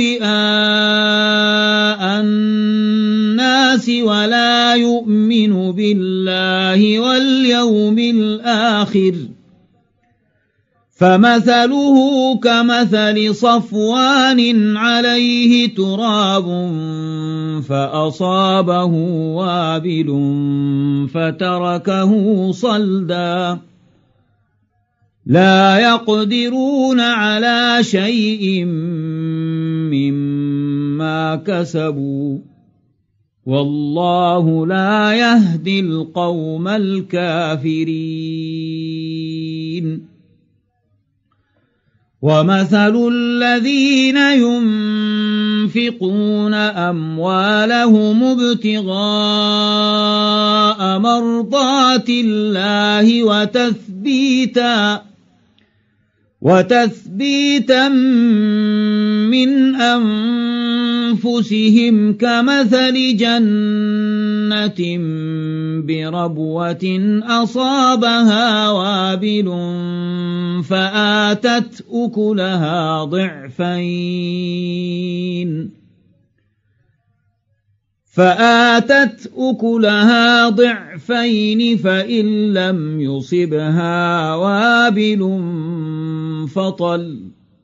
رئاء الناس ولا يؤمن بالله واليوم الآخر فمثله كمثل صفوان عليه تراب فأصابه وابل فتركه صلدا لا يقدرون على شيء مما كسبوا والله لا يهدي القوم الكافرين. ومثل الذين ينفقون أموالهم ابتغاء مرضات الله وتثبيتا وتثبيتا من أنفسهم كمثل جنة بربوة أصابها وابل فآتت أكلها ضعفين فآتت أكلها ضعفين فإن لم يصبها وابل فطل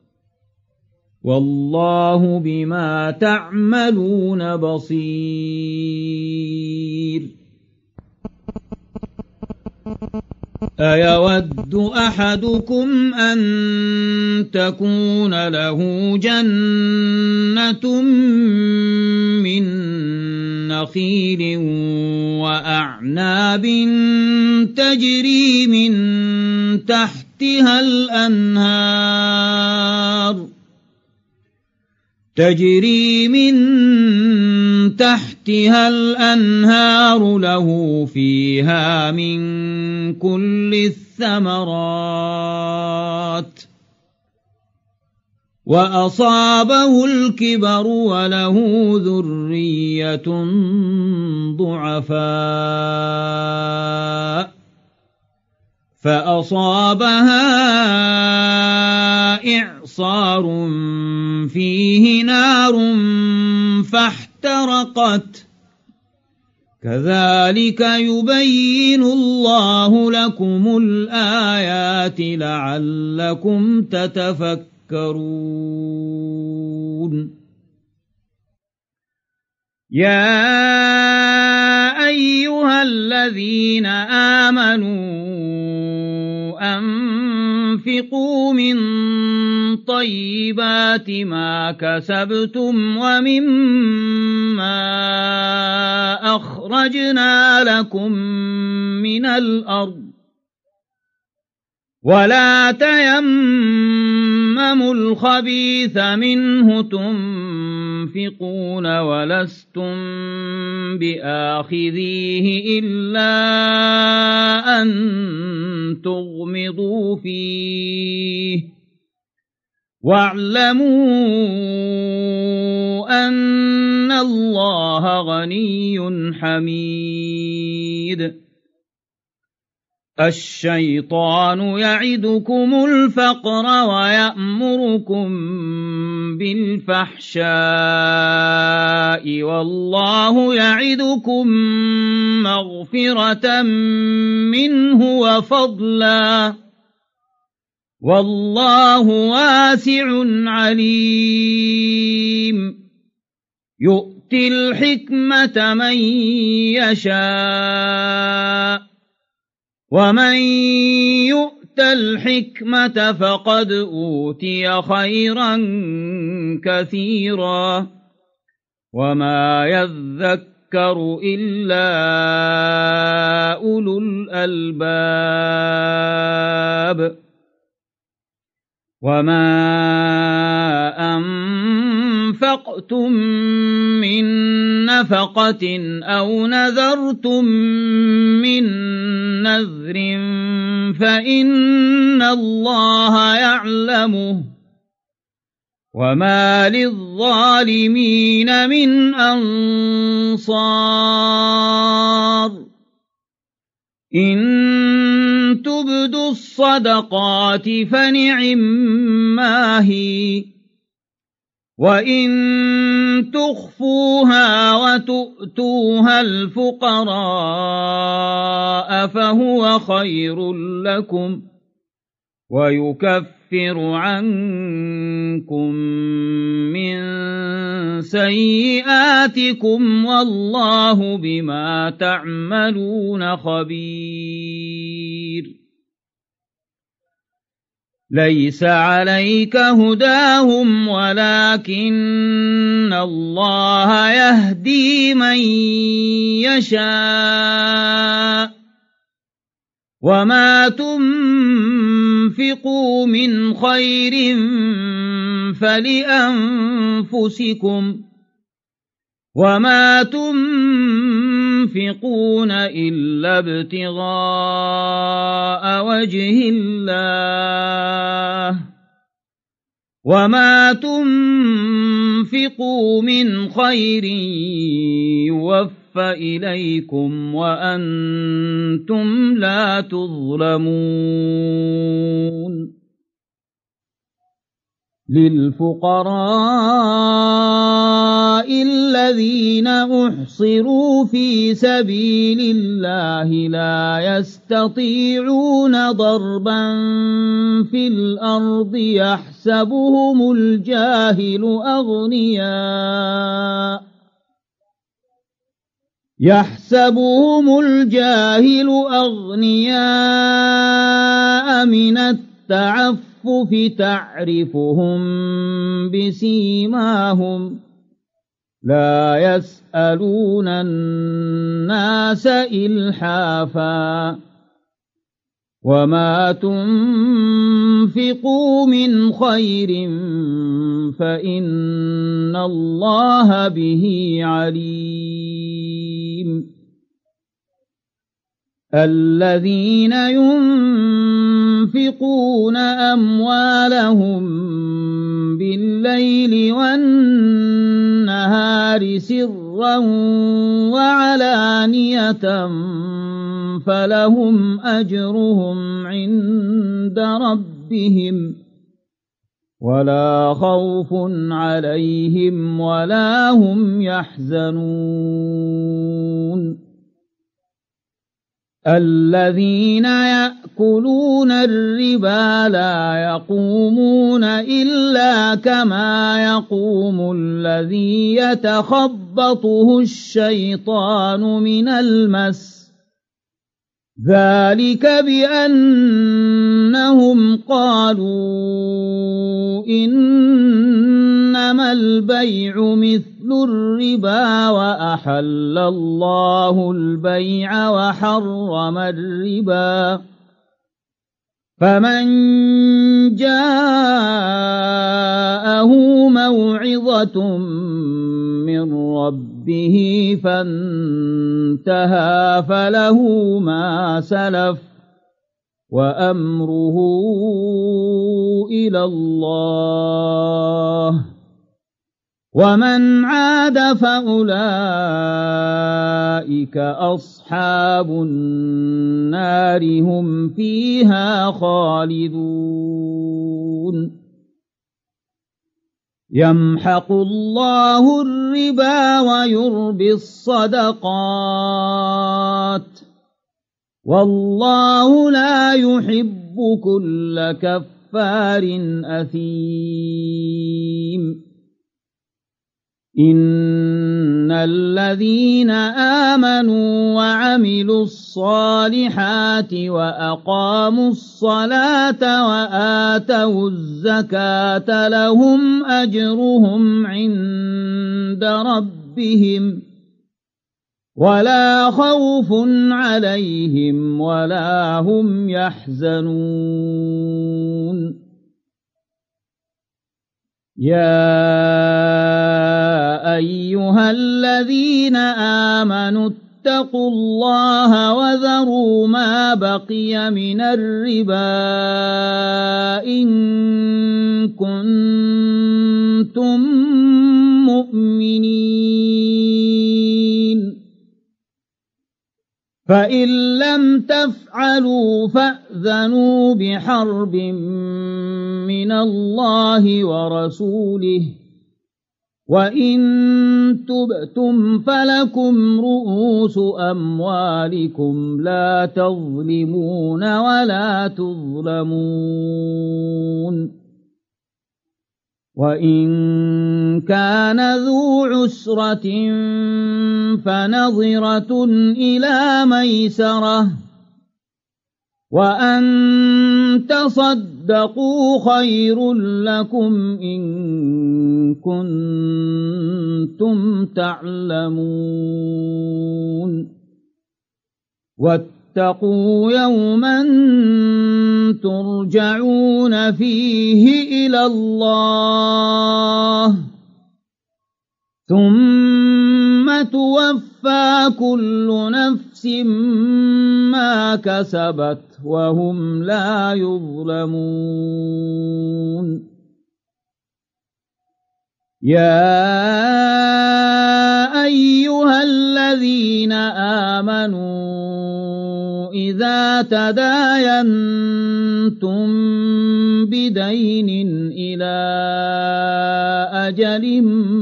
والله بما تعملون بصير. أيود أحدكم أن تكون له جنة من نخيل وأعناب تجري من تحتها الأنهار تجري من تحتها الأنهار له فيها من كل الثمرات وأصابه الكبر وله ذرية ضعفاء فأصابها إعصار فيه نار فاحترقت كذلك يبين الله لكم الآيات لعلكم تتفكرون. يا أيها الذين آمنوا أنفقوا من طيبات ما كسبتم ومما أخرجنا لكم من الأرض ولا تيمموا الخبيث منه تنفقون ولستم بآخذيه إلا أن تغمضوا فيه واعلموا أن الله غني حميد. الشيطان يعدكم الفقر ويأمركم بالفحشاء والله يعدكم مغفرة منه وفضلا والله واسع عليم. يؤتي الحكمة من يشاء ومن يؤت يؤت الحكمة فقد أوتي خيرا كثيرا وما يذكر إلا أولو الألباب وما أنفقتم من نفقة أو نذرتم من نذر فإن الله يعلمه وما للظالمين من أنصار إن تبدوا الصدقات فنعما هي وإن تخفوها وتؤتوها الفقراء فهو خير لكم ويكفر عنكم من سيئاتكم والله بما تعملون خبير ليس عليك هداهم ولكن الله يهدي من يشاء وما تنفقوا من خير فلأنفسكم وما تنفقون إلا ابتغاء وجه الله وما تنفقوا من خير يوفى إليكم وأنتم لا تظلمون للفقراء الذين أحصروا في سبيل الله لا يستطيعون ضربا في الأرض يحسبهم الجاهل أغنياء يحسبهم الجاهل أغنياء من التعفف تعرفهم بسيماهم لا يسألون الناس إلحافا وما تنفقوا من خير فإن الله به عليم الذين ينفقون أموالهم بالليل والنهار سرا وعلانية فلهم أجرهم عند ربهم ولا خوف عليهم ولا هم يحزنون الذين يأكلون الربا لا يقومون إلا كما يقوم الذي يتخبطه الشيطان من المس ذلك بأنهم قالوا إنما البيع مثل الربا وأحل الله البيع وحرم الربا فمن جاءه موعظة من ربه فانتهى فله ما سلف وأمره إلى الله ومن عاد فأولئك أصحاب النار هم فيها خالدون يمحق الله الربا ويربي الصدقات والله لا يحب كل كفار أثيم إن الذين آمنوا وعملوا وعملوا الصالحات وأقاموا الصلاة وآتوا الزكاة لهم أجرهم عند ربهم ولا خوف عليهم ولا هم يحزنون يا أيها الذين آمنوا اتقوا الله وذروا ما بقي من الربا إن كنتم مؤمنين فإن لم تفعلوا فأذنوا بحرب من الله ورسوله وإن تبتم فلكم رؤوس أموالكم لا تظلمون ولا تظلمون وإن كان ذو عسرة فنظرة إلى ميسرة وأن تصدقوا خير لكم إن كنتم تعلمون واتقوا يوما ترجعون فيه إلى الله ثم توفى كل نفس ما كسبت وهم لا يظلمون يا أيها الذين آمنوا إذا تداينتم بدين إلى أجل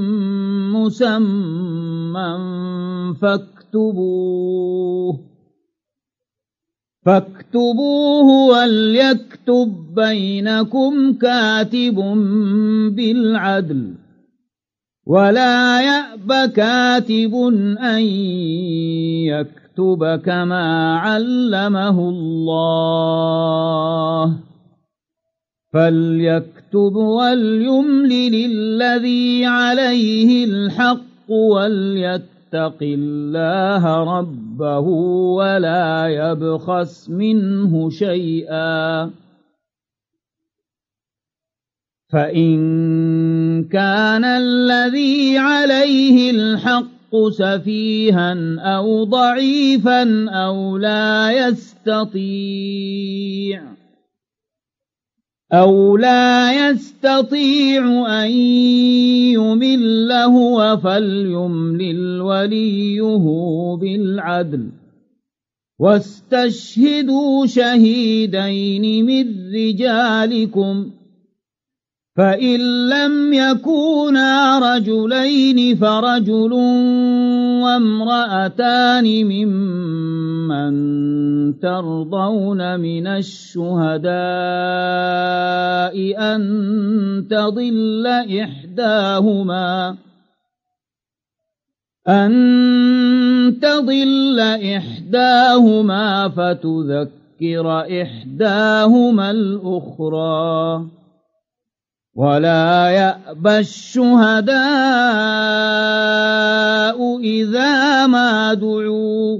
مسمى فاكتبوه فاكتبوه وليكتب بينكم كاتب بالعدل ولا يأب كاتب أن يكتب كما علمه الله فليكتب وليملل الذي عليه الحق وليتق الله ربه ولا يبخس منه شيئا فإن كان الذي عليه الحق سفيها أو ضعيفا أو لا يستطيع أو لا يستطيع أن يمل هو فليملل وليه بالعدل واستشهدوا شهيدين من رجالكم فإن لم يكونا رجلين فرجل وامرأتان ممن ترضون من الشهداء أن تضل إحداهما أن تضل إحداهما فتذكر إحداهما الأخرى ولا يأبى الشهداء إذا ما دعوا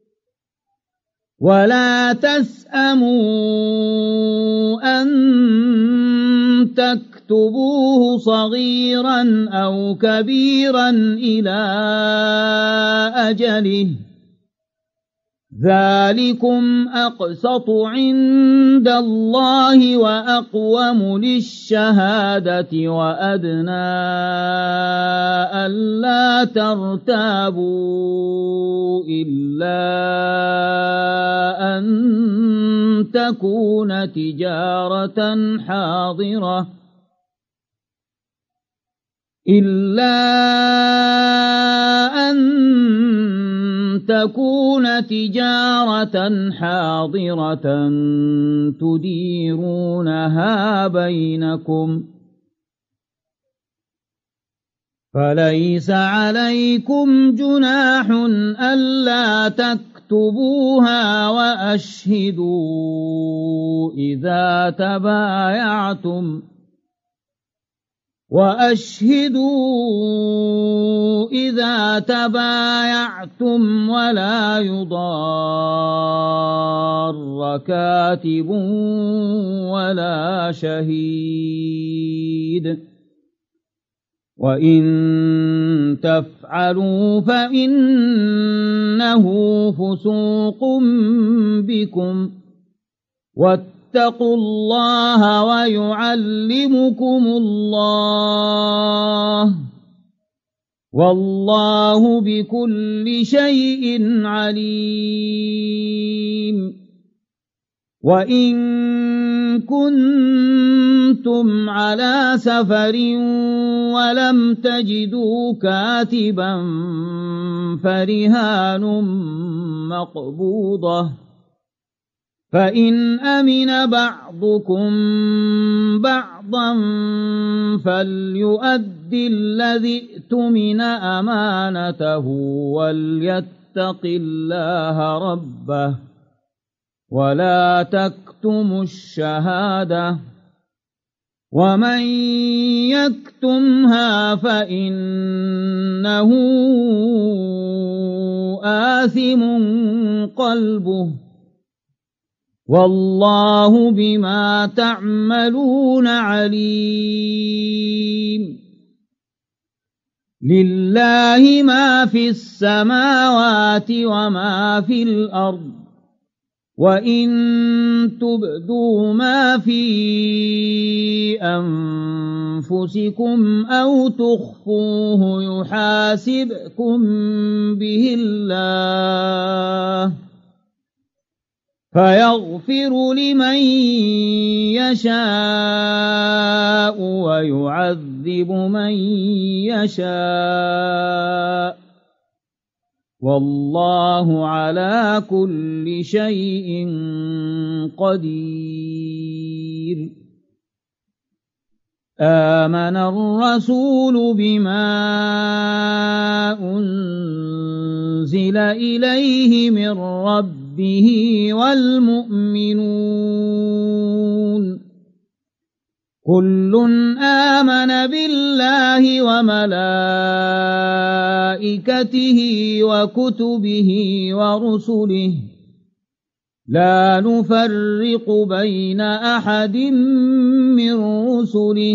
ولا تسأموا أن تكتبوه صغيرا أو كبيرا إلى أجله ذلكم أقسط عند الله وأقوم للشهادة وأدنى ألا ترتابوا إلا أن تكون تجارة حاضرة إلا أن تكون تجارة حاضرة تديرونها بينكم فليس عليكم جناح ألا تكتبوا فاكتبوها وأشهدوا إذا تبايعتم وأشهدوا إذا تبايعتم ولا يضار كاتب ولا شهيد وإن تفعلوا فإنه فسوق بكم واتقوا الله ويعلمكم الله والله بكل شيء عليم وإن كنتم على سفر ولم تجدوا كاتبا فرهان مقبوضة فإن أمن بعضكم بعضا فليؤد الذي ائتمن أمانته وليتق الله ربه ولا تكتموا الشهادة ومن يكتمها فإنه آثم قلبه والله بما تعملون عليم لله ما في السماوات وما في الأرض وإن تبدوا ما في أنفسكم أو تخفوه يحاسبكم به الله فيغفر لمن يشاء ويعذب من يشاء والله على كل شيء قدير آمن الرسول بما أنزل إليه من ربه والمؤمنون كل آمن بالله وملائكته وكتبه ورسله لا نفرق بين أحد من رسله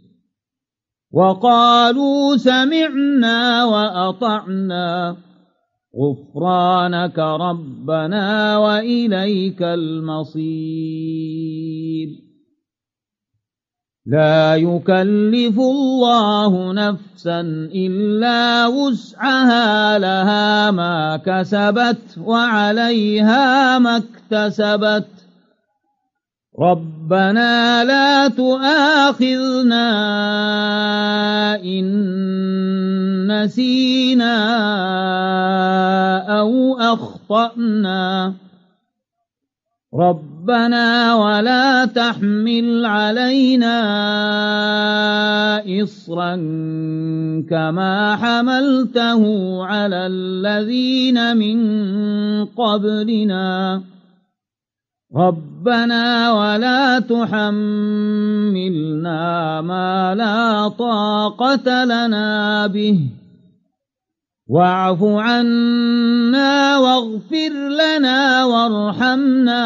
وقالوا سمعنا وأطعنا غفرانك ربنا وإليك المصير لا يكلف الله نفسا إلا وسعها لها ما كسبت وعليها ما اكتسبت ربنا لا تؤاخذنا إن نسينا أو أخطأنا ربنا ولا تحمل علينا إصرا كما حملته على الذين من قبلنا ربنا ولا تحملنا ما لا طاقة لنا به واعف عنا واغفر لنا وارحمنا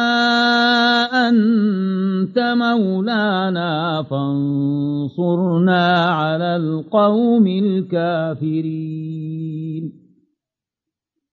أنت مولانا فانصرنا على القوم الكافرين